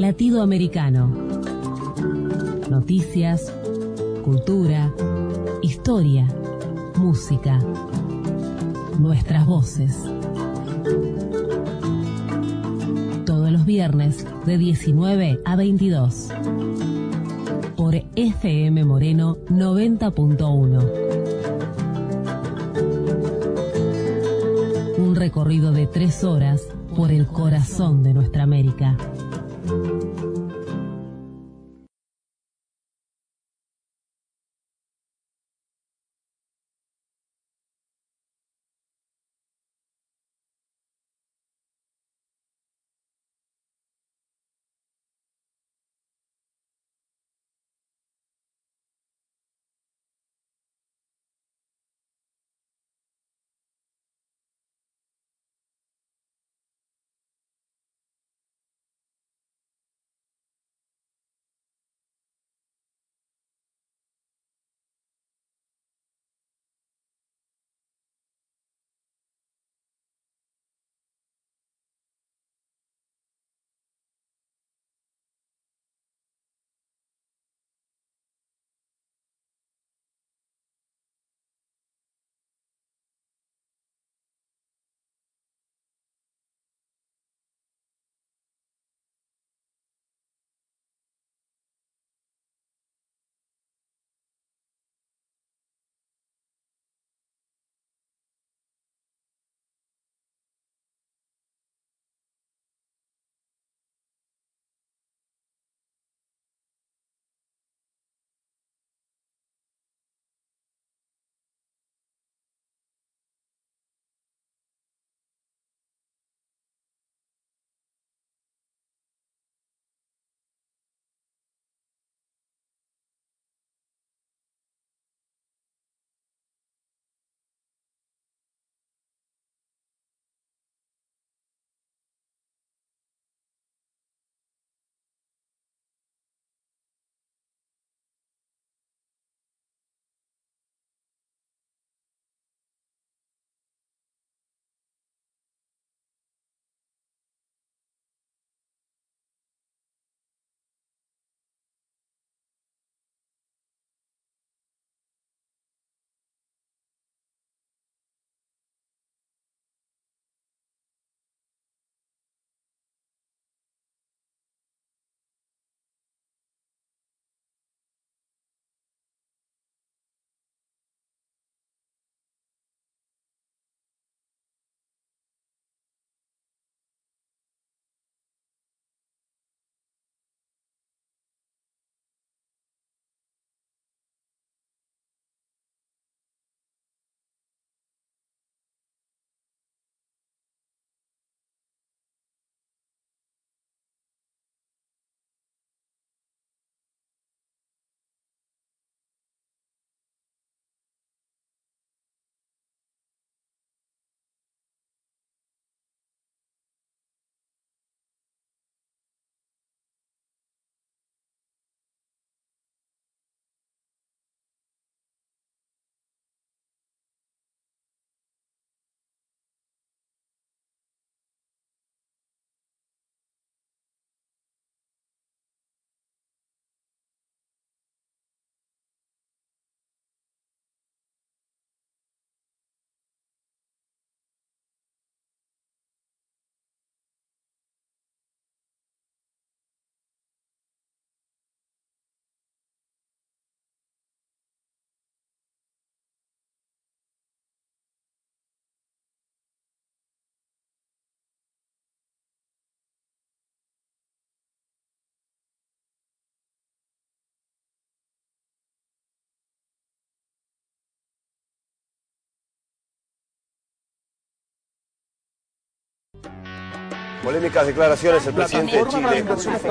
Latido Americano. Noticias, cultura, historia, música. Nuestras voces. Todos los viernes de 19 a 22. Por FM Moreno 90.1. Un recorrido de 3 horas por el corazón de nuestra América. Polémicas declaraciones del presidente de Chile.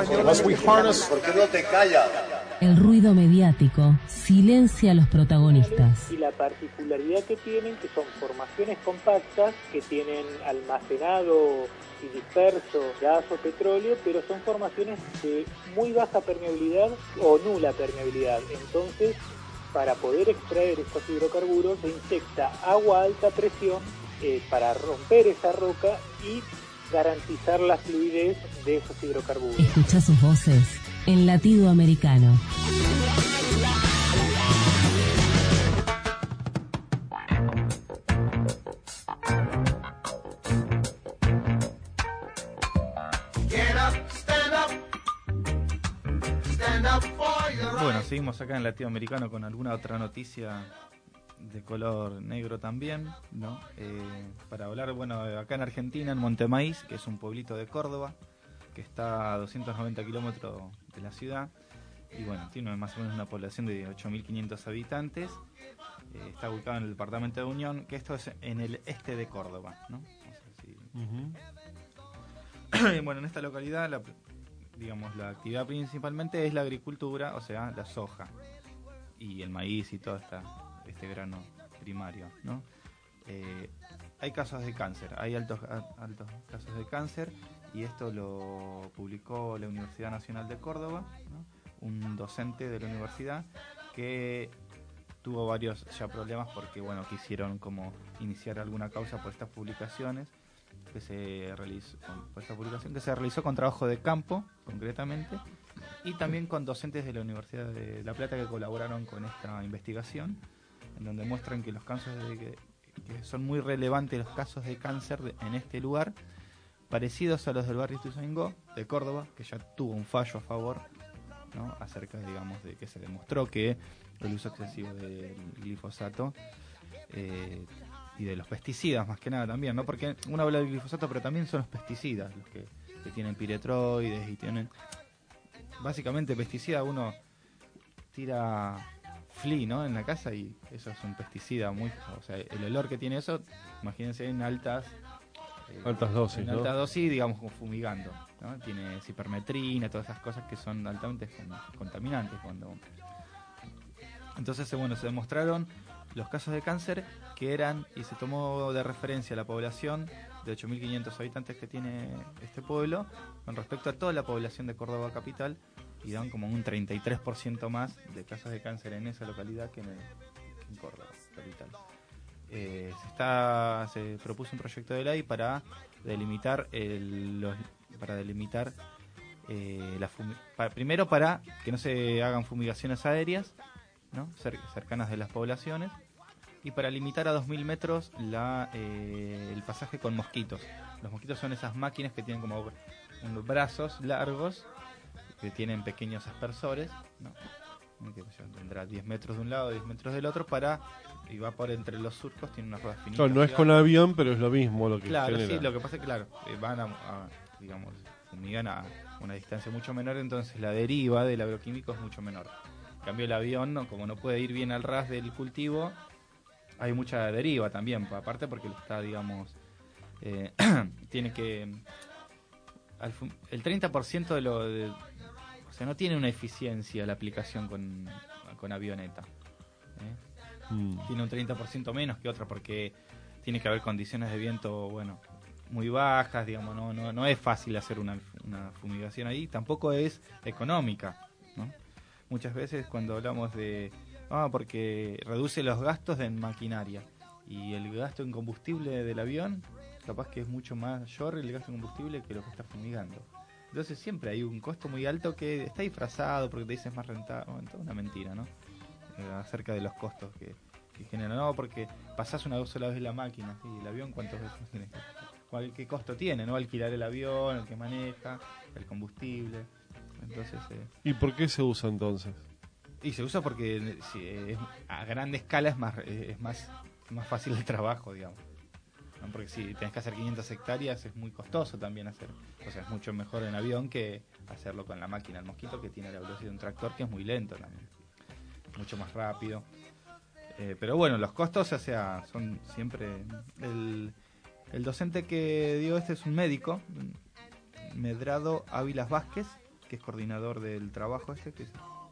¿Por qué no te callas? El ruido mediático silencia a los protagonistas. Y la particularidad que tienen, que son formaciones compactas, que tienen almacenado y disperso gas o petróleo, pero son formaciones de muy baja permeabilidad o nula permeabilidad. Entonces, para poder extraer estos hidrocarburos, se inyecta agua a alta presión para romper esa roca y garantizar la fluidez de esos hidrocarburos. Escucha sus voces en Latido Americano. Bueno, seguimos acá en Latinoamericano con alguna otra noticia de color negro también, ¿no? Para hablar, bueno, acá en Argentina, en Montemaíz, que es un pueblito de Córdoba, que está a 290 kilómetros de la ciudad, y bueno, tiene más o menos una población de 8.500 habitantes, está ubicado en el departamento de Unión, que esto es en el este de Córdoba, ¿no? No sé si... Bueno, en esta localidad, digamos, la actividad principalmente es la agricultura, o sea, la soja y el maíz y todo este grano primario, ¿no? Hay casos de cáncer, hay altos casos de cáncer, y esto lo publicó la Universidad Nacional de Córdoba, ¿no? Un docente de la universidad que tuvo varios ya problemas porque, bueno, quisieron como iniciar alguna causa por estas publicaciones que se realizó con trabajo de campo, concretamente, y también con docentes de la Universidad de La Plata que colaboraron con esta investigación, en donde muestran que los casos que son muy relevantes los casos de cáncer en este lugar, parecidos a los del barrio Ituzaingó de Córdoba, que ya tuvo un fallo a favor, ¿no? Acerca, digamos, de que se demostró que el uso excesivo del glifosato y de los pesticidas más que nada también, ¿no? Porque uno habla del glifosato, pero también son los pesticidas los que tienen piretroides y tienen... Básicamente pesticida, uno tira flea, ¿no? En la casa y eso es un pesticida muy... O sea, el olor que tiene eso, imagínense en altas dosis, en altas dosis, digamos, como fumigando, ¿no? Tiene cipermetrina, todas esas cosas que son altamente contaminantes. Entonces, bueno, se demostraron los casos de cáncer que eran, y se tomó de referencia la población de 8.500 habitantes que tiene este pueblo con respecto a toda la población de Córdoba capital, y dan como un 33% más de casos de cáncer en esa localidad que en Córdoba capital. Se propuso un proyecto de ley para delimitar primero para que no se hagan fumigaciones aéreas, ¿no? Cercanas de las poblaciones, y para limitar a 2.000 metros el pasaje con mosquitos. Los mosquitos son esas máquinas que tienen como unos brazos largos que tienen pequeños aspersores, ¿no? Que tendrá 10 metros de un lado, 10 metros del otro, y va por entre los surcos, tiene unas ruedas finitas. Claro, no es con avión, pero es lo mismo lo que claro, genera. Sí, lo que pasa es que, claro, van digamos, fumigan a una distancia mucho menor, entonces la deriva del agroquímico es mucho menor. En cambio, el avión, ¿no? Como no puede ir bien al ras del cultivo, hay mucha deriva también, aparte porque está, digamos, tiene que... El 30% o sea, no tiene una eficiencia la aplicación con avioneta. Tiene un 30% menos que otra porque tiene que haber condiciones de viento, bueno, muy bajas, digamos, no es fácil hacer una fumigación ahí, tampoco es económica, ¿no? Muchas veces cuando hablamos de porque reduce los gastos en maquinaria, y el gasto en combustible del avión capaz que es mucho mayor el gasto en combustible que lo que está fumigando. Entonces siempre hay un costo muy alto que está disfrazado porque te dicen es más rentable, toda una mentira, ¿no? Acerca de los costos que generan, no, porque pasás una sola vez la máquina, ¿sí? El avión, ¿cuántos veces tenés? ¿Qué costo tiene, no? Alquilar el avión, el que maneja, el combustible. Entonces, ¿y por qué se usa entonces? Y se usa porque a grande escala es más fácil el trabajo, digamos, ¿no? Porque si tenés que hacer 500 hectáreas es muy costoso también hacer. O sea, es mucho mejor en avión que hacerlo con la máquina. El mosquito, que tiene la velocidad de un tractor, que es muy lento también, mucho más rápido. Pero bueno, los costos, o sea, son siempre... El docente que dio es un médico, Medrado Ávilas Vázquez, que es coordinador del trabajo que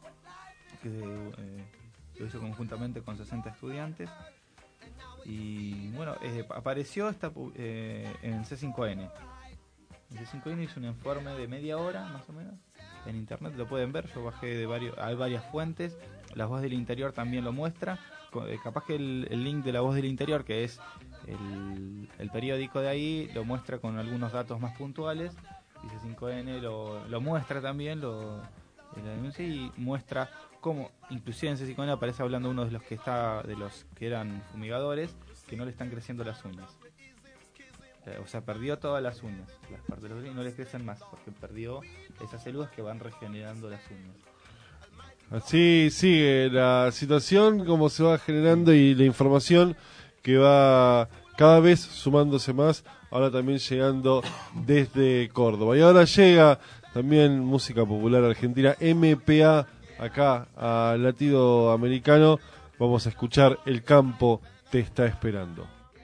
lo hizo conjuntamente con 60 estudiantes. Y bueno, apareció en C5N. En C5N hizo un informe de media hora, más o menos, en internet, lo pueden ver. Yo bajé hay varias fuentes. La Voz del Interior también lo muestra. Capaz que el link de La Voz del Interior, que es el periódico de ahí, lo muestra con algunos datos más puntuales. Dice 5N lo muestra también, la denuncia, y muestra cómo inclusive en C5N aparece hablando uno de los que eran fumigadores, que no le están creciendo las uñas. O sea, perdió todas las uñas, las partes de los uñas, y no le crecen más, porque perdió esas células que van regenerando las uñas. Así sigue la situación, como se va generando, y la información que va cada vez sumándose más, ahora también llegando desde Córdoba. Y ahora llega también música popular argentina, MPA, acá a Latido Americano. Vamos a escuchar El campo te está esperando.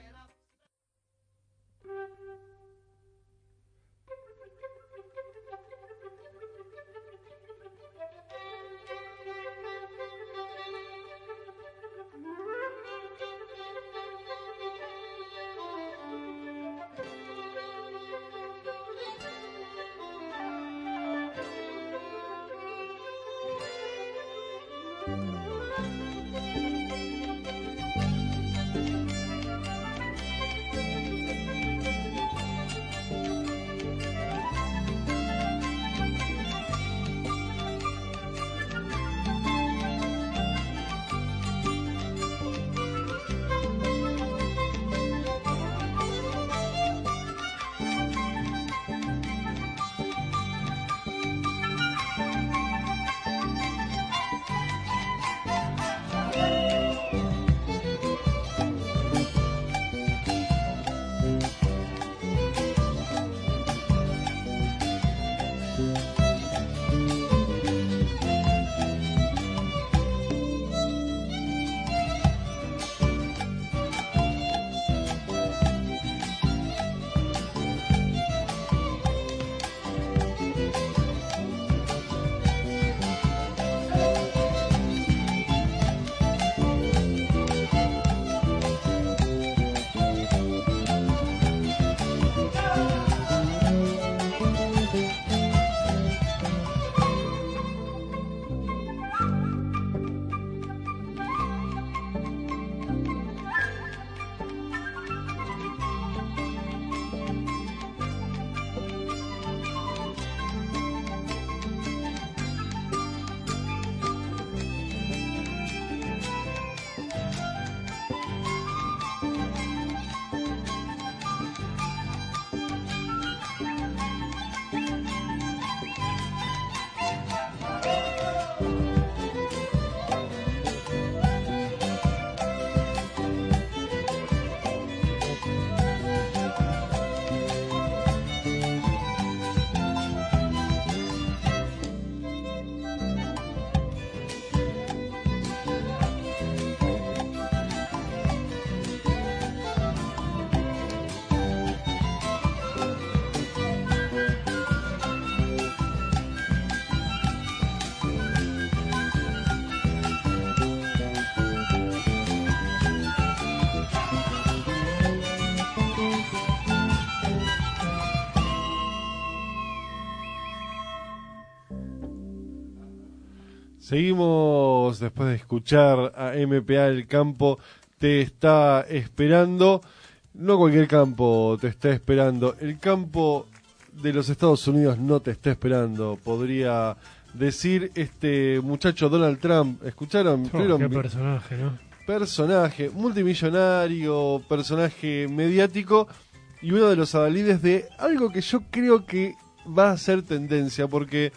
Seguimos después de escuchar a MPA. El campo te está esperando. No cualquier campo te está esperando. El campo de los Estados Unidos no te está esperando, podría decir este muchacho Donald Trump. ¿Escucharon? Qué personaje, ¿no? Personaje multimillonario, personaje mediático, y uno de los adalides de algo que yo creo que va a ser tendencia, porque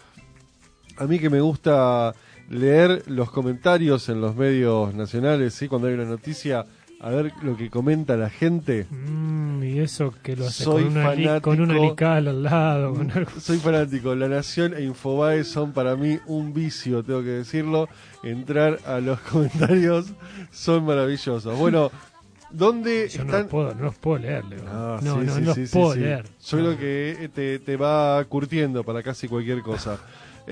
a mí que me gusta leer los comentarios en los medios nacionales, ¿sí? Cuando hay una noticia, a ver lo que comenta la gente. Y eso que lo hace Soy con un alical al lado. Con algo. Soy fanático. La Nación e Infobae son para mí un vicio, tengo que decirlo. Entrar a los comentarios son maravillosos. Bueno, ¿dónde yo están? No los puedo leer, Leo. No sí, los puedo leer. Yo creo que te va curtiendo para casi cualquier cosa.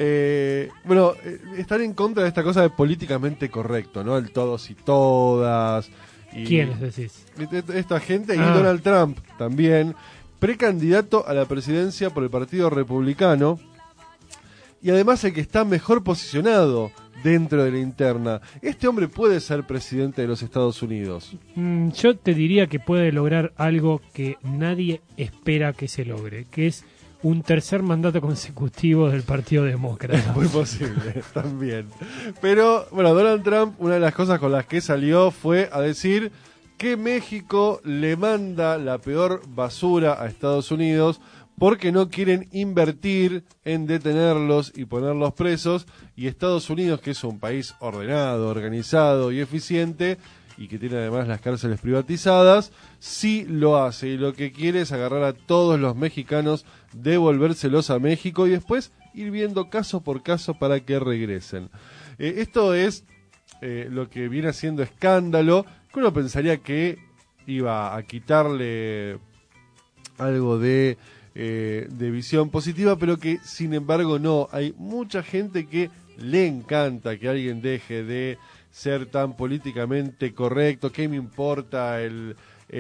Bueno, están en contra de esta cosa de políticamente correcto, ¿no? El todos y todas. Y ¿quiénes decís? Esta gente, y Donald Trump también, precandidato a la presidencia por el Partido Republicano. y además el que está mejor posicionado dentro de la interna. Este hombre puede ser presidente de los Estados Unidos. Yo te diría que puede lograr algo que nadie espera que se logre, que es un tercer mandato consecutivo del Partido Demócrata. Es muy posible, también. Pero, bueno, Donald Trump, una de las cosas con las que salió fue a decir que México le manda la peor basura a Estados Unidos porque no quieren invertir en detenerlos y ponerlos presos, y Estados Unidos, que es un país ordenado, organizado y eficiente, y que tiene además las cárceles privatizadas, sí lo hace, y lo que quiere es agarrar a todos los mexicanos, devolvérselos a México y después ir viendo caso por caso para que regresen. Esto es lo que viene haciendo escándalo, que uno pensaría que iba a quitarle algo de visión positiva, pero que sin embargo no. Hay mucha gente que le encanta que alguien deje de ser tan políticamente correcto. ¿Qué me importa el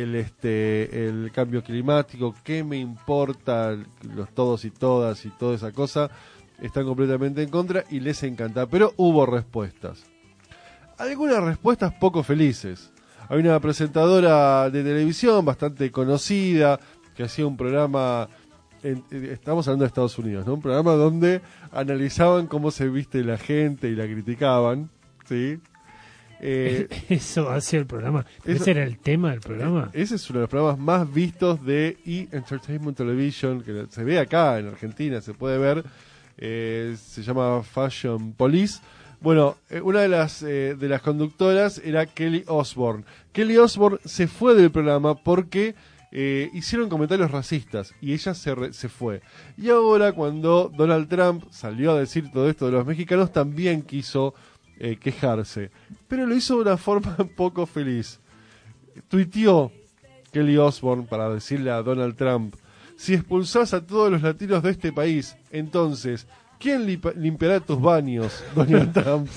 cambio climático? ¿Qué me importa los todos y todas y toda esa cosa? Están completamente en contra y les encanta. Pero hubo respuestas. Algunas respuestas poco felices. Hay una presentadora de televisión bastante conocida que hacía un programa, estamos hablando de Estados Unidos, ¿no? Un programa donde analizaban cómo se viste la gente y la criticaban, ¿sí? Eso hacía el programa. ¿Ese era el tema del programa? Ese es uno de los programas más vistos de Entertainment Television, que se ve acá en Argentina, se puede ver. Se llama Fashion Police. Bueno, una de las conductoras era Kelly Osbourne. Kelly Osbourne se fue del programa porque hicieron comentarios racistas y ella se fue. Y ahora, cuando Donald Trump salió a decir todo esto de los mexicanos, también quiso quejarse, pero lo hizo de una forma poco feliz. Tuiteó Kelly Osbourne para decirle a Donald Trump: si expulsás a todos los latinos de este país, entonces ¿quién limpiará tus baños, Donald Trump?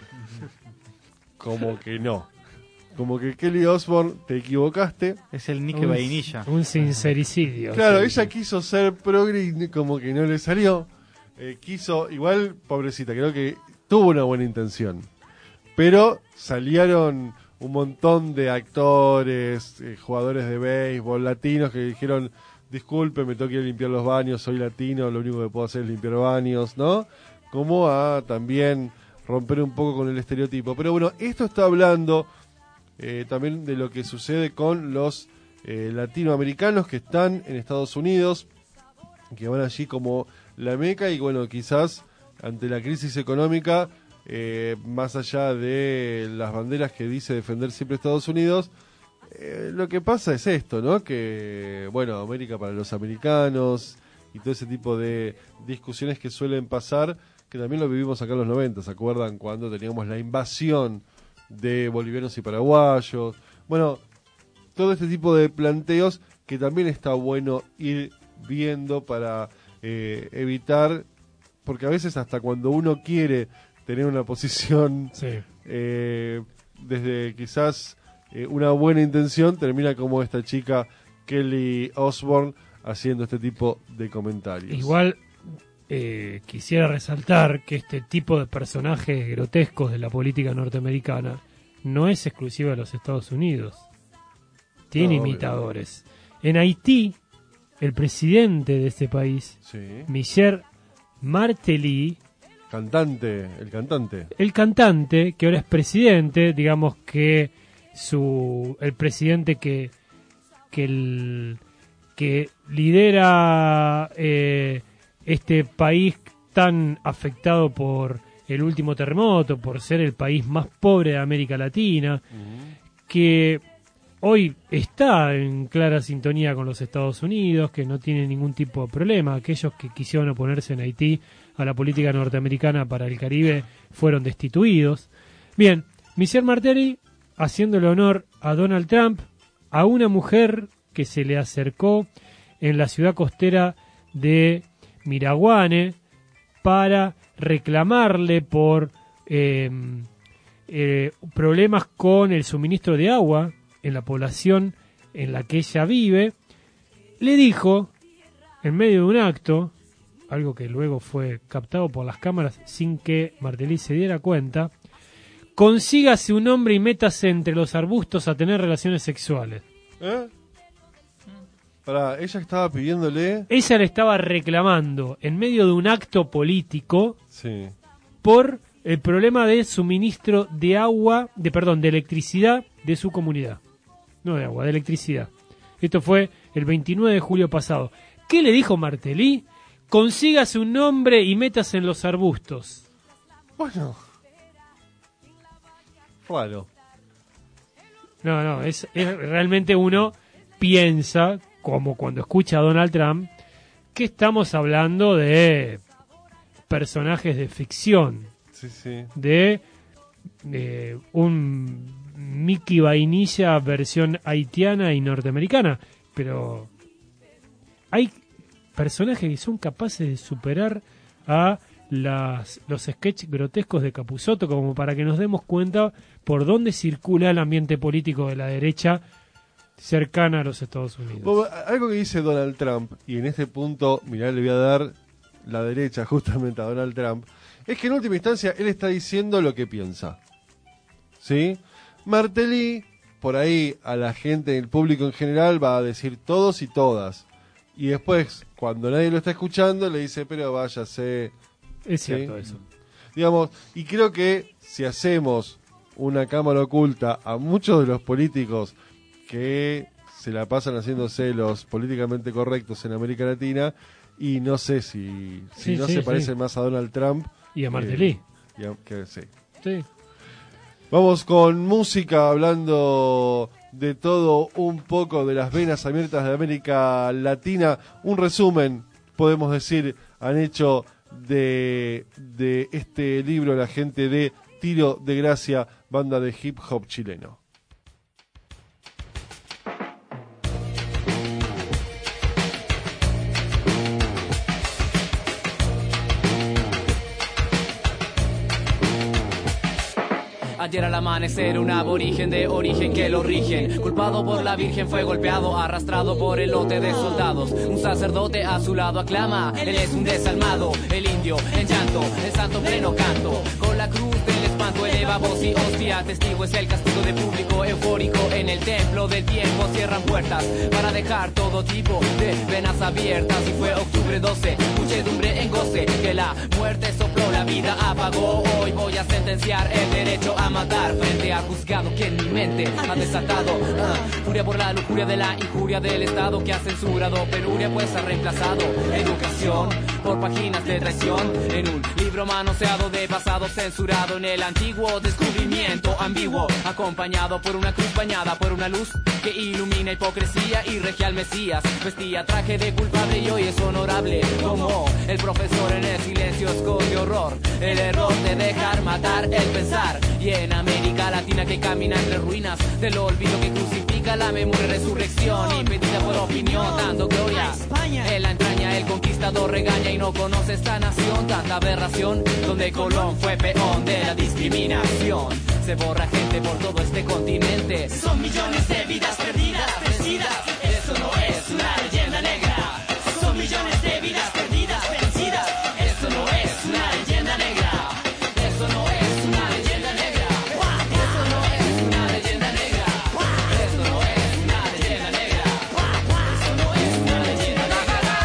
Como que no. Como que Kelly Osbourne, te equivocaste. Es el Nick Vainilla. Un sincericidio. Claro, ella quiso ser progre y como que no le salió. Igual, pobrecita, creo que tuvo una buena intención. Pero salieron un montón de actores, jugadores de béisbol, latinos, que dijeron: disculpe, me tengo que ir a limpiar los baños, soy latino, lo único que puedo hacer es limpiar baños, ¿no? Como a también romper un poco con el estereotipo. Pero bueno, esto está hablando también de lo que sucede con los latinoamericanos que están en Estados Unidos, que van allí como la meca, y bueno, quizás ante la crisis económica, más allá de las banderas que dice defender siempre Estados Unidos, lo que pasa es esto, ¿no? Que, bueno, América para los americanos y todo ese tipo de discusiones que suelen pasar, que también lo vivimos acá en los 90, ¿se acuerdan? Cuando teníamos la invasión de bolivianos y paraguayos. Bueno, todo este tipo de planteos que también está bueno ir viendo para evitar, porque a veces hasta cuando uno quiere tener una posición desde quizás una buena intención, termina como esta chica Kelly Osbourne haciendo este tipo de comentarios. Igual quisiera resaltar que este tipo de personajes grotescos de la política norteamericana no es exclusiva de los Estados Unidos. Tiene imitadores. En Haití, el presidente de este país, Michel Martelly, el cantante que ahora es presidente, digamos que el presidente que lidera este país tan afectado por el último terremoto, por ser el país más pobre de América Latina, que hoy está en clara sintonía con los Estados Unidos, que no tiene ningún tipo de problema. Aquellos que quisieron oponerse en Haití a la política norteamericana para el Caribe fueron destituidos. Bien, Michel Martelly haciéndole honor a Donald Trump, a una mujer que se le acercó en la ciudad costera de Miraguane para reclamarle por problemas con el suministro de agua en la población en la que ella vive. Le dijo, en medio de un acto, algo que luego fue captado por las cámaras sin que Martelly se diera cuenta. Consígase un hombre y métase entre los arbustos a tener relaciones sexuales. Pará, ella estaba pidiéndole... Ella le estaba reclamando, en medio de un acto político, sí, por el problema de suministro de agua, de electricidad de su comunidad. No de agua, de electricidad. Esto fue el 29 de julio pasado. ¿Qué le dijo Martelly? Consígase un hombre y métase en los arbustos. Bueno. Raro. No, es realmente uno piensa, como cuando escucha a Donald Trump, que estamos hablando de personajes de ficción. Sí, sí. De un Mickey Vainilla versión haitiana y norteamericana. Pero hay personajes que son capaces de superar a los sketches grotescos de Capusotto, como para que nos demos cuenta por dónde circula el ambiente político de la derecha cercana a los Estados Unidos. Bueno, algo que dice Donald Trump, y en este punto, mirá, le voy a dar la derecha justamente a Donald Trump, es que en última instancia él está diciendo lo que piensa. ¿Sí? Martelly, por ahí a la gente, el público en general, va a decir todos y todas. Y después, cuando nadie lo está escuchando, le dice, pero váyase. Es cierto, ¿sí? eso. Digamos, y creo que si hacemos una cámara oculta a muchos de los políticos que se la pasan haciéndose los políticamente correctos en América Latina, y no sé si no se parece más a Donald Trump. Y a Martelly. Sí. Vamos con música, hablando de todo un poco, de las venas abiertas de América Latina. Un resumen, podemos decir, han hecho de este libro la gente de Tiro de Gracia, banda de hip hop chileno. Ayer al amanecer un aborigen de origen que lo rigen, culpado por la virgen, fue golpeado, arrastrado por el lote de soldados. Un sacerdote a su lado aclama, él es un desalmado, el indio en llanto, el santo pleno canto, con la cruz del espanto eleva voz y hostia, testigo es el castigo de público eufórico. En el templo del tiempo cierran puertas para dejar todo tipo de venas abiertas. Y fue octubre 12, muchedumbre en goce, que la muerte sopló, la vida apagó. Hoy voy a sentenciar el derecho a matar frente a juzgado que en mi mente ha desatado furia por la lujuria de la injuria del Estado que ha censurado penuria, pues ha reemplazado educación por páginas de traición en un libro manoseado de pasado censurado en el antiguo descubrimiento ambiguo, acompañado por una cruz bañada por una luz que ilumina hipocresía y regia al Mesías. Vestía traje de culpable y hoy es honorable como el profesor en el silencio esconde horror, el error de dejar matar el pensar. Y en América Latina que camina entre ruinas del olvido que crucifica la memoria y resurrección, impedida por opinión, dando gloria en la entraña, el conquistador regaña y no conoce esta nación, tanta aberración, donde Colón fue peón de la discriminación. Se borra gente por todo este continente, son millones de vidas perdidas, vencidas, eso no es una leyenda negra, son millones de vidas perdidas, vencidas, eso no es una leyenda negra, eso no es una leyenda negra, eso no es una leyenda negra, eso no es una leyenda negra, eso no es una leyenda negra.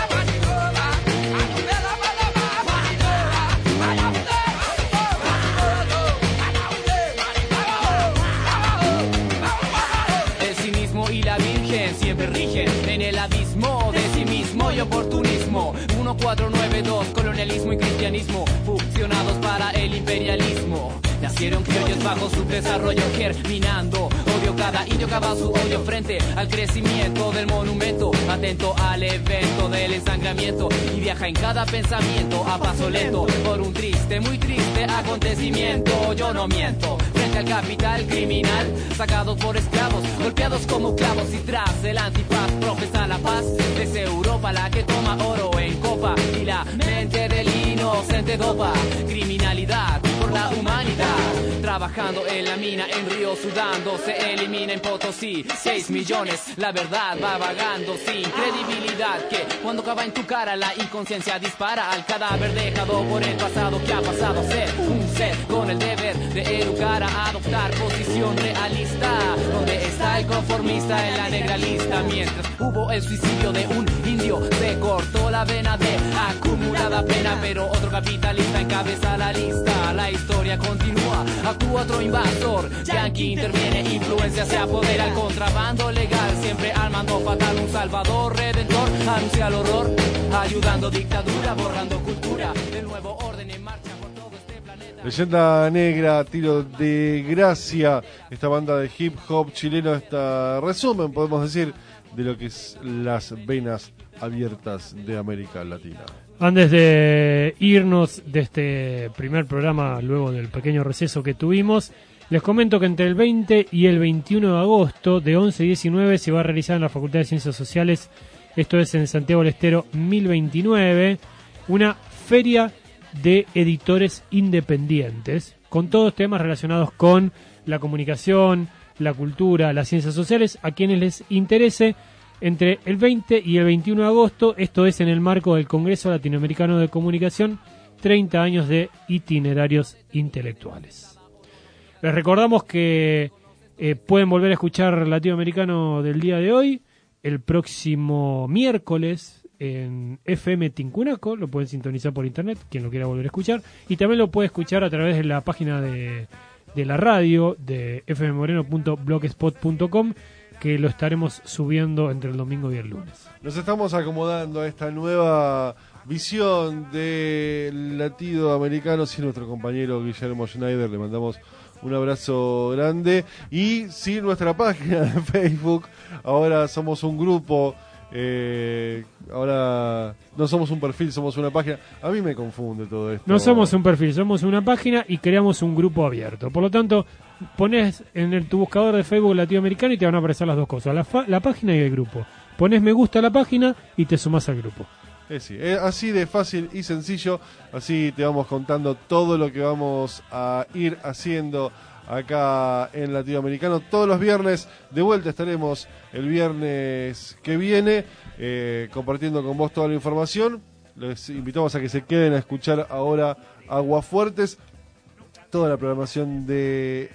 El cinismo y la virgen siempre rigen en el abismo de sí mismo y oportunismo. 1492, colonialismo y cristianismo fusionados para el imperialismo. Nacieron criollos bajo su desarrollo germinando odio, cada indio cava su odio frente al crecimiento del monumento, atento al evento del ensangramiento y viaja en cada pensamiento a paso lento por un triste, muy triste acontecimiento. Yo no miento frente al capital criminal, sacados por esclavos, golpeados como clavos y tras el antifaz profesa la paz. Es Europa la que toma oro en copa y la mente del inocente dopa criminalidad por la humanidad. Trabajando en la mina, en Río sudando, se elimina en Potosí 6 millones, la verdad va vagando sin credibilidad, que cuando acaba en tu cara la inconsciencia dispara al cadáver dejado por el pasado, que ha pasado a ser un ser con el deber de educar a adoptar posición realista. Donde está el conformista en la negra lista, mientras hubo el suicidio de un indio, se cortó la vena de acumulada pena, pero otro capitalista encabeza la lista. La historia continúa, actúa otro invasor, Yankee interviene, influencia se apodera, el contrabando legal siempre al mando fatal, un salvador redentor anuncia el horror, ayudando dictadura, borrando cultura, el nuevo orden en marcha por todo este planeta. Leyenda Negra, Tiro de Gracia, esta banda de hip hop chileno, esta resumen, podemos decir, de lo que es las venas abiertas de América Latina. Antes de irnos de este primer programa, luego del pequeño receso que tuvimos, les comento que entre el 20 y el 21 de agosto, de 11 y 19, se va a realizar en la Facultad de Ciencias Sociales, esto es en Santiago del Estero 1029, una feria de editores independientes, con todos temas relacionados con la comunicación, la cultura, las ciencias sociales, a quienes les interese. Entre el 20 y el 21 de agosto, esto es en el marco del Congreso Latinoamericano de Comunicación, 30 años de itinerarios intelectuales. Les recordamos que pueden volver a escuchar Latinoamericano del día de hoy, el próximo miércoles en FM Tincunaco, lo pueden sintonizar por internet, quien lo quiera volver a escuchar, y también lo puede escuchar a través de la página de la radio de fmmoreno.blogspot.com, que lo estaremos subiendo entre el domingo y el lunes. Nos estamos acomodando a esta nueva visión de Latido Americano, sin nuestro compañero Guillermo Schneider, le mandamos un abrazo grande, y sin nuestra página de Facebook. Ahora somos un grupo, ahora no somos un perfil, somos una página. A mí me confunde todo esto. No somos un perfil, somos una página y creamos un grupo abierto. Por lo tanto, pones en tu buscador de Facebook Latinoamericano y te van a aparecer las dos cosas, la página y el grupo. Pones me gusta a la página y te sumás al grupo. Sí, así de fácil y sencillo. Así te vamos contando todo lo que vamos a ir haciendo acá en Latinoamericano. Todos los viernes, de vuelta estaremos el viernes que viene, compartiendo con vos toda la información. Les invitamos a que se queden a escuchar ahora Aguafuertes, toda la programación de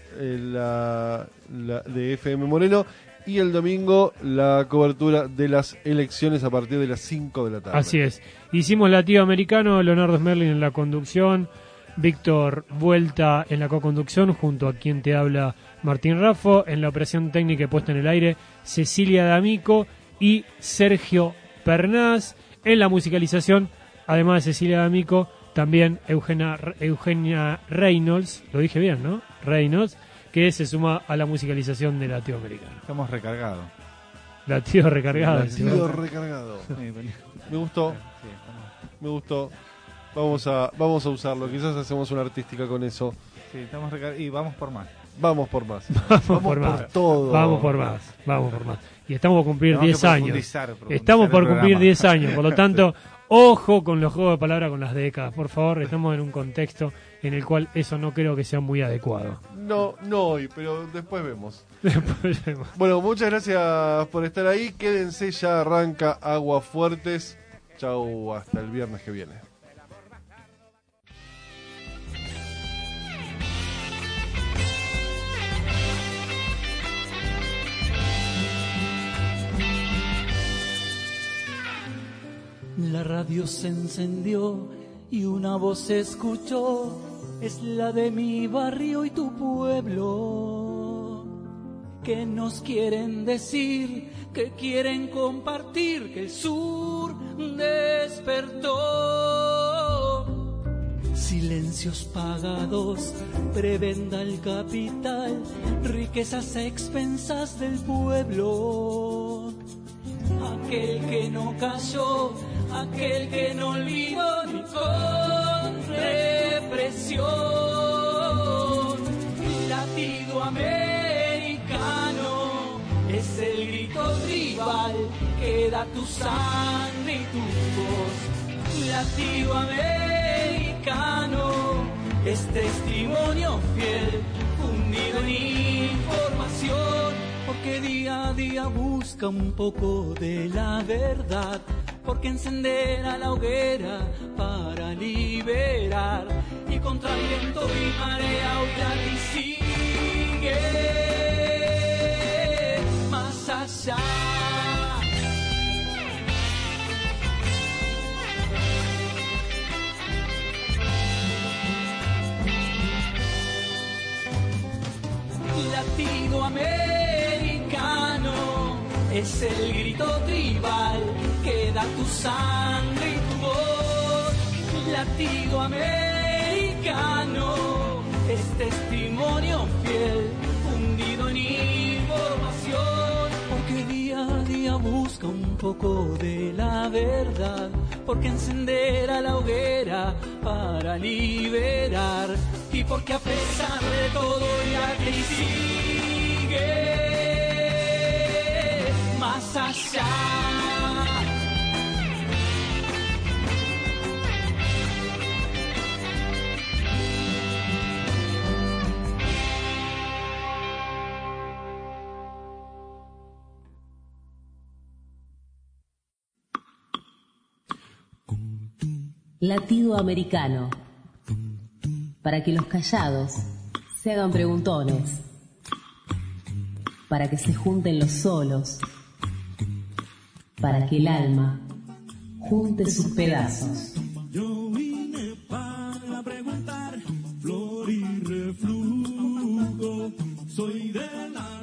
de FM Moreno, y el domingo la cobertura de las elecciones a partir de las 5 de la tarde. Así es. Hicimos Latinoamericano, Leonardo Smerling en la conducción, Víctor Vuelta en la coconducción, junto a quien te habla Martín Raffo, en la operación técnica y puesta en el aire Cecilia D'Amico y Sergio Pernás, en la musicalización, además de Cecilia D'Amico, también Eugenia Reynolds, lo dije bien, ¿no? Reynolds, que se suma a la musicalización de Latinoamericano. Estamos recargados. Latido recargado. Latido recargado. Me gustó. Me gustó. Vamos a usarlo. Quizás hacemos una artística con eso. Sí, estamos recargados y vamos por más. Vamos por más. Vamos por más. Todo. Vamos por más. Vamos por más. Y estamos por cumplir 10 años. Profundizar estamos por cumplir 10 años. Por lo tanto, ojo con los juegos de palabras con las décadas. Por favor, estamos en un contexto en el cual eso no creo que sea muy adecuado. No hoy, pero después vemos. Después vemos. Bueno, muchas gracias por estar ahí. Quédense, ya arranca Aguafuertes. Chau, hasta el viernes que viene. La radio se encendió y una voz se escuchó, es la de mi barrio y tu pueblo, que nos quieren decir, que quieren compartir, que el sur despertó. Silencios pagados, prebenda el capital, riquezas a expensas del pueblo. Aquel que no cayó, aquel que no olvidó ni con represión. Latido americano es el grito tribal que da tu sangre y tu voz. Latido americano es testimonio fiel, fundido en información, porque día a día busca un poco de la verdad, porque encenderá la hoguera para liberar, y contra viento y marea oirá y sigue más allá. Latinoamericano es el grito tribal que da tu sangre y tu voz. Latinoamericano es testimonio fiel, fundido en información, porque día a día busca un poco de la verdad, porque encenderá la hoguera para liberar, y porque a pesar de todo ya que sigue más allá. Latido americano. Para que los callados se hagan preguntones. Para que se junten los solos. Para que el alma junte sus pedazos. Yo vine para preguntar, flor y reflujo, soy de la